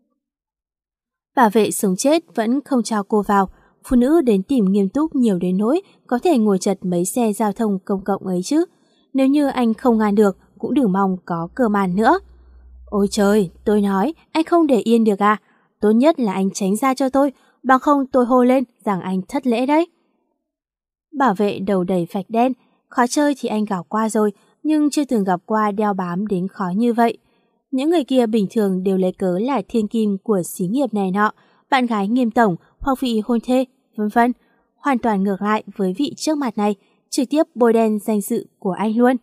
Bảo vệ sống chết vẫn không cho cô vào. Phụ nữ đến tìm Nghiêm Túc nhiều đến nỗi có thể ngồi chật mấy xe giao thông công cộng ấy chứ. Nếu như anh không ngăn được, cũng đừng mong có cơ màn nữa. Ôi trời, tôi nói, anh không để yên được à? Tốt nhất là anh tránh ra cho tôi, bằng không tôi hô lên rằng anh thất lễ đấy. Bảo vệ đầu đầy vạch đen, khó chơi thì anh gặp qua rồi, nhưng chưa từng gặp qua đeo bám đến khó như vậy. Những người kia bình thường đều lấy cớ là thiên kim của xí nghiệp này nọ, bạn gái Nghiêm tổng hoặc vị hôn thê, vân vân. Hoàn toàn ngược lại với vị trước mặt này, trực tiếp bôi đen danh dự của anh luôn.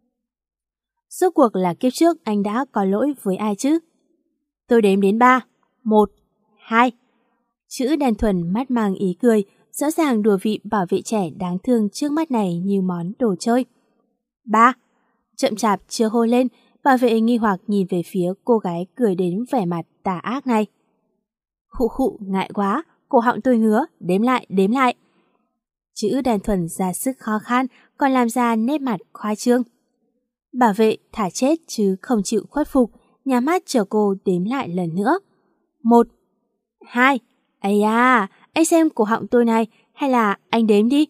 Rốt cuộc là kiếp trước anh đã có lỗi với ai chứ? Tôi đếm đến ba. Một, hai. Chữ Đan Thuần mắt mang ý cười, rõ ràng đùa vị bảo vệ trẻ đáng thương trước mắt này như món đồ chơi. Ba. Chậm chạp chưa hô lên, bảo vệ nghi hoặc nhìn về phía cô gái cười đến vẻ mặt tà ác này. Khụ khụ, ngại quá, cổ họng tôi ngứa, đếm lại, đếm lại. Chữ Đan Thuần ra sức khó khăn, còn làm ra nét mặt khoa trương. Bảo vệ thả chết chứ không chịu khuất phục, nhắm mắt chờ cô đếm lại lần nữa. Một, hai, ây da, anh xem cổ họng tôi này, hay là anh đếm đi.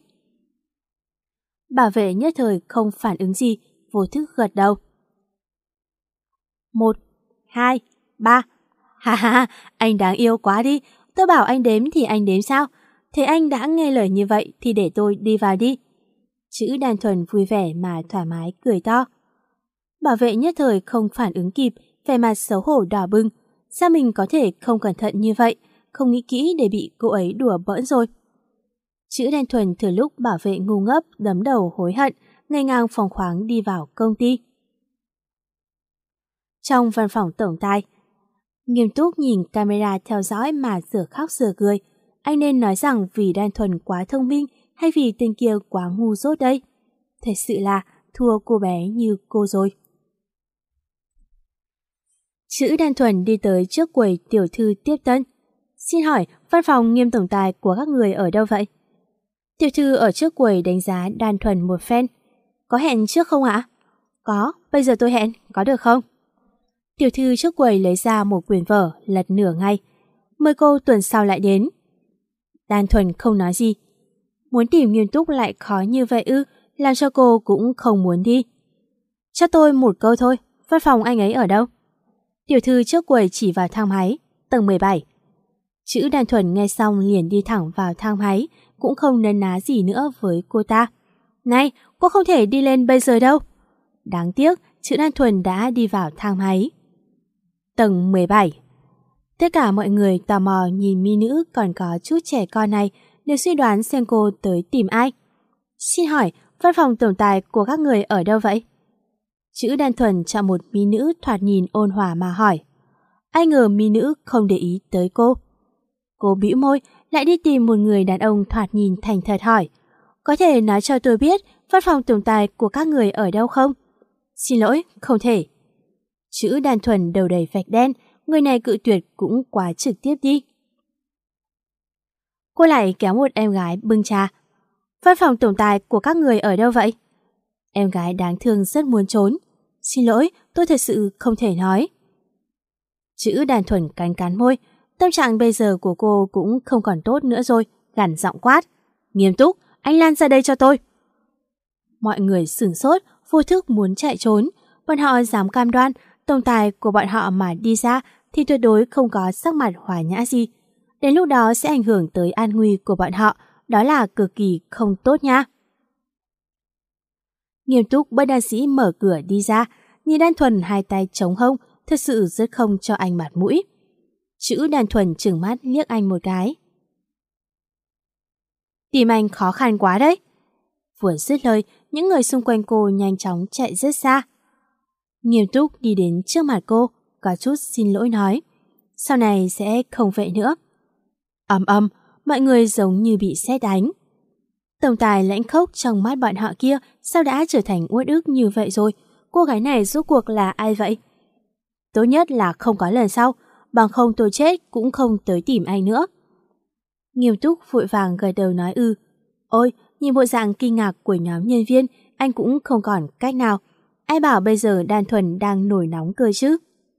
Bảo vệ nhất thời không phản ứng gì, vô thức gật đầu. Một, hai, ba. Ha ha, anh đáng yêu quá đi, tôi bảo anh đếm thì anh đếm sao? Thế anh đã nghe lời như vậy thì để tôi đi vào đi. Chữ Đan Thuần vui vẻ mà thoải mái cười to. Bảo vệ nhất thời không phản ứng kịp, vẻ mặt xấu hổ đỏ bừng. Sao mình có thể không cẩn thận như vậy, không nghĩ kỹ để bị cô ấy đùa bỡn rồi. Chữ Đan Thuần thừa lúc bảo vệ ngu ngốc đấm đầu hối hận, ngây ngang phóng khoáng đi vào công ty. Trong văn phòng tổng tài, Nghiêm Túc nhìn camera theo dõi mà giờ khóc giờ cười. Anh nên nói rằng vì Đan Thuần quá thông minh hay vì tên kia quá ngu dốt đây? Thật sự là thua cô bé như cô rồi. Chữ Đan Thuần đi tới trước quầy tiểu thư tiếp tân. Xin hỏi, văn phòng Nghiêm tổng tài của các người ở đâu vậy? Tiểu thư ở trước quầy đánh giá Đan Thuần một phen. Có hẹn trước không ạ? Có, bây giờ tôi hẹn, có được không? Tiểu thư trước quầy lấy ra một quyển vở, lật nửa ngày. Mời cô tuần sau lại đến. Đan Thuần không nói gì. Muốn tìm Nghiêm Túc lại khó như vậy ư, làm cho cô cũng không muốn đi. Cho tôi một câu thôi, văn phòng anh ấy ở đâu? Tiểu thư trước quầy chỉ vào thang máy, tầng mười bảy. Chữ Đan Thuần nghe xong liền đi thẳng vào thang máy, cũng không nấn ná gì nữa với cô ta. Này, cô không thể đi lên bây giờ đâu. Đáng tiếc, chữ Đan Thuần đã đi vào thang máy. Tầng mười bảy. Tất cả mọi người tò mò nhìn mỹ nữ còn có chút trẻ con này, đều suy đoán xem cô tới tìm ai. Xin hỏi, văn phòng tổng tài của các người ở đâu vậy? Chữ Đan Thuần chọn một mỹ nữ thoạt nhìn ôn hòa mà hỏi. Ai ngờ mỹ nữ không để ý tới cô. Cô bĩu môi, lại đi tìm một người đàn ông thoạt nhìn thành thật hỏi. Có thể nói cho tôi biết văn phòng tổng tài của các người ở đâu không? Xin lỗi, không thể. Chữ Đan Thuần đầu đầy vạch đen, người này cự tuyệt cũng quá trực tiếp đi. Cô lại kéo một em gái bưng trà. Văn phòng tổng tài của các người ở đâu vậy? Em gái đáng thương rất muốn trốn. Xin lỗi, tôi thật sự không thể nói. Chữ Đan Thuần cắn cắn môi. Tâm trạng bây giờ của cô cũng không còn tốt nữa rồi, gằn giọng quát. Nghiêm Túc, anh Lan ra đây cho tôi. Mọi người sửng sốt, vô thức muốn chạy trốn. Bọn họ dám cam đoan tổng tài của bọn họ mà đi ra thì tuyệt đối không có sắc mặt hòa nhã gì. Đến lúc đó sẽ ảnh hưởng tới an nguy của bọn họ, đó là cực kỳ không tốt nha. Nghiêm Túc bất đắc dĩ mở cửa đi ra, nhìn Đan Thuần hai tay chống hông, thật sự rất không cho anh mặt mũi. Chữ Đan Thuần trừng mắt liếc anh một cái. Tìm anh khó khăn quá đấy. Vừa dứt lời, những người xung quanh cô nhanh chóng chạy rất xa. Nghiêm Túc đi đến trước mặt cô, có chút xin lỗi nói. Sau này sẽ không vậy nữa. Ầm ầm, mọi người giống như bị sét đánh. Tổng tài lãnh khốc trong mắt bọn họ kia sao đã trở thành uất ức như vậy rồi? Cô gái này rốt cuộc là ai vậy? Tốt nhất là không có lần sau, bằng không tôi chết cũng không tới tìm anh nữa. Nghiêm Túc vội vàng gật đầu nói ư. Ôi, nhìn bộ dạng kinh ngạc của nhóm nhân viên, anh cũng không còn cách nào. Ai bảo bây giờ Đan Thuần đang nổi nóng cơ chứ?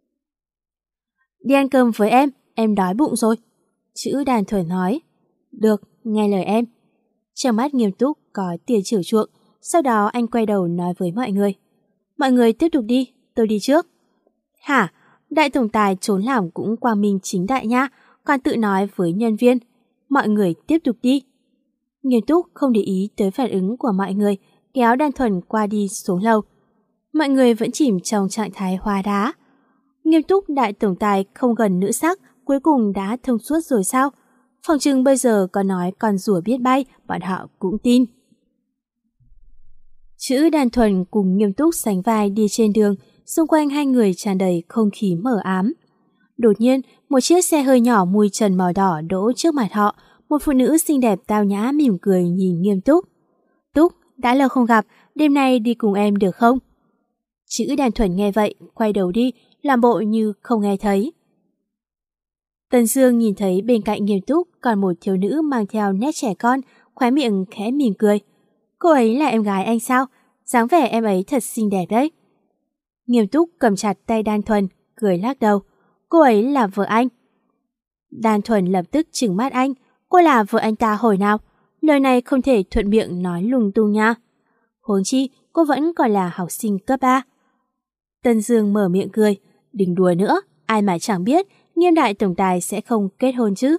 Đi ăn cơm với em, em đói bụng rồi. Chữ Đan Thuần nói. Được, nghe lời em. Trong mắt Nghiêm Túc có tia chiều chuộng, sau đó anh quay đầu nói với mọi người. Mọi người tiếp tục đi, tôi đi trước. Hả? Đại tổng tài trốn làm cũng quang minh chính đại nha, còn tự nói với nhân viên. Mọi người tiếp tục đi. Nghiêm Túc không để ý tới phản ứng của mọi người, kéo Đan Thuần qua đi xuống lầu. Mọi người vẫn chìm trong trạng thái hóa đá. Nghiêm Túc đại tổng tài không gần nữ sắc, cuối cùng đã thông suốt rồi sao? Phòng trừng bây giờ có nói con rùa biết bay, bọn họ cũng tin. Chữ Đan Thuần cùng Nghiêm Túc sánh vai đi trên đường, xung quanh hai người tràn đầy không khí mờ ám. Đột nhiên, một chiếc xe hơi nhỏ mùi trần màu đỏ đỗ trước mặt họ, một phụ nữ xinh đẹp tao nhã mỉm cười nhìn Nghiêm Túc. Túc, đã lâu không gặp, đêm nay đi cùng em được không? Chữ Đan Thuần nghe vậy, quay đầu đi, làm bộ như không nghe thấy. Tần Dương nhìn thấy bên cạnh Nghiêm Túc còn một thiếu nữ mang theo nét trẻ con, khóe miệng khẽ mỉm cười. Cô ấy là em gái anh sao? Dáng vẻ em ấy thật xinh đẹp đấy. Nghiêm Túc cầm chặt tay Đan Thuần, cười lắc đầu. Cô ấy là vợ anh. Đan Thuần lập tức trừng mắt anh. Cô là vợ anh ta hồi nào? Lời này không thể thuận miệng nói lung tung nha. Huống chi, cô vẫn còn là học sinh cấp ba. Tần Dương mở miệng cười. Đừng đùa nữa, ai mà chẳng biết Nghiêm đại tổng tài sẽ không kết hôn chứ.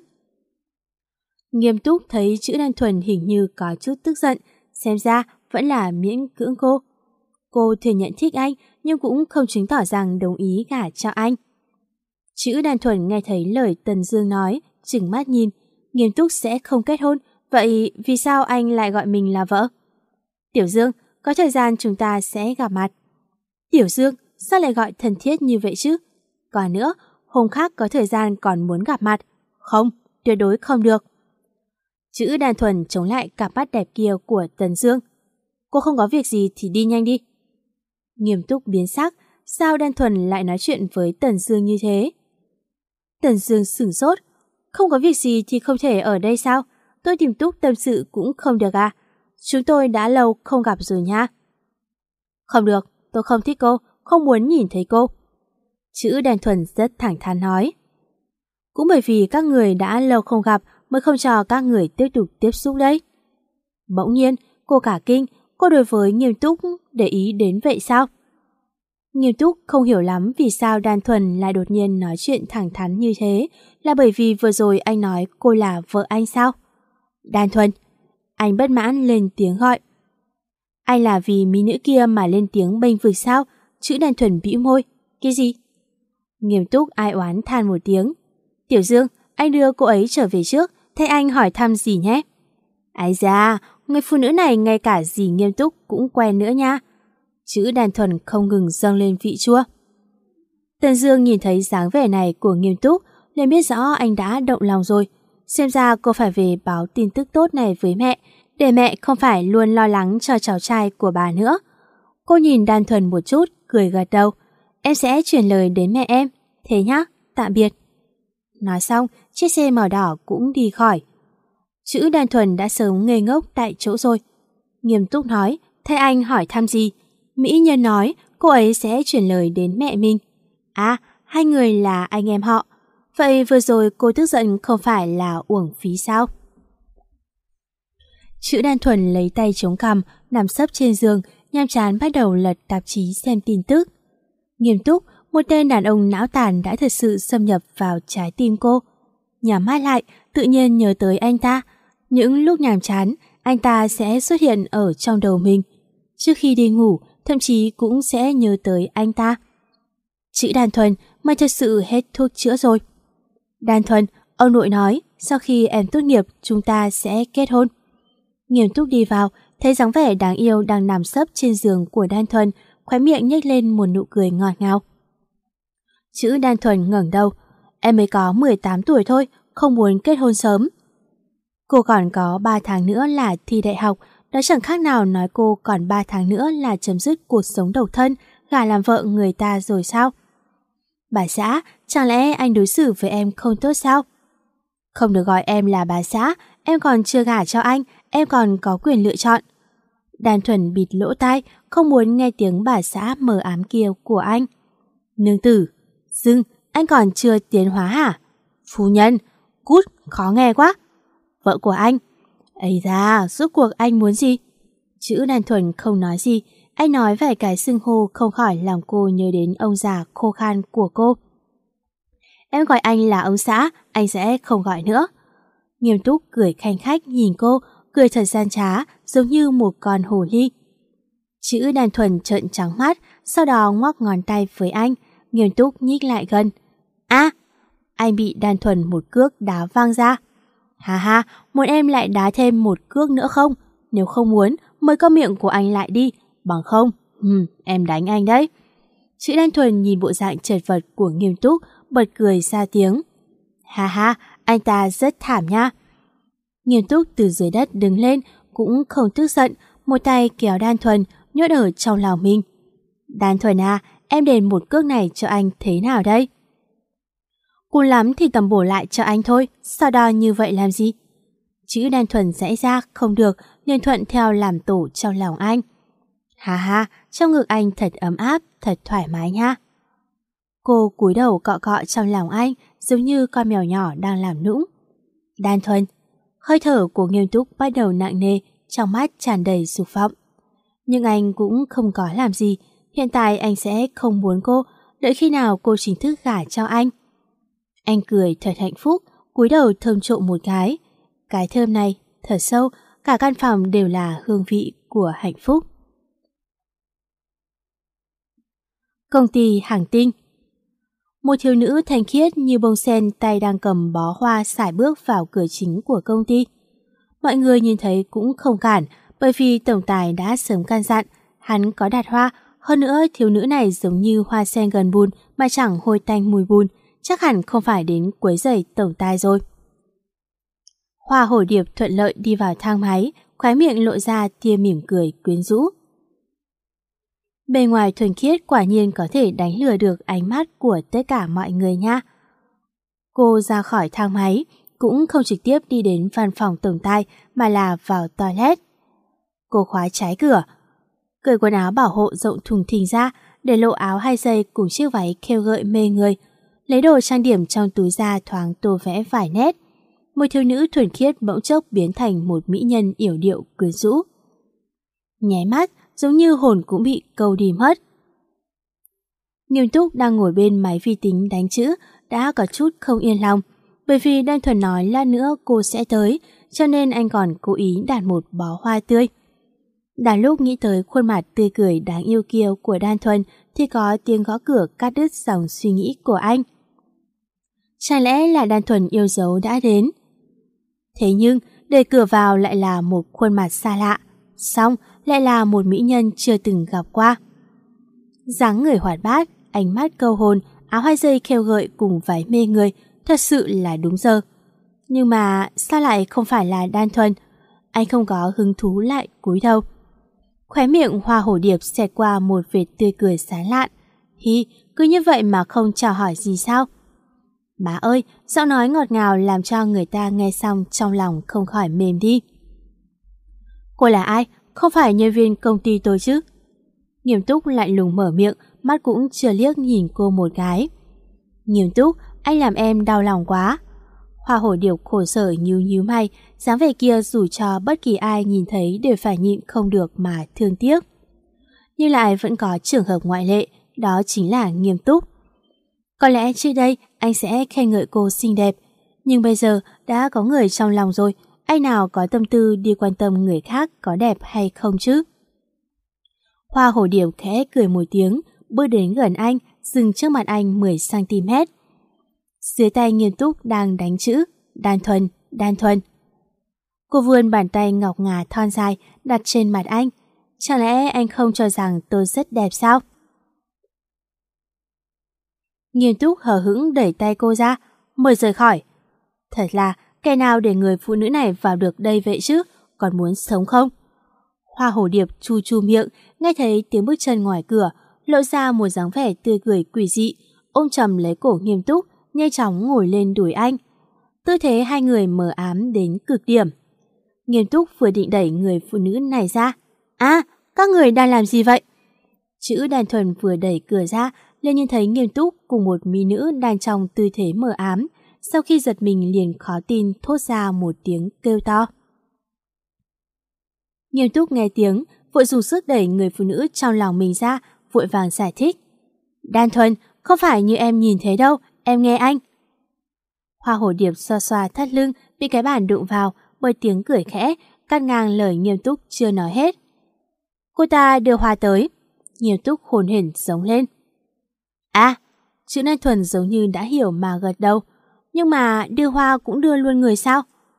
Nghiêm Túc thấy chữ Đan Thuần hình như có chút tức giận, xem ra vẫn là miễn cưỡng cô. Cô thừa nhận thích anh nhưng cũng không chứng tỏ rằng đồng ý gả cho anh. Chữ Đan Thuần nghe thấy lời Tần Dương nói, trừng mắt nhìn. Nghiêm Túc sẽ không kết hôn, vậy vì sao anh lại gọi mình là vợ? Tiểu Dương, có thời gian chúng ta sẽ gặp mặt. Tiểu Dương, sao lại gọi thân thiết như vậy chứ? Còn nữa, hôm khác có thời gian còn muốn gặp mặt. Không, tuyệt đối không được. Chữ Đan Thuần chống lại cặp mắt đẹp kia của Tần Dương. Cô không có việc gì thì đi nhanh đi. Nghiêm Túc biến sắc, sao Đan Thuần lại nói chuyện với Tần Dương như thế? Tần Dương sửng sốt. Không có việc gì thì không thể ở đây sao? Tôi tìm Túc tâm sự cũng không được à? Chúng tôi đã lâu không gặp rồi nha. Không được, tôi không thích cô, không muốn nhìn thấy cô. Chữ Đan Thuần rất thẳng thắn nói. Cũng bởi vì các người đã lâu không gặp mới không cho các người tiếp tục tiếp xúc đấy. Bỗng nhiên, cô cả kinh, cô đối với Nghiêm Túc để ý đến vậy sao? Nghiêm Túc không hiểu lắm vì sao Đan Thuần lại đột nhiên nói chuyện thẳng thắn như thế, là bởi vì vừa rồi anh nói cô là vợ anh sao? Đan Thuần, anh bất mãn lên tiếng gọi. Anh là vì mỹ nữ kia mà lên tiếng bênh vực sao? Chữ Đan Thuần bĩu môi. Cái gì? Nghiêm Túc ai oán than một tiếng. Tiểu Dương, anh đưa cô ấy trở về trước, thay anh hỏi thăm gì nhé. Ái da, người phụ nữ này ngay cả dì Nghiêm Túc cũng quen nữa nha. Chữ Đan Thuần không ngừng dâng lên vị chua. Tần Dương nhìn thấy dáng vẻ này của Nghiêm Túc, liền biết rõ anh đã động lòng rồi. Xem ra cô phải về báo tin tức tốt này với mẹ, để mẹ không phải luôn lo lắng cho cháu trai của bà nữa. Cô nhìn Đan Thuần một chút, cười gật đầu. Em sẽ truyền lời đến mẹ em. Thế nhá, tạm biệt. Nói xong, chiếc xe màu đỏ cũng đi khỏi. Chữ Đan Thuần đã sớm ngây ngốc tại chỗ rồi. Nghiêm Túc nói, thay anh hỏi thăm gì? Mỹ Nhân nói cô ấy sẽ chuyển lời đến mẹ mình. À, hai người là anh em họ. Vậy vừa rồi cô tức giận không phải là uổng phí sao? Chữ Đan Thuần lấy tay chống cằm, nằm sấp trên giường, nhàm chán bắt đầu lật tạp chí xem tin tức. Nghiêm túc, một tên đàn ông não tàn đã thật sự xâm nhập vào trái tim cô. Nhắm mắt lại, tự nhiên nhớ tới anh ta. Những lúc nhàm chán, anh ta sẽ xuất hiện ở trong đầu mình. Trước khi đi ngủ, thậm chí cũng sẽ nhớ tới anh ta. Chữ Đan Thuần, mày thật sự hết thuốc chữa rồi. Đan Thuần, ông nội nói, sau khi em tốt nghiệp, chúng ta sẽ kết hôn. Nghiêm túc đi vào, thấy dáng vẻ đáng yêu đang nằm sấp trên giường của Đan Thuần, khóe miệng nhếch lên một nụ cười ngọt ngào. Chữ Đan Thuần ngẩng đầu, em mới có mười tám tuổi thôi, không muốn kết hôn sớm. Cô còn có ba tháng nữa là thi đại học, đó chẳng khác nào nói cô còn ba tháng nữa là chấm dứt cuộc sống độc thân, gả làm vợ người ta rồi sao? Bà xã, chẳng lẽ anh đối xử với em không tốt sao? Không được gọi em là bà xã, em còn chưa gả cho anh, em còn có quyền lựa chọn. Đan Thuần bịt lỗ tai, không muốn nghe tiếng bà xã mờ ám kia của anh. Nương tử, dưng, anh còn chưa tiến hóa hả? Phu nhân, cút, khó nghe quá. Vợ của anh. Ây da, rốt cuộc anh muốn gì? Chữ Đan Thuần không nói gì, anh nói vài cái xưng hô không khỏi làm cô nhớ đến ông già khô khan của cô. Em gọi anh là ông xã, anh sẽ không gọi nữa. Nghiêm túc cười khanh khách nhìn cô, cười thật gian trá, giống như một con hồ ly. Chữ Đan Thuần trợn trắng mắt, sau đó ngoắc ngón tay với anh, Nghiêm túc nhích lại gần. À, anh bị Đan Thuần một cước đá văng ra. Ha ha, muốn em lại đá thêm một cước nữa không? Nếu không muốn, mời câm miệng của anh lại đi, bằng không, ừ, em đánh anh đấy. Chữ Đan Thuần nhìn bộ dạng chật vật của Nghiêm túc, bật cười ra tiếng. Ha ha, anh ta rất thảm nha. Nghiêm túc từ dưới đất đứng lên, cũng không tức giận, một tay kéo Đan Thuần, nhốt ở trong lòng mình. Đan Thuần à, em đền một cước này cho anh thế nào đây? Cùng lắm thì tầm bổ lại cho anh thôi, sao đo như vậy làm gì? Chữ Đan Thuần giãy ra không được, nên thuận theo làm tổ trong lòng anh. Ha ha, trong ngực anh thật ấm áp, thật thoải mái nha. Cô cúi đầu cọ cọ trong lòng anh, giống như con mèo nhỏ đang làm nũng. Đan Thuần. Hơi thở của Nghiêm túc bắt đầu nặng nề, trong mắt tràn đầy dục vọng. Nhưng anh cũng không có làm gì, hiện tại anh sẽ không muốn cô, đợi khi nào cô chính thức gả cho anh. Anh cười thật hạnh phúc, cúi đầu thơm trộm một cái. Cái thơm này thật sâu, cả căn phòng đều là hương vị của hạnh phúc. Công ty Hàng Tinh. Một thiếu nữ thanh khiết như bông sen, tay đang cầm bó hoa sải bước vào cửa chính của công ty. Mọi người nhìn thấy cũng không cản, bởi vì tổng tài đã sớm căn dặn, hắn có đặt hoa. Hơn nữa thiếu nữ này giống như hoa sen gần bùn mà chẳng hôi tanh mùi bùn, chắc hẳn không phải đến quấy rầy tổng tài rồi. Hoa Hổ Điệp thuận lợi đi vào thang máy, khóe miệng lộ ra tia mỉm cười quyến rũ. Bề ngoài thuần khiết quả nhiên có thể đánh lừa được ánh mắt của tất cả mọi người nha. Cô ra khỏi thang máy, cũng không trực tiếp đi đến văn phòng tổng tài mà là vào toilet. Cô khóa trái cửa, cởi quần áo bảo hộ rộng thùng thình ra, để lộ áo hai dây cùng chiếc váy khêu gợi mê người, lấy đồ trang điểm trong túi ra thoáng tô vẽ vài nét. Một thiếu nữ thuần khiết bỗng chốc biến thành một mỹ nhân yểu điệu quyến rũ. Nháy mắt, giống như hồn cũng bị câu đi mất. Nghiêm túc đang ngồi bên máy vi tính đánh chữ, đã có chút không yên lòng, bởi vì Đan Thuần nói lát nữa cô sẽ tới, cho nên anh còn cố ý đặt một bó hoa tươi. Đang lúc nghĩ tới khuôn mặt tươi cười đáng yêu kia của Đan Thuần thì có tiếng gõ cửa cắt đứt dòng suy nghĩ của anh. Chẳng lẽ là Đan Thuần yêu dấu đã đến? Thế nhưng đẩy cửa vào lại là một khuôn mặt xa lạ, xong lại là một mỹ nhân chưa từng gặp qua. Dáng người hoạt bát, ánh mắt câu hồn, áo hai dây khêu gợi cùng váy mê người, thật sự là đúng giờ. Nhưng mà sao lại không phải là Đan Thuần? Anh không có hứng thú lại cúi đầu. Khóe miệng Hoa Hổ Điệp xẹt qua một vệt tươi cười sáng lạn. Hi, cứ như vậy mà không chào hỏi gì sao? Má ơi, giọng nói ngọt ngào làm cho người ta nghe xong trong lòng không khỏi mềm đi. Cô là ai? Không phải nhân viên công ty tôi chứ? Nghiêm túc lạnh lùng mở miệng, mắt cũng chưa liếc nhìn cô một cái. Nghiêm túc, anh làm em đau lòng quá. Hoa hổ điệp khổ sở nhíu nhíu mày, dáng vẻ kia dù cho bất kỳ ai nhìn thấy đều phải nhịn không được mà thương tiếc. Nhưng lại vẫn có trường hợp ngoại lệ, đó chính là Nghiêm Túc. Có lẽ trước đây anh sẽ khen ngợi cô xinh đẹp, nhưng bây giờ đã có người trong lòng rồi, anh nào có tâm tư đi quan tâm người khác có đẹp hay không chứ? Hoa hổ điệp khẽ cười một tiếng, bước đến gần anh, dừng trước mặt anh mười xăng ti mét. Dưới tay Nghiêm Túc đang đánh chữ đan thuần, đan thuần. Cô vươn bàn tay ngọc ngà thon dài đặt trên mặt anh. Chẳng lẽ anh không cho rằng tôi rất đẹp sao? Nghiêm Túc hờ hững đẩy tay cô ra, mời rời khỏi. Thật là, kẻ nào để người phụ nữ này vào được đây vậy chứ, còn muốn sống không? Hoa hổ điệp chu chu miệng, nghe thấy tiếng bước chân ngoài cửa, lộ ra một dáng vẻ tươi cười quỷ dị, ôm chầm lấy cổ Nghiêm Túc, nhanh chóng ngồi lên đùi anh. Tư thế hai người mờ ám đến cực điểm. Nghiêm Túc vừa định đẩy người phụ nữ này ra. À, các người đang làm gì vậy? Chữ đan thuần vừa đẩy cửa ra, liền nhìn thấy Nghiêm Túc cùng một mỹ nữ đang trong tư thế mờ ám. Sau khi giật mình liền khó tin thốt ra một tiếng kêu to. Nghiêm Túc nghe tiếng, vội dùng sức đẩy người phụ nữ trong lòng mình ra, vội vàng giải thích. Đan thuần, không phải như em nhìn thấy đâu, em nghe anh. Hoa hổ điệp xoa xoa thắt lưng, bị cái bàn đụng vào, bởi tiếng cười khẽ, cắt ngang lời Nghiêm Túc chưa nói hết. Cô ta đưa hoa tới. Nghiêm Túc hồn hển giống lên. À, chữ Đan thuần giống như đã hiểu mà gật đầu. Nhưng mà đưa hoa cũng đưa luôn người sao?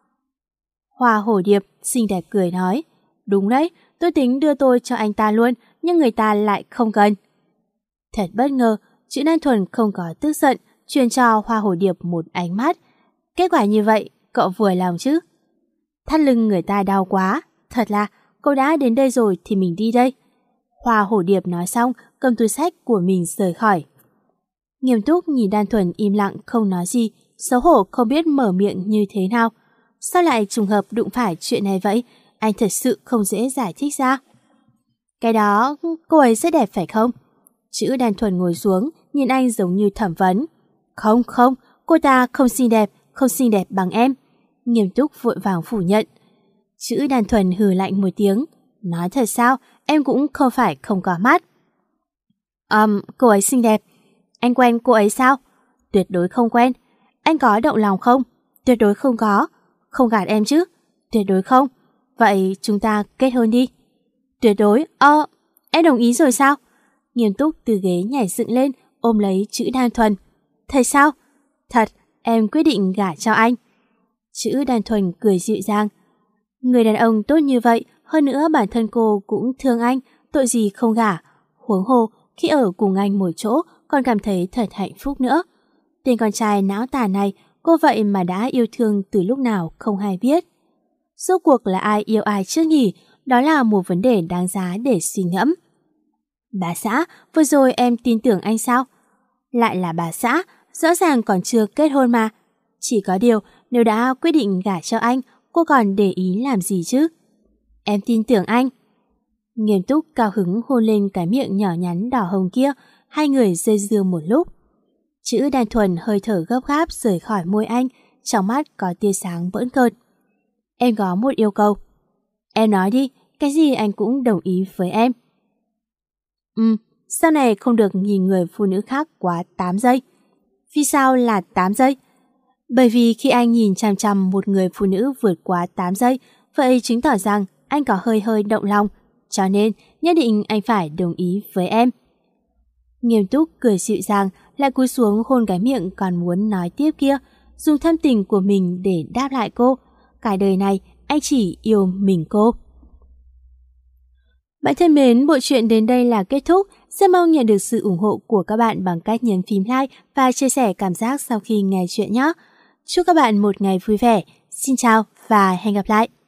Hoa hổ điệp xinh đẹp cười nói. Đúng đấy, tôi tính đưa tôi cho anh ta luôn, nhưng người ta lại không cần. Thật bất ngờ, chữ Đan thuần không có tức giận, truyền cho hoa hổ điệp một ánh mắt. Kết quả như vậy, cậu vừa lòng chứ? Thắt lưng người ta đau quá. Thật là, cậu đã đến đây rồi thì mình đi đây. Hoa hổ điệp nói xong, cầm túi xách của mình rời khỏi. Nghiêm Túc nhìn Đan thuần im lặng không nói gì, xấu hổ không biết mở miệng như thế nào. Sao lại trùng hợp đụng phải chuyện này vậy? Anh thật sự không dễ giải thích ra. Cái đó, cô ấy rất đẹp phải không? Chữ Đan thuần ngồi xuống, nhìn anh giống như thẩm vấn. Không, không, cô ta không xinh đẹp, không xinh đẹp bằng em. Nghiêm Túc vội vàng phủ nhận. Chữ Đan thuần hừ lạnh một tiếng. Nói thật sao, em cũng không phải không có mắt. Ừm, um, cô ấy xinh đẹp. Anh quen cô ấy sao? Tuyệt đối không quen. Anh có động lòng không? Tuyệt đối không có. Không gạt em chứ? Tuyệt đối không. Vậy chúng ta kết hôn đi. Tuyệt đối, ờ, em đồng ý rồi sao? Nghiêm Túc từ ghế nhảy dựng lên, ôm lấy chữ Đan thuần. Thật sao? Thật, em quyết định gả cho anh. Chữ Đan thuần cười dịu dàng. Người đàn ông tốt như vậy, hơn nữa bản thân cô cũng thương anh, tội gì không gả. Huống hồ, khi ở cùng anh một chỗ, còn cảm thấy thật hạnh phúc nữa. Tên con trai não tàn này, cô vậy mà đã yêu thương từ lúc nào không hay biết. Rốt cuộc là ai yêu ai trước nhỉ? Đó là một vấn đề đáng giá để suy ngẫm. Bà xã, vừa rồi em tin tưởng anh sao? Lại là bà xã, rõ ràng còn chưa kết hôn mà. Chỉ có điều, nếu đã quyết định gả cho anh, cô còn để ý làm gì chứ? Em tin tưởng anh. Nghiêm Túc cao hứng hôn lên cái miệng nhỏ nhắn đỏ hồng kia, hai người dây dưa một lúc. Chữ Đan thuần hơi thở gấp gáp rời khỏi môi anh, trong mắt có tia sáng bỡn cợt. Em có một yêu cầu. Em nói đi, cái gì anh cũng đồng ý với em. Ừ, sau này không được nhìn người phụ nữ khác quá tám giây. Vì sao là tám giây? Bởi vì khi anh nhìn chằm chằm một người phụ nữ vượt quá tám giây, vậy chứng tỏ rằng anh có hơi hơi động lòng, cho nên nhất định anh phải đồng ý với em. Nghiêm Túc cười dịu dàng, lại cúi xuống hôn cái miệng còn muốn nói tiếp kia, dùng thâm tình của mình để đáp lại cô. Cả đời này anh chỉ yêu mình cô. Bạn thân mến, bộ truyện đến đây là kết thúc. Rất mong nhận được sự ủng hộ của các bạn bằng cách nhấn phím like và chia sẻ cảm giác sau khi nghe chuyện nhé. Chúc các bạn một ngày vui vẻ. Xin chào và hẹn gặp lại.